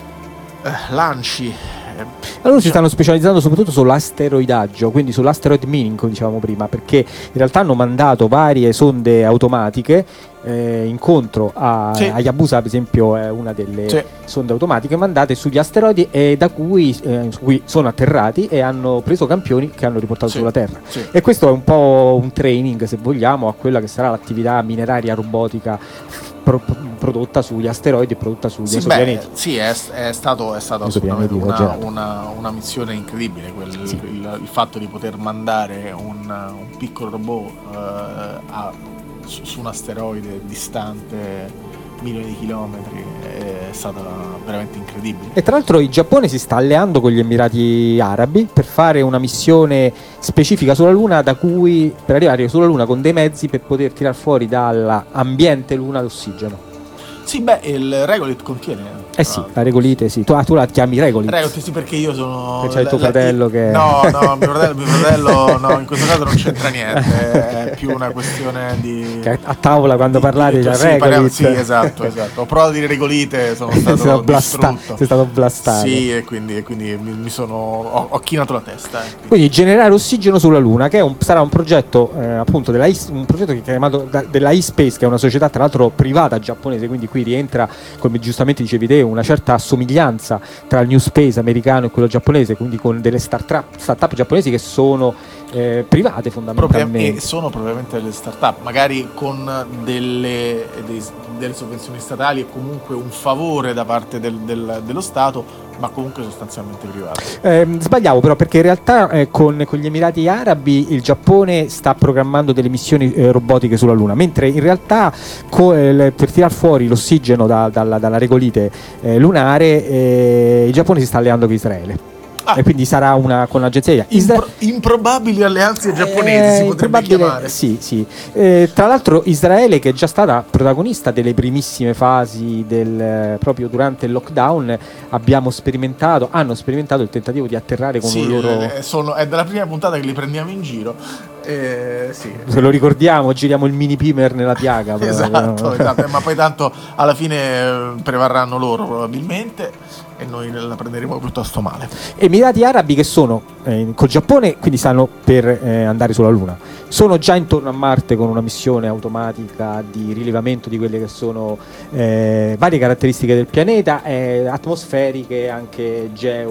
eh, lanci. Allora si stanno specializzando soprattutto sull'asteroidaggio, quindi sull'asteroid mining, come dicevamo prima, perché in realtà hanno mandato varie sonde automatiche eh, incontro a Sì. Hayabusa, per esempio, è una delle Sì. sonde automatiche mandate sugli asteroidi e da cui, eh, su cui sono atterrati e hanno preso campioni che hanno riportato Sì. sulla Terra. Sì. E questo è un po' un training, se vogliamo, a quella che sarà l'attività mineraria robotica pro- prodotta sugli asteroidi e prodotta sugli Sì, esopianeti. beh, sì, è, è stato, è stato Esopianeti, assolutamente una, esagerato. una, una missione incredibile, quel- Sì. il, il fatto di poter mandare un, un piccolo robot eh, a- su, su un asteroide distante milioni di chilometri è stata veramente incredibile. E tra l'altro il Giappone si sta alleando con gli Emirati Arabi per fare una missione specifica sulla Luna, da cui per arrivare sulla Luna con dei mezzi per poter tirar fuori dall'ambiente Luna l'ossigeno. Sì, beh, il Regolith contiene. Eh sì, la regolite, sì. Tu, ah, tu la chiami regolite? Regolith sì, perché io sono. Che c'è il tuo la- la- fratello che... No, no, mio fratello, mio fratello no, in questo caso non c'entra niente, è più una questione di. Che a tavola quando parlate c'è Sì, parliamo- regolite. sì, esatto, esatto. Ho provato a dire regolite, sono Sei stato stato blasta- distrutto. sei stato blastato. Sì, e quindi, e quindi mi, mi sono. Ho, ho chinato la testa. Eh. Quindi generare ossigeno sulla Luna, che è un- sarà un progetto eh, appunto della I- un progetto che è chiamato da- della iSpace, che è una società tra l'altro privata giapponese, quindi qui rientra, come giustamente dicevi te, una certa assomiglianza tra il New Space americano e quello giapponese, quindi con delle start-up, start-up giapponesi che sono eh, private Propria- fondamentalmente. e sono probabilmente delle start-up, magari con delle, dei- delle sovvenzioni statali e comunque un favore da parte del- del- dello Stato, ma comunque sostanzialmente private. Ehm, sbagliavo però, perché in realtà eh, con, con gli Emirati Arabi il Giappone sta programmando delle missioni eh, robotiche sulla Luna, mentre in realtà co- eh, le- per tirar fuori l'ossigeno da- dalla, dalla regolite eh, lunare eh, il Giappone si sta alleando con Israele. E quindi sarà una con l'agenzia Isra- Impro- improbabili alleanze giapponesi, si potrebbe improbabile- chiamare. Sì, sì. Eh, tra l'altro Israele, che è già stata protagonista delle primissime fasi del, proprio durante il lockdown, abbiamo sperimentato, hanno sperimentato il tentativo di atterrare con Sì, un loro... eh, sono- è dalla prima puntata che li prendiamo in giro. Eh, sì. Se lo ricordiamo, giriamo il mini primer nella piaga. proprio. Esatto, esatto, ma poi tanto alla fine eh, prevarranno loro probabilmente e noi la prenderemo piuttosto male. Emirati Arabi che sono eh, col Giappone, quindi stanno per eh, andare sulla Luna. Sono già intorno a Marte con una missione automatica di rilevamento di quelle che sono eh, varie caratteristiche del pianeta, eh, atmosferiche e anche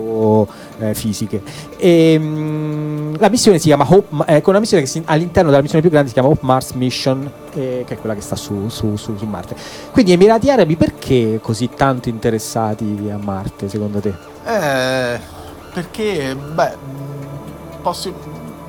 geofisiche. E, mh, la missione si chiama Hope, eh, con una missione che si, all'interno della missione più grande si chiama Hope Mars Mission, eh, che è quella che sta su, su, su, su Marte. Quindi Emirati Arabi, perché così tanto interessati a Marte secondo te? Eh, perché, beh, mh, possi-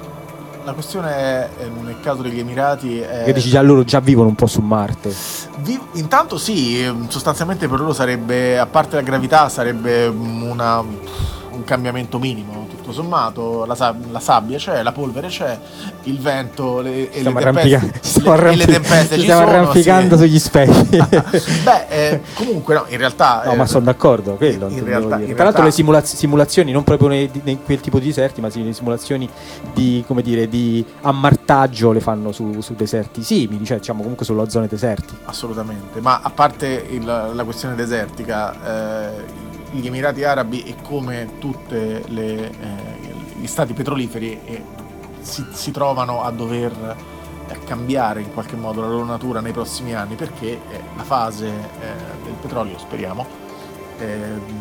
la questione è, è, nel caso degli Emirati è... Che dici già loro già vivono un po' su Marte. Vi- intanto sì, sostanzialmente per loro sarebbe, a parte la gravità, sarebbe una, un cambiamento minimo, tutto sommato, la, sab- la sabbia c'è, la polvere c'è, il vento le, e, le Stiamo tempeste, arrampica- stiamo le- e le arrampic- tempeste ci ci stiamo sono, arrampicando sì. sugli specchi. Beh, eh, comunque no, in realtà... No, eh, ma sono d'accordo, quello in intendevo realtà- dire. in Tra l'altro realtà- le simulaz- simulazioni, non proprio nei, nei quel tipo di deserti, ma sì, le simulazioni di, come dire, di ammartaggio le fanno su, su deserti simili, cioè diciamo comunque sulle zone deserti. Assolutamente, ma a parte il- la questione desertica, eh, gli Emirati Arabi e come tutte le, eh, gli stati petroliferi eh, si, si trovano a dover eh, cambiare in qualche modo la loro natura nei prossimi anni, perché eh, la fase eh, del petrolio, speriamo, eh,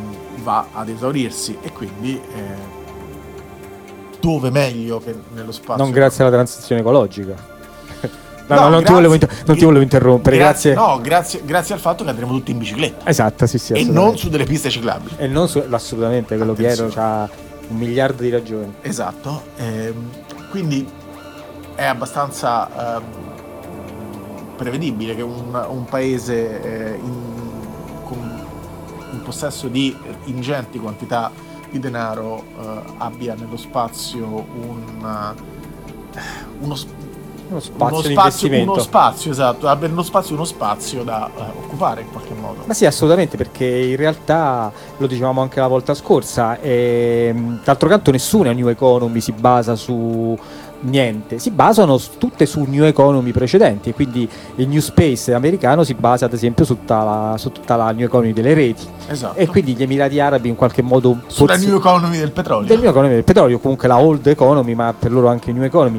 va ad esaurirsi e quindi eh, dove meglio che nello spazio. Non grazie alla transizione ecologica. No, No, no, non, ti grazie- volevo inter- non ti volevo interrompere, grazie. No, grazie, grazie al fatto che andremo tutti in bicicletta Esatto, sì, sì. e assolutamente. non su delle piste ciclabili. E non su, assolutamente, quello Piero Attenzione. ha un miliardo di ragioni. Esatto, ehm, quindi è abbastanza ehm, prevedibile che un, un paese eh, in, con, in possesso di ingenti quantità di denaro eh, abbia nello spazio un uno, uno spazio uno di spazio, investimento. uno spazio, esatto, abbia nello spazio uno spazio da eh, occupare in qualche modo. Ma sì, assolutamente, perché in realtà lo dicevamo anche la volta scorsa, ehm, d'altro canto nessuna New Economy si basa su niente, si basano s- tutte su New Economy precedenti, e quindi il New Space americano si basa ad esempio su tutta la, su tutta la New Economy delle reti, Esatto. e quindi gli Emirati Arabi in qualche modo Sulla forse- New Economy del petrolio. del New Economy del petrolio, comunque la Old Economy, ma per loro anche New Economy.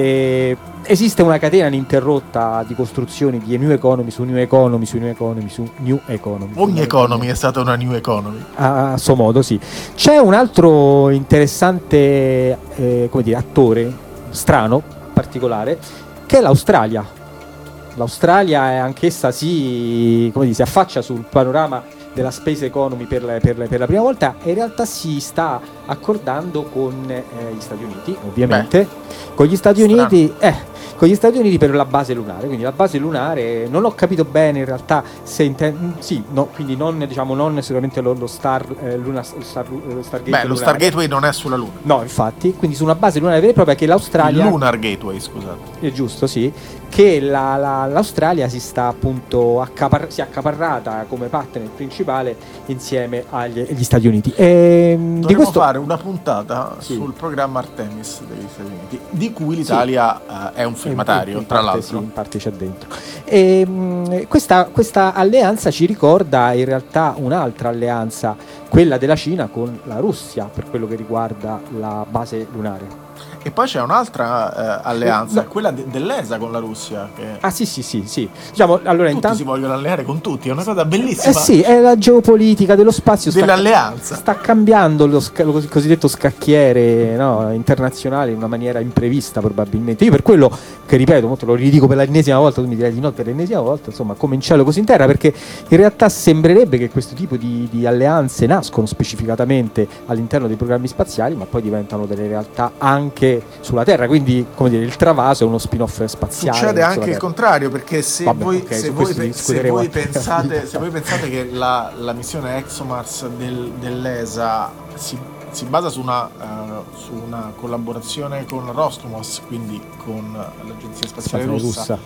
E esiste una catena ininterrotta di costruzioni di New Economy su New Economy su New Economy su New Economy. Ogni economy è stata una New Economy. A, a suo modo, sì. C'è un altro interessante eh, come dire, attore strano, particolare, che è l'Australia. L'Australia è anch'essa si, come dire, si affaccia sul panorama della space economy per la, per la- per la prima volta, e in realtà si sta accordando con eh, gli Stati Uniti, ovviamente, con gli Stati strano. Uniti eh, con gli Stati Uniti per la base lunare. Quindi la base lunare non ho capito bene in realtà se intende, sì, no, quindi non, diciamo, non sicuramente lo, lo Star eh, Luna, Star, lo Stargate Beh, lo lunare. Star Gateway non è sulla Luna. No, infatti, quindi su una base lunare vera e propria che l'Australia... Il Lunar Gateway, scusate. È giusto, sì, che la- la- l'Australia si sta appunto accapar- si è accaparrata come partner principale insieme agli, agli Stati Uniti. E, di Dovremmo questo fare una puntata Sì. sul programma Artemis degli Stati Uniti, di cui l'Italia eh, è un firmatario, in tra parte l'altro. sì, in parte c'è dentro. E, mh, questa, questa alleanza ci ricorda in realtà un'altra alleanza, quella della Cina con la Russia, per quello che riguarda la base lunare. E poi c'è un'altra eh, alleanza, Eh, no. quella de- dell'E S A con la Russia, che Ah sì sì sì sì. Diciamo, allora tutti intanto si vogliono alleare con tutti, è una cosa Eh bellissima. sì, è la geopolitica dello spazio, sta, Dell'alleanza. sta cambiando lo, sca- lo cos- cosiddetto scacchiere, no, internazionale in una maniera imprevista probabilmente. Io per quello che ripeto, molto lo ridico per l'ennesima volta, tu mi direi di no per l'ennesima volta, insomma, come in cielo così in terra, perché in realtà sembrerebbe che questo tipo di, di alleanze nascono specificatamente all'interno dei programmi spaziali, ma poi diventano delle realtà anche sulla Terra, quindi come dire, il Travaso è uno spin-off spaziale. Succede sulla anche il Terra. contrario, perché se Vabbè, voi, ok, se su voi, questo pe- se discuteremo voi anche. pensate, se voi pensate che la, la missione ExoMars del, dell'E S A si, si basa su una, eh, su una collaborazione con Roscosmos, quindi con l'Agenzia Spaziale Spaziale Russa, russa.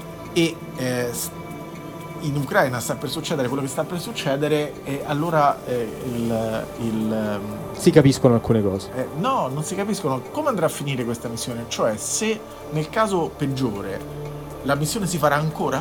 e eh, s- in Ucraina sta per succedere quello che sta per succedere, e allora eh, il, il ehm, Si capiscono alcune cose. eh, no, non si capiscono come andrà a finire questa missione. Cioè, se nel caso peggiore la missione si farà ancora,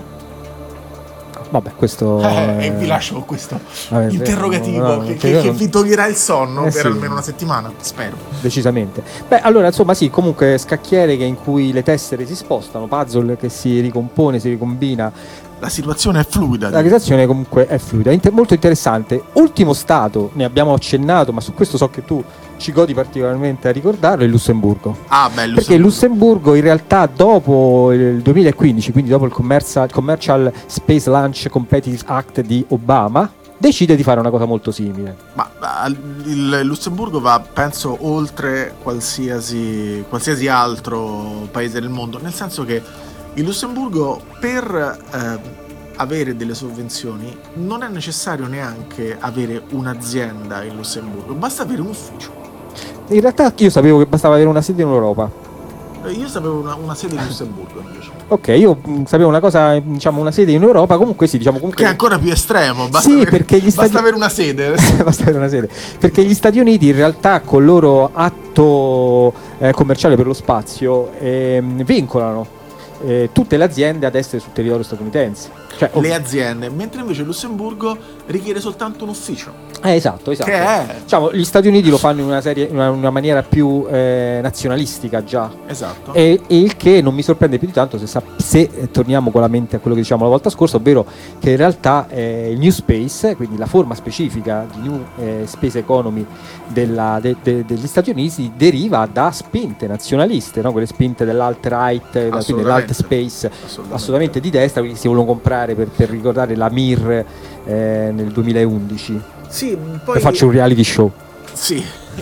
Vabbè, questo eh, e eh, vi lascio con questo vabbè, interrogativo no, no, che, che che- io che non- vi toglierà il sonno Eh per sì. almeno una settimana, spero. decisamente. Beh, allora, insomma, sì, comunque scacchiere che in cui le tessere si spostano, puzzle che si ricompone, si ricombina. La situazione è fluida. La situazione comunque è fluida, Inter- molto interessante. Ultimo stato, ne abbiamo accennato, ma su questo so che tu ci godi particolarmente a ricordarlo, è il Lussemburgo. Ah, bello. Perché il Lussemburgo in realtà dopo il duemilaquindici, quindi dopo il Commercial, Commercial Space Launch Competitive Act di Obama, decide di fare una cosa molto simile. Ma, ma il Lussemburgo va, penso, oltre qualsiasi, qualsiasi altro paese del mondo, nel senso che il Lussemburgo, per eh, avere delle sovvenzioni, non è necessario neanche avere un'azienda in Lussemburgo, basta avere un ufficio. In realtà io sapevo che bastava avere una sede in Europa. Eh, Io sapevo una, una sede in Lussemburgo invece. Ok, io mh, sapevo una cosa, diciamo una sede in Europa, comunque sì, diciamo comunque Che è ancora più estremo, basta, Sì, avere, perché gli basta Stati- avere una sede. basta avere una sede. Perché gli Stati Uniti in realtà col loro atto eh, commerciale per lo spazio ehm, vincolano eh, tutte le aziende ad essere sul territorio statunitense. Cioè, ov- Le aziende, mentre invece il Lussemburgo richiede soltanto un ufficio. Eh, esatto, esatto. Che è? Diciamo, gli Stati Uniti lo fanno in una, serie, in una, una maniera più eh, nazionalistica già. Esatto. E, e il che non mi sorprende più di tanto se, sap- se eh, torniamo con la mente a quello che diciamo la volta scorsa, ovvero che in realtà eh, il New Space, quindi la forma specifica di New eh, Space Economy della- de- de- degli Stati Uniti, deriva da spinte nazionaliste, no? Quelle spinte dell'alt-right, eh, quindi dell'alt space, Assolutamente. assolutamente di destra, quindi si vogliono comprare per, per ricordare la Mir eh, nel duemilaundici. Sì, poi E faccio un reality show. Sì.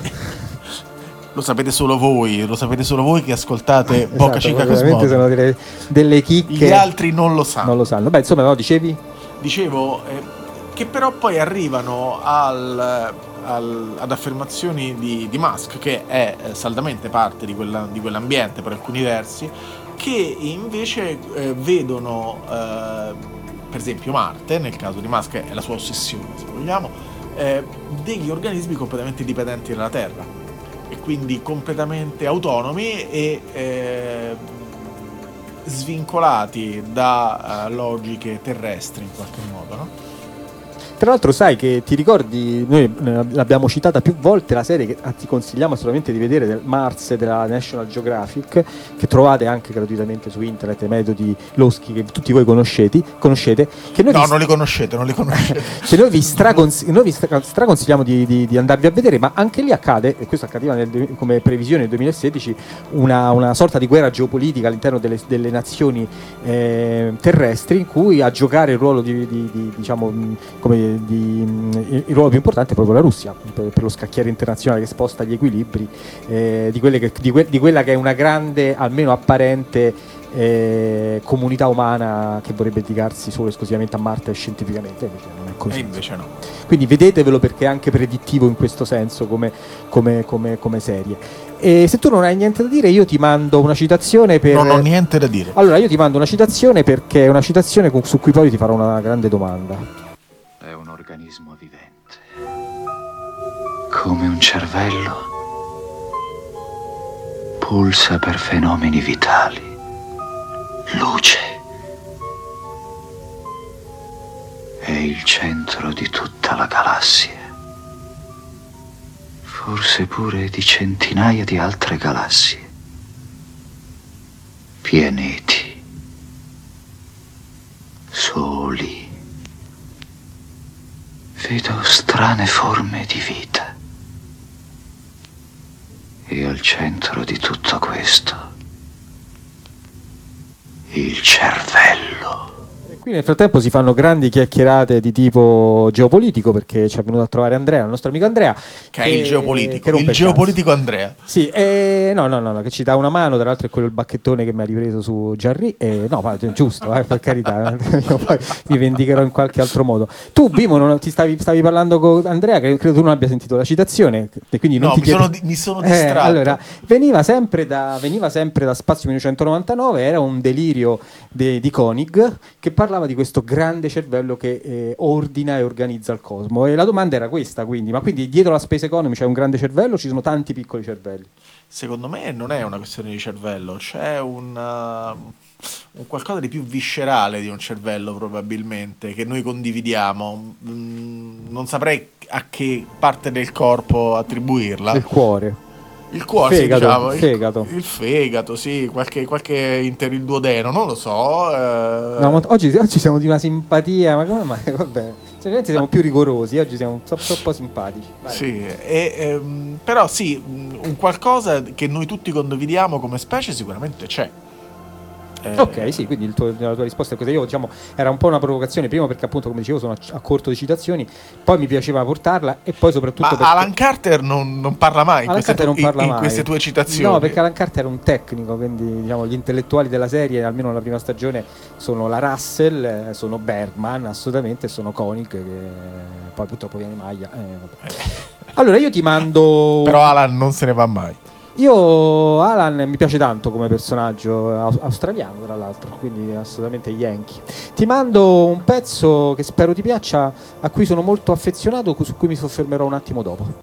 Lo sapete solo voi, lo sapete solo voi che ascoltate Boca Esatto, Chica ovviamente sono Cosmodo. delle, delle chicche. Gli altri non lo sanno. Non lo sanno. Beh, insomma, no, dicevi? Dicevo, eh, che però poi arrivano al, al, ad affermazioni di, di Musk, che è eh, saldamente parte di, quella, di quell'ambiente per alcuni versi, che invece eh, vedono, eh, per esempio Marte, nel caso di Musk è la sua ossessione se vogliamo, eh, degli organismi completamente dipendenti dalla Terra e quindi completamente autonomi e eh, svincolati da uh, logiche terrestri in qualche modo, no? Tra l'altro sai che ti ricordi, noi l'abbiamo citata più volte, la serie che ti consigliamo assolutamente di vedere, del Mars della National Geographic, che trovate anche gratuitamente su internet, ai metodi loschi che tutti voi conoscete, conoscete che noi no, vi... non li conoscete, non li conoscete. che noi vi, stracons- noi vi stra- straconsigliamo di, di, di andarvi a vedere, ma anche lì accade, e questo accadeva nel, come previsione nel duemilasedici, una, una sorta di guerra geopolitica all'interno delle, delle nazioni eh, terrestri, in cui a giocare il ruolo di, di, di diciamo come Di, il, il ruolo più importante è proprio la Russia per, per lo scacchiere internazionale che sposta gli equilibri eh, di, quelle che, di, que, di quella che è una grande, almeno apparente, eh, comunità umana che vorrebbe dedicarsi solo e esclusivamente a Marte scientificamente, invece non è così. E invece no. Quindi vedetevelo, perché è anche predittivo in questo senso come, come, come, come serie. E se tu non hai niente da dire, io ti mando una citazione per... Non ho niente da dire. Allora io ti mando una citazione, perché è una citazione con, su cui poi ti farò una grande domanda. È un organismo vivente, come un cervello, pulsa per fenomeni vitali, luce, è il centro di tutta la galassia, forse pure di centinaia di altre galassie, pianeti, soli. Vedo strane forme di vita. E al centro di tutto questo, il cervello. Qui nel frattempo si fanno grandi chiacchierate di tipo geopolitico, perché ci è venuto a trovare Andrea, il nostro amico Andrea, che è il geopolitico, che il geopolitico Andrea. Sì, eh, no, no, no, no, che ci dà una mano, tra l'altro è quello il bacchettone che mi ha ripreso su Jarry, eh, no, ma è giusto, eh, per carità, io poi mi vendicherò in qualche altro modo. Tu, Bimo, non, ti stavi, stavi parlando con Andrea, che credo tu non abbia sentito la citazione, e quindi non no, ti mi, chiedo... sono, mi sono eh, distratto. Allora, veniva sempre da, veniva sempre da Spazio millenovecentonovantanove, era un delirio de, di Koenig, che parlava di questo grande cervello che eh, ordina e organizza il cosmo, e la domanda era questa, quindi ma quindi dietro la Space Economy c'è un grande cervello o ci sono tanti piccoli cervelli? Secondo me non è una questione di cervello, c'è un, uh, un qualcosa di più viscerale di un cervello, probabilmente, che noi condividiamo. Mm, non saprei a che parte del corpo attribuirla. Il cuore. Il cuore, fegato, sì, diciamo, il fegato. Il, il fegato, sì, qualche, qualche inter il duodeno, non lo so. Eh. No, ma oggi, oggi siamo di una simpatia, ma come mai? Vabbè, cioè, siamo più rigorosi, oggi siamo troppo simpatici. Vai. Sì, e, ehm, però sì, un qualcosa che noi tutti condividiamo come specie sicuramente c'è. Eh. Ok, sì, quindi il tuo, la tua risposta è questa. Io, diciamo, era un po' una provocazione, prima perché appunto, come dicevo, sono a, a corto di citazioni, poi mi piaceva portarla, e poi soprattutto ma perché... Alan Carter non, non parla mai, in queste, tu, non parla in, mai in queste tue citazioni. No, perché Alan Carter era un tecnico, quindi diciamo gli intellettuali della serie, almeno nella prima stagione, sono la Russell, eh, sono Bergman, assolutamente, sono Koenig, che poi purtroppo viene Maglia. Eh, allora io ti mando... Però Alan non se ne va mai. Io Alan mi piace tanto come personaggio, australiano tra l'altro, quindi assolutamente Yankee. Ti mando un pezzo che spero ti piaccia, a cui sono molto affezionato, su cui mi soffermerò un attimo dopo.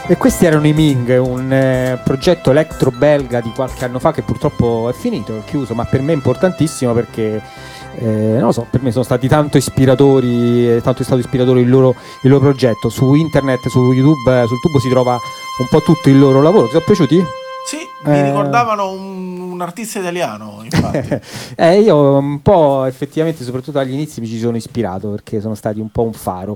E questi erano i Ming, un eh, progetto electro-belga di qualche anno fa che purtroppo è finito, è chiuso, ma per me è importantissimo perché eh, non lo so, per me sono stati tanto ispiratori, eh, tanto è stato ispiratore il loro, il loro progetto. Su internet, su YouTube, eh, sul tubo si trova un po' tutto il loro lavoro. Ti sono piaciuti? Sì, mi Eh. ricordavano un, un artista italiano, infatti. Eh, io un po' effettivamente, soprattutto agli inizi, mi ci sono ispirato perché sono stati un po' un faro.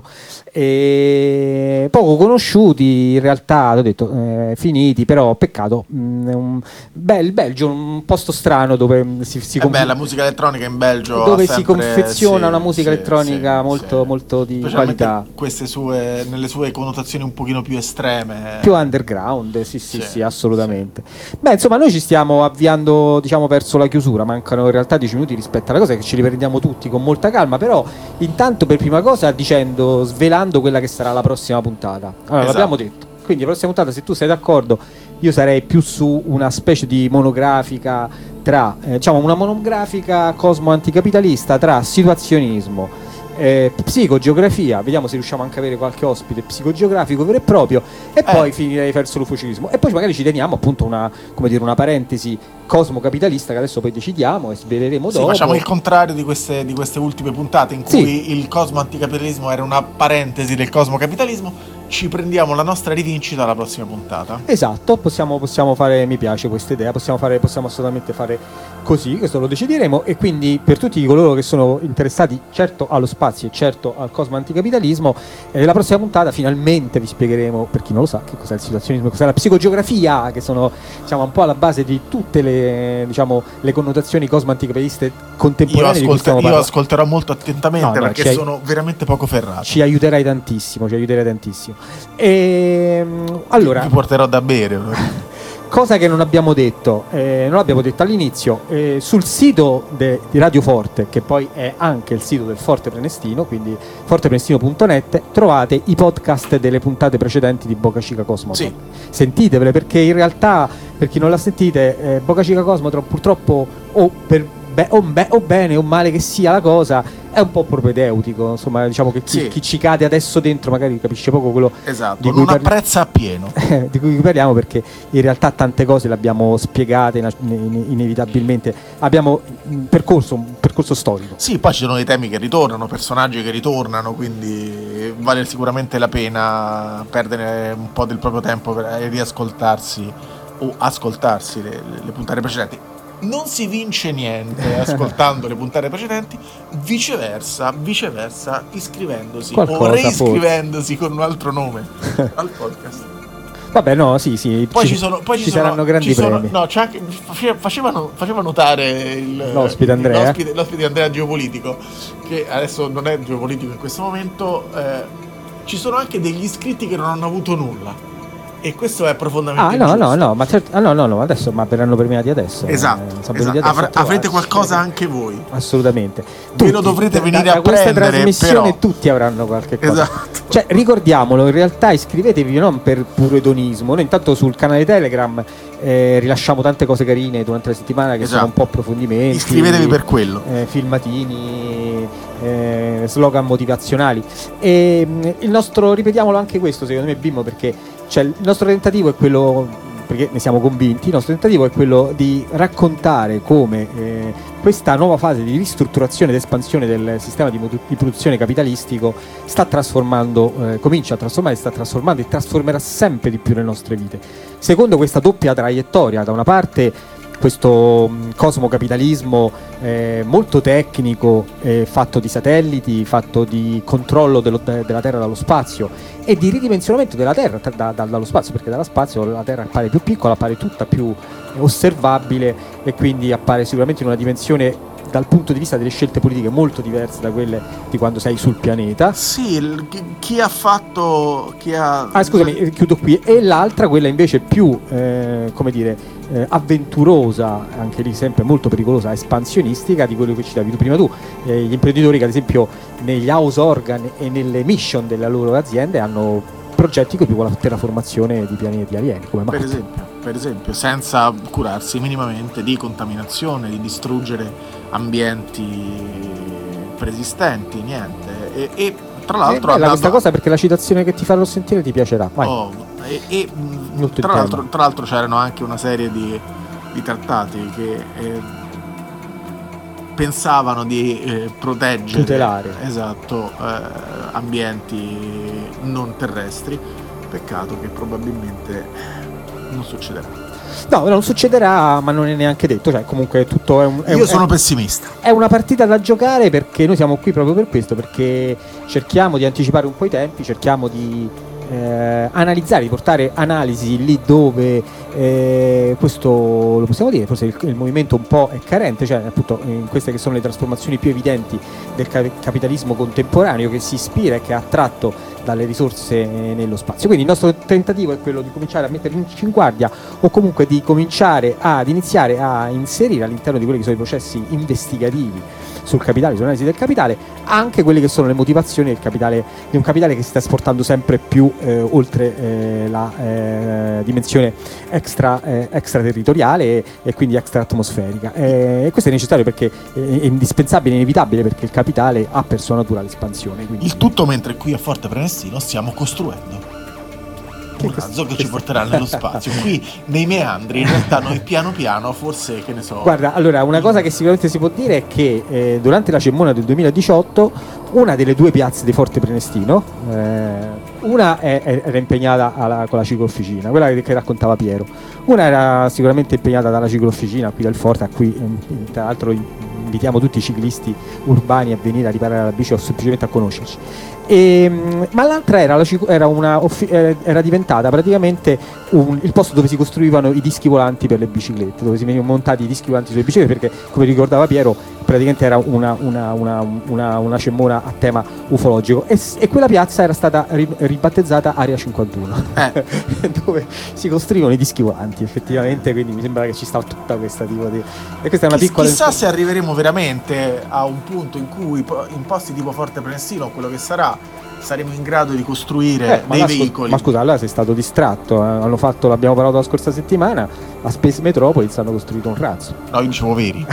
E poco conosciuti, in realtà, ho detto, eh, finiti, però peccato. mh, è un bel, il Belgio, un posto strano dove si, si Eh conf- beh, la musica elettronica in Belgio dove ha si sempre- confeziona sì, una musica sì, elettronica sì, molto, sì. molto di Specialmente qualità. queste sue, nelle sue connotazioni un pochino più estreme. Più underground, sì, sì, sì, assolutamente. Beh, insomma, noi ci stiamo avviando, diciamo, verso la chiusura. Mancano in realtà dieci minuti rispetto alla cosa, che ci riprendiamo tutti con molta calma. Però, intanto, per prima cosa, dicendo, svelando quella che sarà la prossima puntata. Allora, Esatto. l'abbiamo detto. Quindi, la prossima puntata, se tu sei d'accordo, io sarei più su una specie di monografica tra, eh, diciamo, una monografica cosmo anticapitalista tra situazionismo, Eh, psicogeografia, vediamo se riusciamo anche a avere qualche ospite psicogeografico vero e proprio, e poi finirei verso l'ufocinismo, e poi magari ci teniamo appunto una, come dire, una parentesi cosmocapitalista che adesso poi decidiamo e sveleremo Sì, dopo. facciamo il contrario di queste, di queste ultime puntate in cui Sì. il cosmo anticapitalismo era una parentesi del cosmo capitalismo. Ci prendiamo la nostra rivincita alla prossima puntata. Esatto, possiamo, possiamo fare, mi piace questa idea, possiamo, fare, possiamo assolutamente fare così, questo lo decideremo. E quindi per tutti coloro che sono interessati certo allo spazio e certo al cosmo anticapitalismo, eh, la prossima puntata finalmente vi spiegheremo, per chi non lo sa, che cos'è il situazionismo, cos'è la psicogeografia, che sono, diciamo, un po' alla base di tutte le, diciamo, le connotazioni cosmo anticapitaliste Io, contemporanee di cui ascolter- stiamo io parlando. ascolterò molto attentamente No, no, perché ci hai- sono veramente poco ferrato. Ci aiuterai tantissimo, ci aiuterai tantissimo. E, allora, Vi porterò da bere. cosa che non abbiamo detto, eh, non l'abbiamo detto all'inizio, eh, sul sito de- di Radio Forte, che poi è anche il sito del Forte Prenestino, quindi forteprenestino punto net, trovate i podcast delle puntate precedenti di Boca Chica Cosmotron. Sì. Sentitevele, perché in realtà, per chi non la sentite, eh, Boca Chica Cosmotron purtroppo, o per be- o, be- o bene o male che sia la cosa, è un po' propedeutico, insomma, diciamo che chi, Sì. chi ci cade adesso dentro magari capisce poco quello Esatto, di cui non parli- apprezza appieno. di cui parliamo, perché in realtà tante cose le abbiamo spiegate ina- in- inevitabilmente, abbiamo un percorso, un percorso storico. Sì, poi ci sono dei temi che ritornano, personaggi che ritornano, quindi vale sicuramente la pena perdere un po' del proprio tempo per riascoltarsi o ascoltarsi le, le- le puntate precedenti. Non si vince niente ascoltando le puntate precedenti, viceversa, viceversa iscrivendosi Qualcosa, o reiscrivendosi con un altro nome al podcast. Vabbè, no, sì, sì, Poi ci, sono, poi ci, ci sono- saranno grandi ci sono- premi. no, c'è anche, face- faceva, faceva notare il, L'ospite Andrea. l'ospite, l'ospite di Andrea Geopolitico, che adesso non è geopolitico in questo momento. eh, ci sono anche degli iscritti che non hanno avuto nulla, e questo è profondamente Ah, no, ingiusto. no, no, ma certo, ah, no, no, no, adesso, ma verranno premiati adesso. Esatto, eh, sono esatto. venuti adesso Avr- a trovarci. avrete qualcosa anche voi. Assolutamente. Ve lo dovrete Da- venire da a questa prendere, trasmissione però. tutti avranno qualche cosa. Esatto. Cioè, ricordiamolo, in realtà iscrivetevi non per puro edonismo. Noi intanto sul canale Telegram eh, rilasciamo tante cose carine durante la settimana che Esatto. sono un po' approfondimenti. Iscrivetevi per quello. eh, filmatini, eh, slogan motivazionali. E mh, il nostro, ripetiamolo anche questo, secondo me, Bimmo, perché cioè, il nostro tentativo è quello, perché ne siamo convinti, il nostro tentativo è quello di raccontare come eh, questa nuova fase di ristrutturazione ed espansione del sistema di, modu- di produzione capitalistico sta trasformando, eh, comincia a trasformare, sta trasformando e trasformerà sempre di più le nostre vite. Secondo questa doppia traiettoria, da una parte questo mh, cosmocapitalismo eh, molto tecnico, eh, fatto di satelliti, fatto di controllo dello- de- della Terra dallo spazio e di ridimensionamento della Terra tra- da- da- dallo spazio, perché dallo spazio la Terra appare più piccola, appare tutta più eh, osservabile, e quindi appare sicuramente in una dimensione dal punto di vista delle scelte politiche molto diverse da quelle di quando sei sul pianeta. Sì, il- chi- chi ha fatto. Chi ha. Ah, scusami, eh, chiudo qui. E l'altra, quella invece più, eh, come dire, eh, avventurosa, anche lì sempre molto pericolosa, espansionistica, di quello che citavi tu prima tu. Eh, gli imprenditori che ad esempio negli house organ e nelle mission delle loro aziende hanno progetti tipo la terraformazione di pianeti alieni, come Per Marte. esempio, per esempio, senza curarsi minimamente di contaminazione, di distruggere ambienti preesistenti, niente. E, e tra È l'altro bella ha dato- questa cosa, perché la citazione che ti farò sentire ti piacerà. Vai. Oh, e, e mh, tra, l'altro, tra l'altro c'erano anche una serie di, di trattati che eh, pensavano di eh, proteggere, tutelare, esatto, eh, ambienti non terrestri. Peccato che probabilmente non succederà. No, non succederà, ma non è neanche detto. Cioè, comunque tutto è un. È Io un, sono è, pessimista. È una partita da giocare, perché noi siamo qui proprio per questo, perché cerchiamo di anticipare un po' i tempi, cerchiamo di eh, analizzare, di portare analisi lì dove eh, questo, lo possiamo dire, forse il, il movimento un po' è carente, cioè appunto in queste che sono le trasformazioni più evidenti del ca- capitalismo contemporaneo, che si ispira e che è attratto dalle risorse nello spazio. Quindi il nostro tentativo è quello di cominciare a metterci in guardia, o comunque di cominciare ad iniziare a inserire all'interno di quelli che sono i processi investigativi sul capitale, sull'analisi del capitale, anche quelle che sono le motivazioni del capitale, di un capitale che si sta esportando sempre più eh, oltre eh, la eh, dimensione extra, eh, extraterritoriale e, e quindi extra-atmosferica. Eh, e questo è necessario perché è, è indispensabile, inevitabile, perché il capitale ha per sua natura l'espansione. Quindi... Il tutto mentre qui a Forte Prenestino stiamo costruendo un razzo che ci porterà nello spazio. Qui nei meandri, in realtà noi piano piano, forse, che ne so. Guarda, allora, una cosa che sicuramente si può dire è che eh, durante la Cemmona del duemiladiciotto una delle due piazze di Forte Prenestino, eh, una è, è, era impegnata alla, con la ciclofficina, quella che, che raccontava Piero, una era sicuramente impegnata dalla ciclofficina qui del Forte, a cui eh, tra l'altro invitiamo tutti i ciclisti urbani a venire a riparare la bici o semplicemente a conoscerci. E, ma l'altra era, la, era, una, era diventata praticamente un, il posto dove si costruivano i dischi volanti per le biciclette, dove si venivano montati i dischi volanti sulle biciclette, perché, come ricordava Piero, praticamente era una, una, una, una, una Cemmona a tema ufologico, e, e quella piazza era stata ri, ribattezzata Area cinquantuno, eh. dove si costruivano i dischi volanti effettivamente. Quindi mi sembra che ci sta tutta questa tipo di, e questa è una Chiss- piccola chissà se arriveremo veramente a un punto in cui in posti tipo Forte Prenestino o quello che sarà saremo in grado di costruire eh, dei ma veicoli. Ma scusa, allora sei stato distratto, eh? Hanno fatto, l'abbiamo parlato la scorsa settimana, a Space Metropolis hanno costruito un razzo. No, io dicevo veri.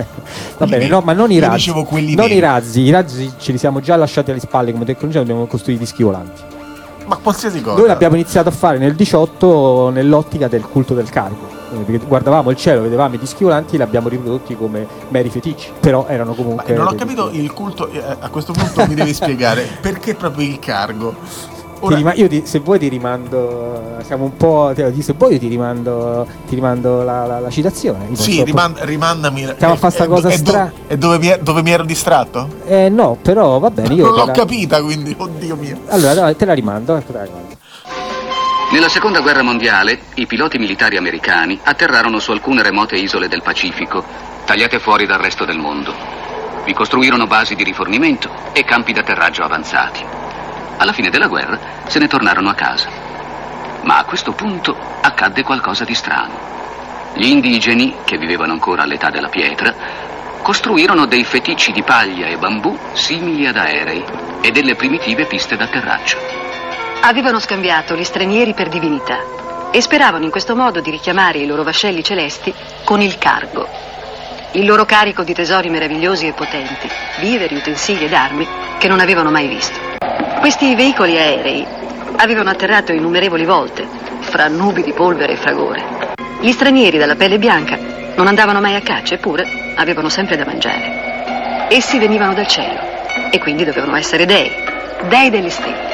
Va bene, no, ma non i io razzi. Dicevo quelli non veri. i razzi, i razzi ce li siamo già lasciati alle spalle come tecnologia, dobbiamo costruire i dischi volanti. Ma qualsiasi cosa. Noi l'abbiamo iniziato a fare nel diciotto nell'ottica del culto del cargo. Perché guardavamo il cielo, vedevamo i dischi volanti, li abbiamo riprodotti come meri feticci, però erano comunque. Ma non ho capito il culto, eh, a questo punto mi devi spiegare perché proprio il cargo. Ora... Ti rima- io ti, se vuoi ti rimando, siamo un po', se vuoi io ti rimando, ti rimando la, la, la citazione. Io sì, riman- rimandami. Stiamo a fare sta cosa strana. E dove, mi, dove mi ero distratto? Eh no, però va bene. Io non l'ho la... capita, quindi, oddio mio. Allora te la rimando, te la rimando. Nella seconda guerra mondiale, i piloti militari americani atterrarono su alcune remote isole del Pacifico, tagliate fuori dal resto del mondo. Vi costruirono basi di rifornimento e campi d'atterraggio avanzati. Alla fine della guerra se ne tornarono a casa. Ma a questo punto accadde qualcosa di strano. Gli indigeni, che vivevano ancora all'età della pietra, costruirono dei feticci di paglia e bambù simili ad aerei e delle primitive piste d'atterraggio. Avevano scambiato gli stranieri per divinità e speravano in questo modo di richiamare i loro vascelli celesti con il cargo, il loro carico di tesori meravigliosi e potenti, viveri, utensili ed armi che non avevano mai visto. Questi veicoli aerei avevano atterrato innumerevoli volte fra nubi di polvere e fragore. Gli stranieri dalla pelle bianca non andavano mai a caccia, eppure avevano sempre da mangiare. Essi venivano dal cielo e quindi dovevano essere dei, dei delle stelle.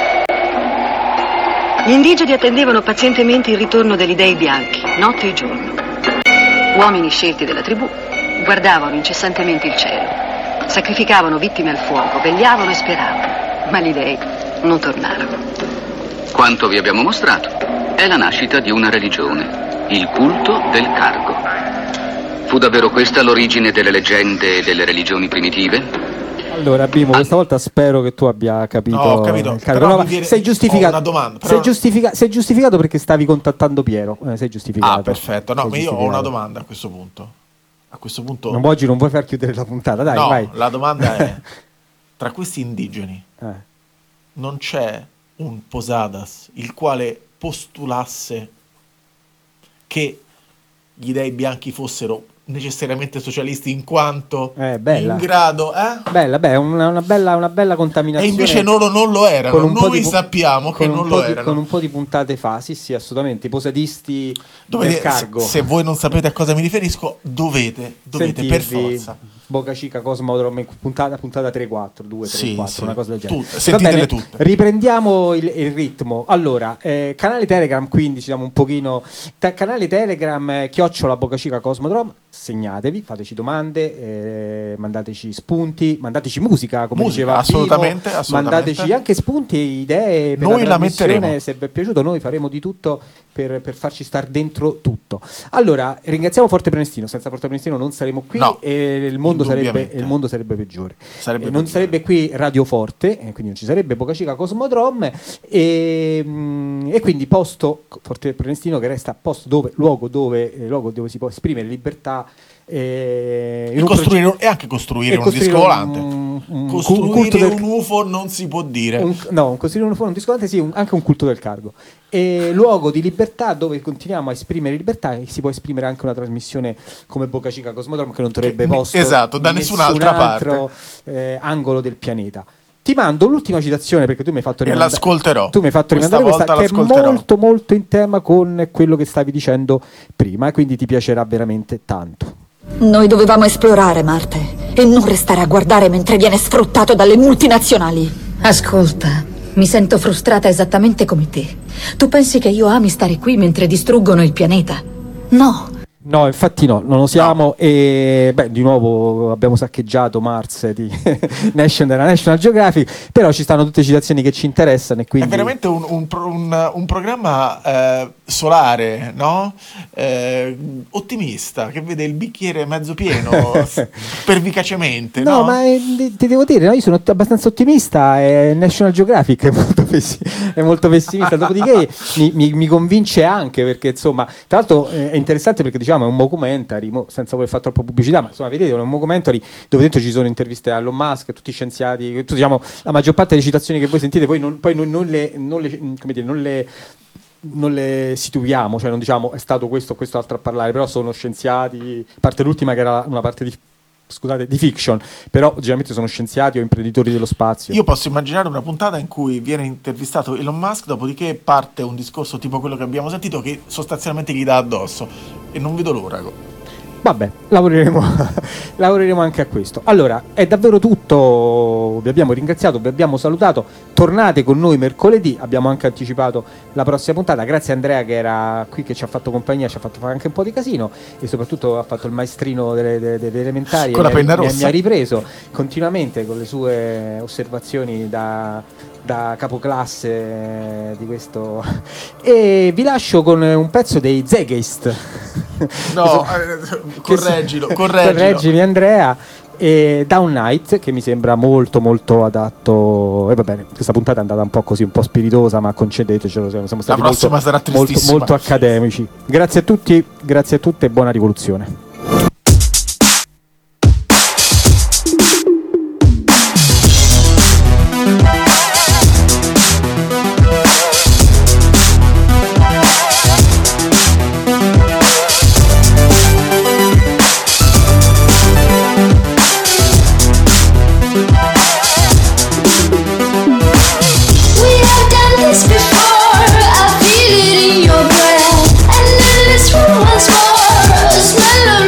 Gli indigeni attendevano pazientemente il ritorno degli dei bianchi, notte e giorno. Uomini scelti della tribù guardavano incessantemente il cielo, sacrificavano vittime al fuoco, vegliavano e speravano, ma gli dei non tornarono. Quanto vi abbiamo mostrato è la nascita di una religione, il culto del cargo. Fu davvero questa l'origine delle leggende e delle religioni primitive? Allora, Bimo, questa volta spero che tu abbia capito. No, ho capito. Però no, mi viene... sei giustificato. Ho una domanda. Però... Sei, giustifica... sei giustificato perché stavi contattando Piero. Eh, sei giustificato. Ah, perfetto. No, sei ma io ho una domanda a questo punto. A questo punto. Non, oggi non vuoi far chiudere la puntata, dai, no, vai. La domanda è: tra questi indigeni eh. non c'è un Posadas il quale postulasse che gli dei bianchi fossero necessariamente socialisti in quanto Eh, bella. in grado, eh? Bella, beh, una, una bella, una bella contaminazione. E invece loro non lo erano, con un po' noi di pu- sappiamo che con un non po' lo di- erano. Con un po' di puntate fa, sì, sì, assolutamente. I posadisti Dovete- del cargo. se, se voi non sapete a cosa mi riferisco, dovete, dovete per Sentirvi forza. Boca Chica Cosmodrome, puntata, puntata tre quattro, due, tre, Sì, quattro, sì. una cosa del genere. Tutte, Va sentitele bene, tutte. Riprendiamo il, il ritmo. Allora, eh, canale Telegram, quindi ci diamo un pochino. Te- canale Telegram, eh, chiocciola Boca Chica Cosmodrome, segnatevi, fateci domande, eh, mandateci spunti, mandateci musica, come Musica, diceva assolutamente, Pino, assolutamente. mandateci anche spunti e idee per Noi la la trasmissione, metteremo. se vi è piaciuto noi faremo di tutto per, per farci star dentro tutto. Allora, ringraziamo Forte Prenestino, senza Forte Prenestino non saremo qui No, e il mondo, sarebbe, indubbiamente. il mondo sarebbe peggiore. Sarebbe Eh, non peggiore. sarebbe qui Radio Forte, eh, quindi non ci sarebbe Boca Chica Cosmodrome e, mm, e quindi posto Forte Prenestino che resta posto dove, luogo dove, eh, luogo dove si può esprimere libertà eh, in E, un costruire progetto- un- e anche costruire e un costruire disco volante. un- un costruire culto del- un U F O non si può dire. un, no, un costruire un forum discordante, sì, un- anche un culto del cargo. E luogo di libertà dove continuiamo a esprimere libertà e si può esprimere anche una trasmissione come Boca Chica Cosmodrome che non trovrebbe Che- posto esatto, da in nessun'altra nessun altro, eh, angolo del pianeta. Ti mando l'ultima citazione perché tu mi hai fatto E rimandare. l'ascolterò. Tu mi hai fatto Questa rimandare questa volta che è l'ascolterò. molto molto in tema con quello che stavi dicendo prima e quindi ti piacerà veramente tanto. Noi dovevamo esplorare Marte e non restare a guardare mentre viene sfruttato dalle multinazionali. Ascolta, mi sento frustrata esattamente come te. Tu pensi che io ami stare qui mentre distruggono il pianeta? No. No, infatti no, non lo siamo e beh, di nuovo abbiamo saccheggiato Mars di National, della National Geographic, però ci stanno tutte citazioni che ci interessano e quindi È veramente un, un pro- un- un programma eh, solare, no? Eh, ottimista, che vede il bicchiere mezzo pieno, s- pervicacemente, no? No, ma eh, ti ti devo dire, no, io sono abbastanza ottimista e National Geographic è molto, pessi- è molto pessimista, dopodiché mi, mi- mi convince anche perché insomma, tra l'altro eh, è interessante perché diciamo è un documentary, mo, senza voler fare troppo pubblicità, ma insomma vedete è un documentary dove dentro ci sono interviste a Elon Musk, tutti scienziati, tutti, diciamo, la maggior parte delle citazioni che voi sentite poi non, poi non, non le, non le, come dire, non le non le situiamo, cioè non diciamo è stato questo o quest'altro a parlare, però sono scienziati, a parte l'ultima che era una parte di scusate, di fiction, però generalmente sono scienziati o imprenditori dello spazio. Io posso immaginare una puntata in cui viene intervistato Elon Musk, dopodiché parte un discorso tipo quello che abbiamo sentito che sostanzialmente gli dà addosso e non vedo l'ora. Vabbè, lavoreremo, lavoreremo anche a questo. Allora, è davvero tutto, vi abbiamo ringraziato, vi abbiamo salutato, tornate con noi mercoledì, abbiamo anche anticipato la prossima puntata, grazie a Andrea che era qui, che ci ha fatto compagnia, ci ha fatto fare anche un po' di casino e soprattutto ha fatto il maestrino delle, delle, delle elementari, Con la e mi ha- penna mi ha- rossa. mi ha ripreso continuamente con le sue osservazioni da... da capoclasse di questo e vi lascio con un pezzo dei Zeitgeist. No, Che so- eh, correggilo, che so- correggilo. correggimi Andrea. E Down Night che mi sembra molto molto adatto e va bene, questa puntata è andata un po' così, un po' spiritosa, ma concedetecelo, siamo siamo stati La prossima molto, sarà molto, tristissima. molto accademici. Grazie a tutti, grazie a tutte e buona rivoluzione. We have done this before. I feel it in your breath, and then this room once more. The smell of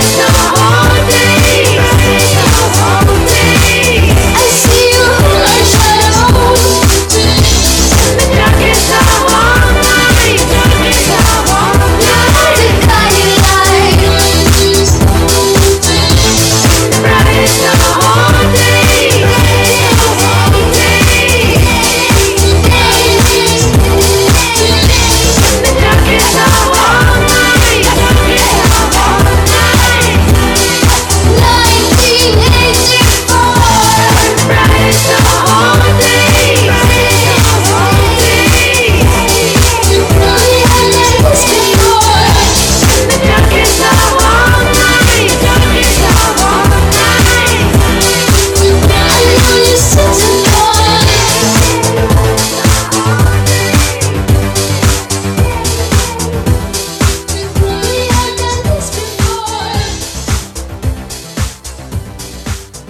it's not